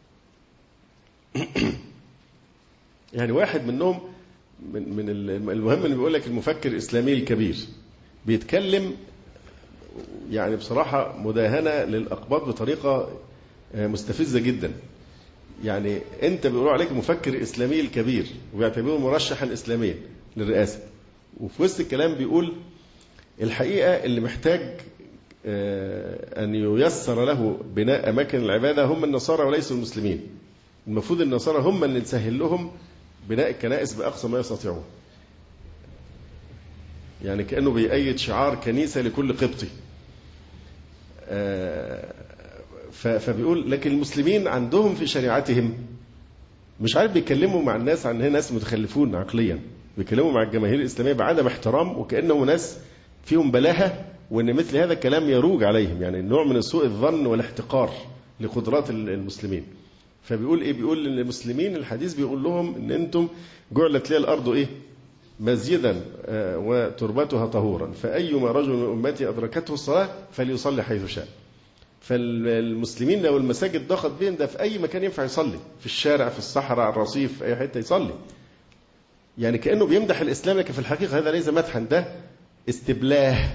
يعني واحد منهم من المهم اللي بيقول لك المفكر الإسلامي الكبير بيتكلم يعني بصراحة مداهنة للأقباط بطريقة مستفزة جدا. يعني أنت بيقولوا عليك مفكر إسلامي الكبير وبيعتبروه مرشحا إسلاميا للرئاسة، وفي وسط الكلام بيقول الحقيقة اللي محتاج أن ييسر له بناء أماكن العبادة هم النصارى وليسوا المسلمين. المفروض النصارى هم اللي نسهل لهم بناء الكنائس بأقصى ما يستطيعون. يعني كأنه بيأيد شعار كنيسة لكل قبطي. فبيقول لكن المسلمين عندهم في شريعتهم مش عارف بيكلموا مع الناس عن ناس متخلفون عقليا، بيكلموا مع الجماهير الإسلامية بعدم احترام، وكأنهم ناس فيهم بلاهة، وأن مثل هذا الكلام يروج عليهم، يعني نوع من سوء الظن والاحتقار لقدرات المسلمين. فبيقول إيه؟ بيقول للمسلمين الحديث بيقول لهم إن أنتم جعلت لي الأرض إيه؟ مسجدا وتربتها طهورا، فأيما رجل من أمتي أدركته الصلاة فليصلي حيث شاء. فالمسلمين لو المساجد ضاقت بهم ده في أي مكان ينفع يصلي، في الشارع، في الصحراء، على الرصيف، في أي حتة يصلي. يعني كأنه بيمدح الإسلام، لكن في الحقيقة هذا ليس مدحا، ده استبلاه.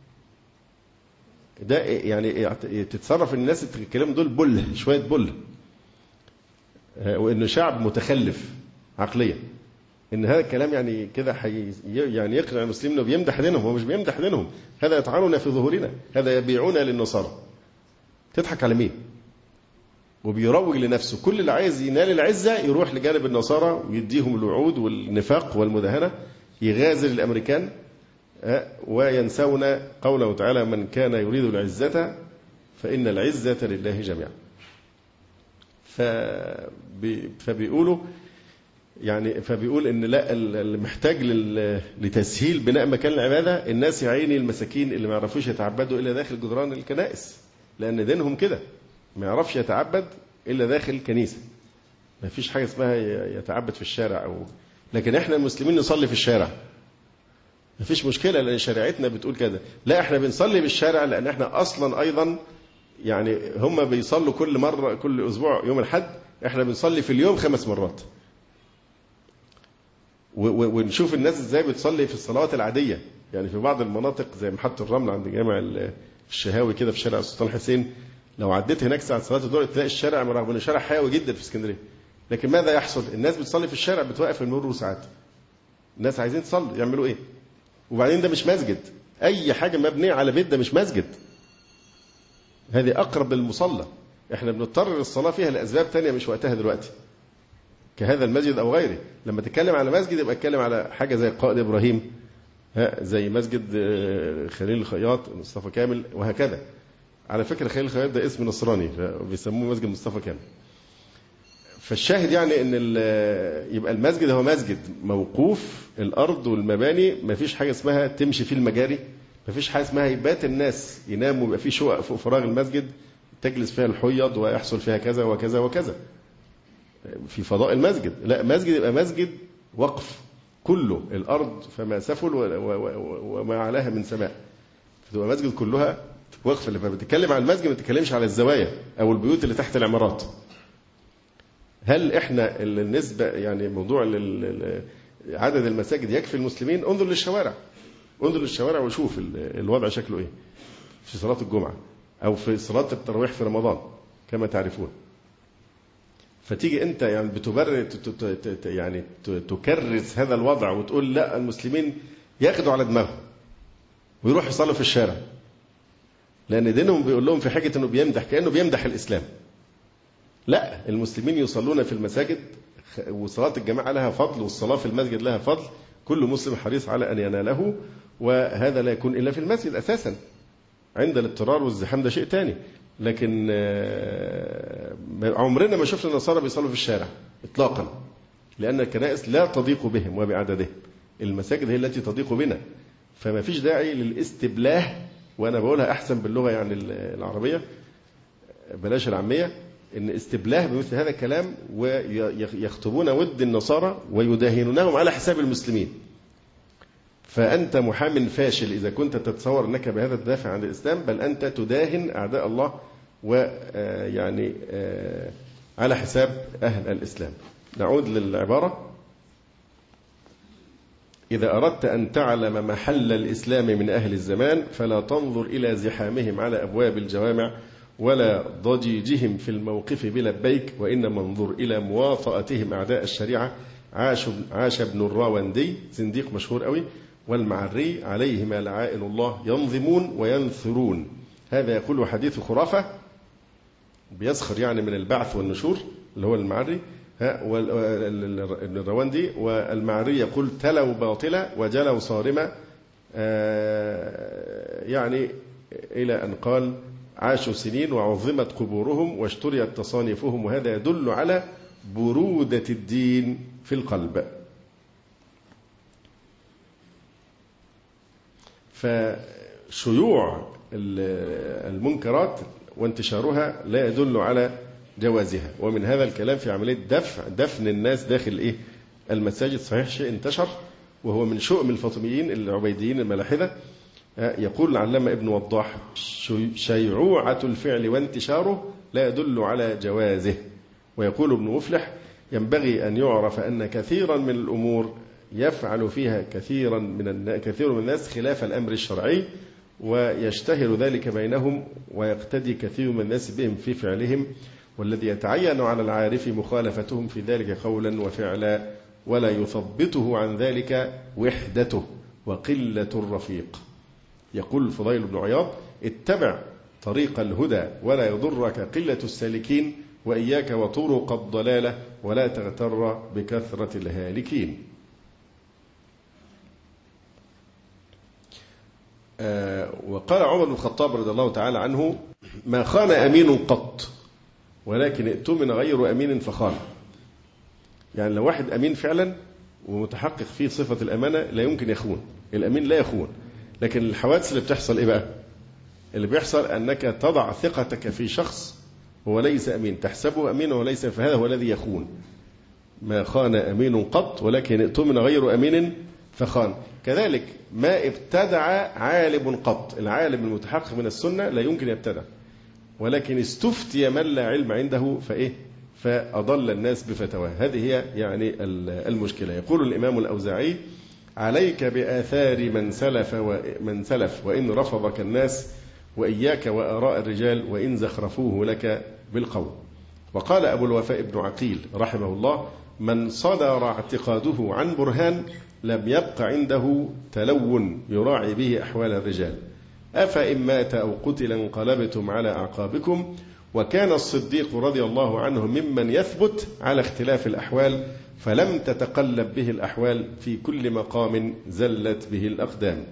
ده يعني تتصرف الناس الكلام دول بله، شوية بله، وإنه شعب متخلف عقليا. إن هذا الكلام يعني كده يعني يقنع المسلمين إنه بيمدح دينهم. هو مش بيمدح دينهم، هذا يطعننا في ظهورنا، هذا يبيعون للنصارى. تضحك على مين؟ وبيروج لنفسه. كل اللي عايز ينال العزة يروح لجانب النصارى ويديهم الوعود والنفاق والمداهنة، يغازل الأمريكان وينسون قوله تعالى: من كان يريد العزة فإن العزة لله جميعا. فبيقولوا يعني فبيقول إن لا، اللي محتاج لتسهيل بناء مكان العبادة الناس يا عيني المساكين اللي ما يعرفوش يتعبدوا إلا داخل جدران الكنائس، لأن دينهم كده ما يعرفش يتعبد إلا داخل الكنيسة. ما فيش حاجة اسمها يتعبد في الشارع لكن إحنا المسلمين نصلي في الشارع، ما فيش مشكلة لأن شريعتنا بتقول كده. لا، إحنا بنصلي بالشارع لأن إحنا أصلا أيضا يعني هم بيصلوا كل أسبوع يوم الحد، إحنا بنصلي في اليوم 5 مرات. ونشوف الناس إزاي بتصلي في الصلوات العادية. يعني في بعض المناطق زي محطة الرمل عند جامع الشهاوي كده في شارع السلطان حسين، لو عديت هناك ساعة صلاة الظهر تلاقي الشارع رغم انه شارع حيوي جدا في اسكندرية، لكن ماذا يحصل؟ الناس بتصلي في الشارع، بتوقف المرور ساعات. الناس عايزين تصلي، يعملوا ايه؟ وبعدين ده مش مسجد، اي حاجة مبنية على بيت ده مش مسجد، هذه اقرب للمصلى. احنا بنضطر للصلاة فيها لاسباب تانية مش وقتها دلوقتي، كهذا المسجد او غيره. لما تتكلم على مسجد يبقى اتكلم على حاجة زي قائد ابراهيم، زي مسجد خليل الخياط، مصطفى كامل، وهكذا. على فكرة خليل الخياط ده اسم نصراني فبيسموه مسجد مصطفى كامل. فالشاهد يعني ان يبقى المسجد هو مسجد موقوف، الارض والمباني ما فيش حاجة اسمها تمشي فيه المجاري، ما فيش حاجة اسمها يبات الناس يناموا ويبقى فيه شقق فوق فراغ المسجد تجلس فيها الحيض ويحصل فيها كذا وكذا وكذا في فضاء المسجد. لا، مسجد يبقى مسجد وقف كله، الأرض فما سفل وما علاها من سماء، فتبقى مسجد كلها وقف. اللي بتتكلم عن المسجد ما تتكلمش على الزوايا أو البيوت اللي تحت العمارات. هل إحنا النسبة يعني موضوع عدد المساجد يكفي المسلمين؟ انظر للشوارع، انظر للشوارع وشوف الوضع شكله إيه في صلاة الجمعة أو في صلاة التراويح في رمضان كما تعرفون. فتيجي أنت يعني بتبرر يعني تكرس هذا الوضع وتقول لا، المسلمين ياخدوا على دماغهم ويروحوا يصلوا في الشارع، لأن دينهم بيقول لهم في حاجة أنه بيمدح، كأنه بيمدح الإسلام. لا، المسلمين يصلون في المساجد، وصلاة الجماعة لها فضل والصلاة في المسجد لها فضل، كل مسلم حريص على أن يناله، وهذا لا يكون إلا في المسجد أساسا. عند الاضطرار والزحام ده شيء تاني، لكن عمرنا ما شفنا النصارى بيصلوا في الشارع إطلاقا، لأن الكنائس لا تضيق بهم وبعددهم، المساجد هي التي تضيق بنا. فما فيش داعي للاستبلاه، وأنا بقولها أحسن باللغة يعني العربية بلاش العامية، إن استبلاه بمثل هذا الكلام ويخطبون ود النصارى ويداهنونهم على حساب المسلمين. فأنت محام فاشل إذا كنت تتصور أنك بهذا تدافع عن الإسلام، بل أنت تداهن أعداء الله ويعني على حساب أهل الإسلام. نعود للعبارة: إذا أردت أن تعلم محل الإسلام من أهل الزمان فلا تنظر إلى زحامهم على أبواب الجوامع ولا ضجيجهم في الموقف بلبيك، وإنما انظر إلى مواطأتهم أعداء الشريعة. عاش ابن الراوندي، زنديق مشهور قوي، والمعري عليهما لعائن الله ينظمون وينثرون. هذا يقول حديث خرافة، بيسخر يعني من البعث والنشور اللي هو المعري، ابن الراوندي. والمعري يقول تلوا باطلا وجلوا صارما، يعني إلى أن قال عاشوا سنين وعظمت قبورهم واشتريت تصانيفهم، وهذا يدل على برودة الدين في القلب. فشيوع المنكرات وانتشارها لا يدل على جوازها. ومن هذا الكلام في عملية دفن الناس داخل المساجد. صحيح شيء انتشر وهو من شؤم الفاطميين العبيديين الملاحدة. يقول العلامة ابن وضاح: شيعوعة الفعل وانتشاره لا يدل على جوازه. ويقول ابن مفلح: ينبغي أن يعرف أن كثيرا من الأمور يفعل فيها كثير من الناس خلاف الأمر الشرعي، ويشتهر ذلك بينهم ويقتدي كثير من الناس بهم في فعلهم، والذي يتعين على العارف مخالفتهم في ذلك قولا وفعلا ولا يثبته عن ذلك وحدته وقلة الرفيق. يقول الفضيل بن عياض: اتبع طريق الهدى ولا يضرك قلة السالكين، وإياك وطرق الضلالة ولا تغتر بكثرة الهالكين. وقال عمر بن الخطاب رضي الله تعالى عنه: ما خان أمين قط، ولكن ائتمن غير أمين فخان. يعني لو واحد أمين فعلا ومتحقق فيه صفة الأمانة لا يمكن يخون، الأمين لا يخون. لكن الحوادث اللي بتحصل إيه بقى؟ اللي بيحصل أنك تضع ثقتك في شخص هو ليس أمين، تحسبه أمين وليس، فهذا هو الذي يخون. ما خان أمين قط، ولكن ائتمن غير أمين فخان. كذلك ما ابتدع عالم قط، العالم المتحقق من السنة لا يمكن يبتدع، ولكن استفتي من لا علم عنده فأضل الناس بفتواه. هذه هي يعني المشكلة. يقول الإمام الأوزاعي: عليك بآثار من سلف وإن رفضك الناس، وإياك وآراء الرجال وإن زخرفوه لك بالقول. وقال أبو الوفاء بن عقيل رحمه الله: من صدر اعتقاده عن برهان لم يبق عنده تلون يراعي به أحوال الرجال. أفإن مات أو قتل انقلبتم على أعقابكم. وكان الصديق رضي الله عنه ممن يثبت على اختلاف الأحوال، فلم تتقلب به الأحوال في كل مقام زلت به الأقدام.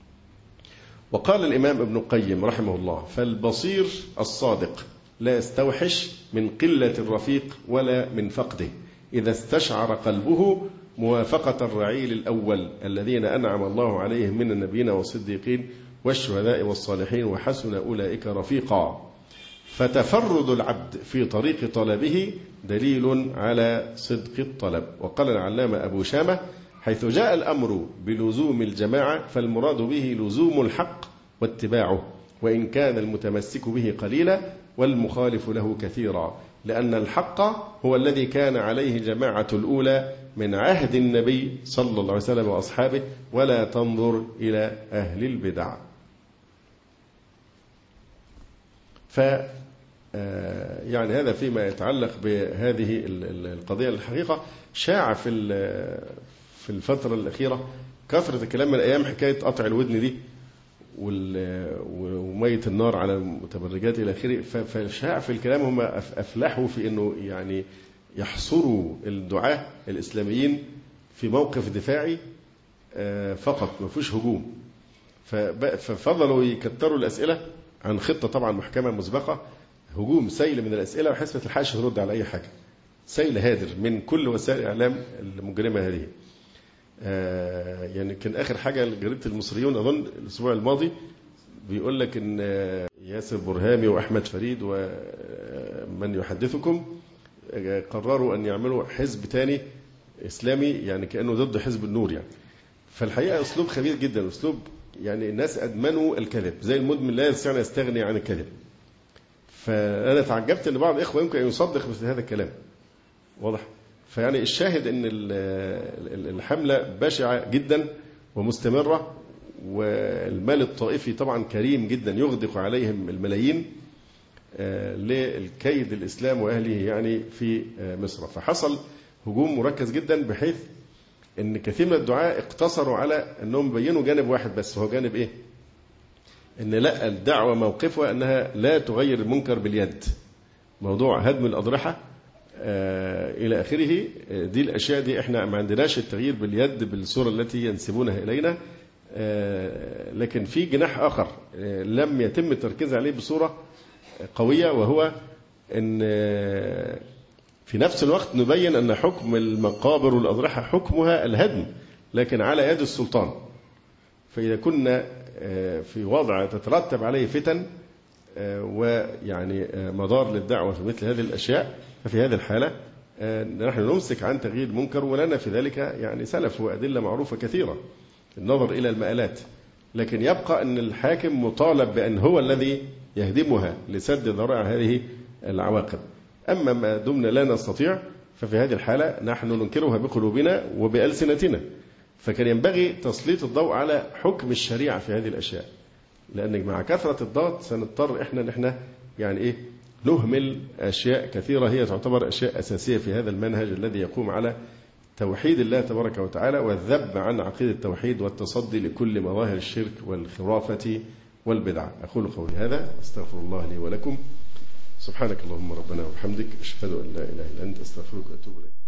وقال الإمام ابن القيم رحمه الله: فالبصير الصادق لا يستوحش من قلة الرفيق ولا من فقده، إذا استشعر قلبه موافقة الرعيل الأول الذين أنعم الله عليهم من النبيين والصديقين والشهداء والصالحين وحسن أولئك رفيقا. فتفرد العبد في طريق طلبه دليل على صدق الطلب. وقال العلامة أبو شامة: حيث جاء الأمر بلزوم الجماعة فالمراد به لزوم الحق واتباعه، وإن كان المتمسك به قليلا والمخالف له كثيرا، لأن الحق هو الذي كان عليه الجماعة الأولى من عهد النبي صلى الله عليه وسلم وأصحابه، ولا تنظر إلى أهل البدع. يعني هذا فيما يتعلق بهذه القضية. الحقيقة شاع في الفترة الأخيرة كثرة الكلام من الأيام حكاية قطع الودن دي ومية النار على المتبرجات إلى آخره. فشاع في الكلام، هم أفلحوا في أنه يعني يحصروا الدعاة الإسلاميين في موقف دفاعي فقط، ما فيش هجوم. ففضلوا يكتروا الأسئلة عن خطة طبعا محكمة مسبقة، هجوم سيل من الأسئلة بحيث ما تلحقش ترد على أي حاجة، سيل هادر من كل وسائل الإعلام المجرمة هذه. يعني كان آخر حاجة جريدة المصريون أظن الأسبوع الماضي بيقول لك إن ياسر برهامي وأحمد فريد ومن يحدثكم قرروا أن يعملوا حزب تاني إسلامي، يعني كأنه ضد حزب النور يعني. فالحقيقة أسلوب خبيث جدا، أسلوب يعني الناس أدمنوا الكذب زي المدمن لا يستطيع أن يستغني عن الكذب. فأنا تعجبت أن بعض الإخوة يمكن أن يصدق مثل هذا الكلام، واضح. فيعني الشاهد أن الحملة بشعة جدا ومستمرة، والمال الطائفي طبعا كريم جدا يغدق عليهم الملايين للكيد الإسلام وأهله يعني في مصر. فحصل هجوم مركز جدا بحيث أن كثير من الدعاء اقتصروا على أنهم بينوا جانب واحد بس، هو جانب إيه؟ أن لا، الدعوة موقفها أنها لا تغير المنكر باليد، موضوع هدم الأضرحة إلى آخره. دي الأشياء دي إحنا ما عندناش التغيير باليد بالصورة التي ينسبونها إلينا، لكن في جناح آخر لم يتم التركيز عليه بصورة قوية، وهو أن في نفس الوقت نبين أن حكم المقابر والأضرحة حكمها الهدم لكن على يد السلطان. فإذا كنا في وضع تترتب عليه فتن ويعني مضار للدعوة في مثل هذه الأشياء، ففي هذه الحالة نحن نمسك عن تغيير المنكر، ولنا في ذلك يعني سلف وأدلة معروفة كثيرة، النظر إلى المآلات. لكن يبقى أن الحاكم مطالب بأن هو الذي يهدمها لسد ذرائع هذه العواقب. أما ما دمنا لا نستطيع ففي هذه الحالة نحن ننكرها بقلوبنا وبألسنتنا. فكان ينبغي تسليط الضوء على حكم الشريعة في هذه الأشياء، لأن مع كثرة الضغط سنضطر إحنا يعني نهمل أشياء كثيرة هي تعتبر أشياء أساسية في هذا المنهج الذي يقوم على توحيد الله تبارك وتعالى والذب عن عقيدة التوحيد والتصدي لكل مظاهر الشرك والخرافة والبدعة. أقول قولي هذا، أستغفر الله لي ولكم. سبحانك اللهم ربنا وبحمدك، أشهد أن لا إله إلا أنت، أستغفرك وأتوب إليك.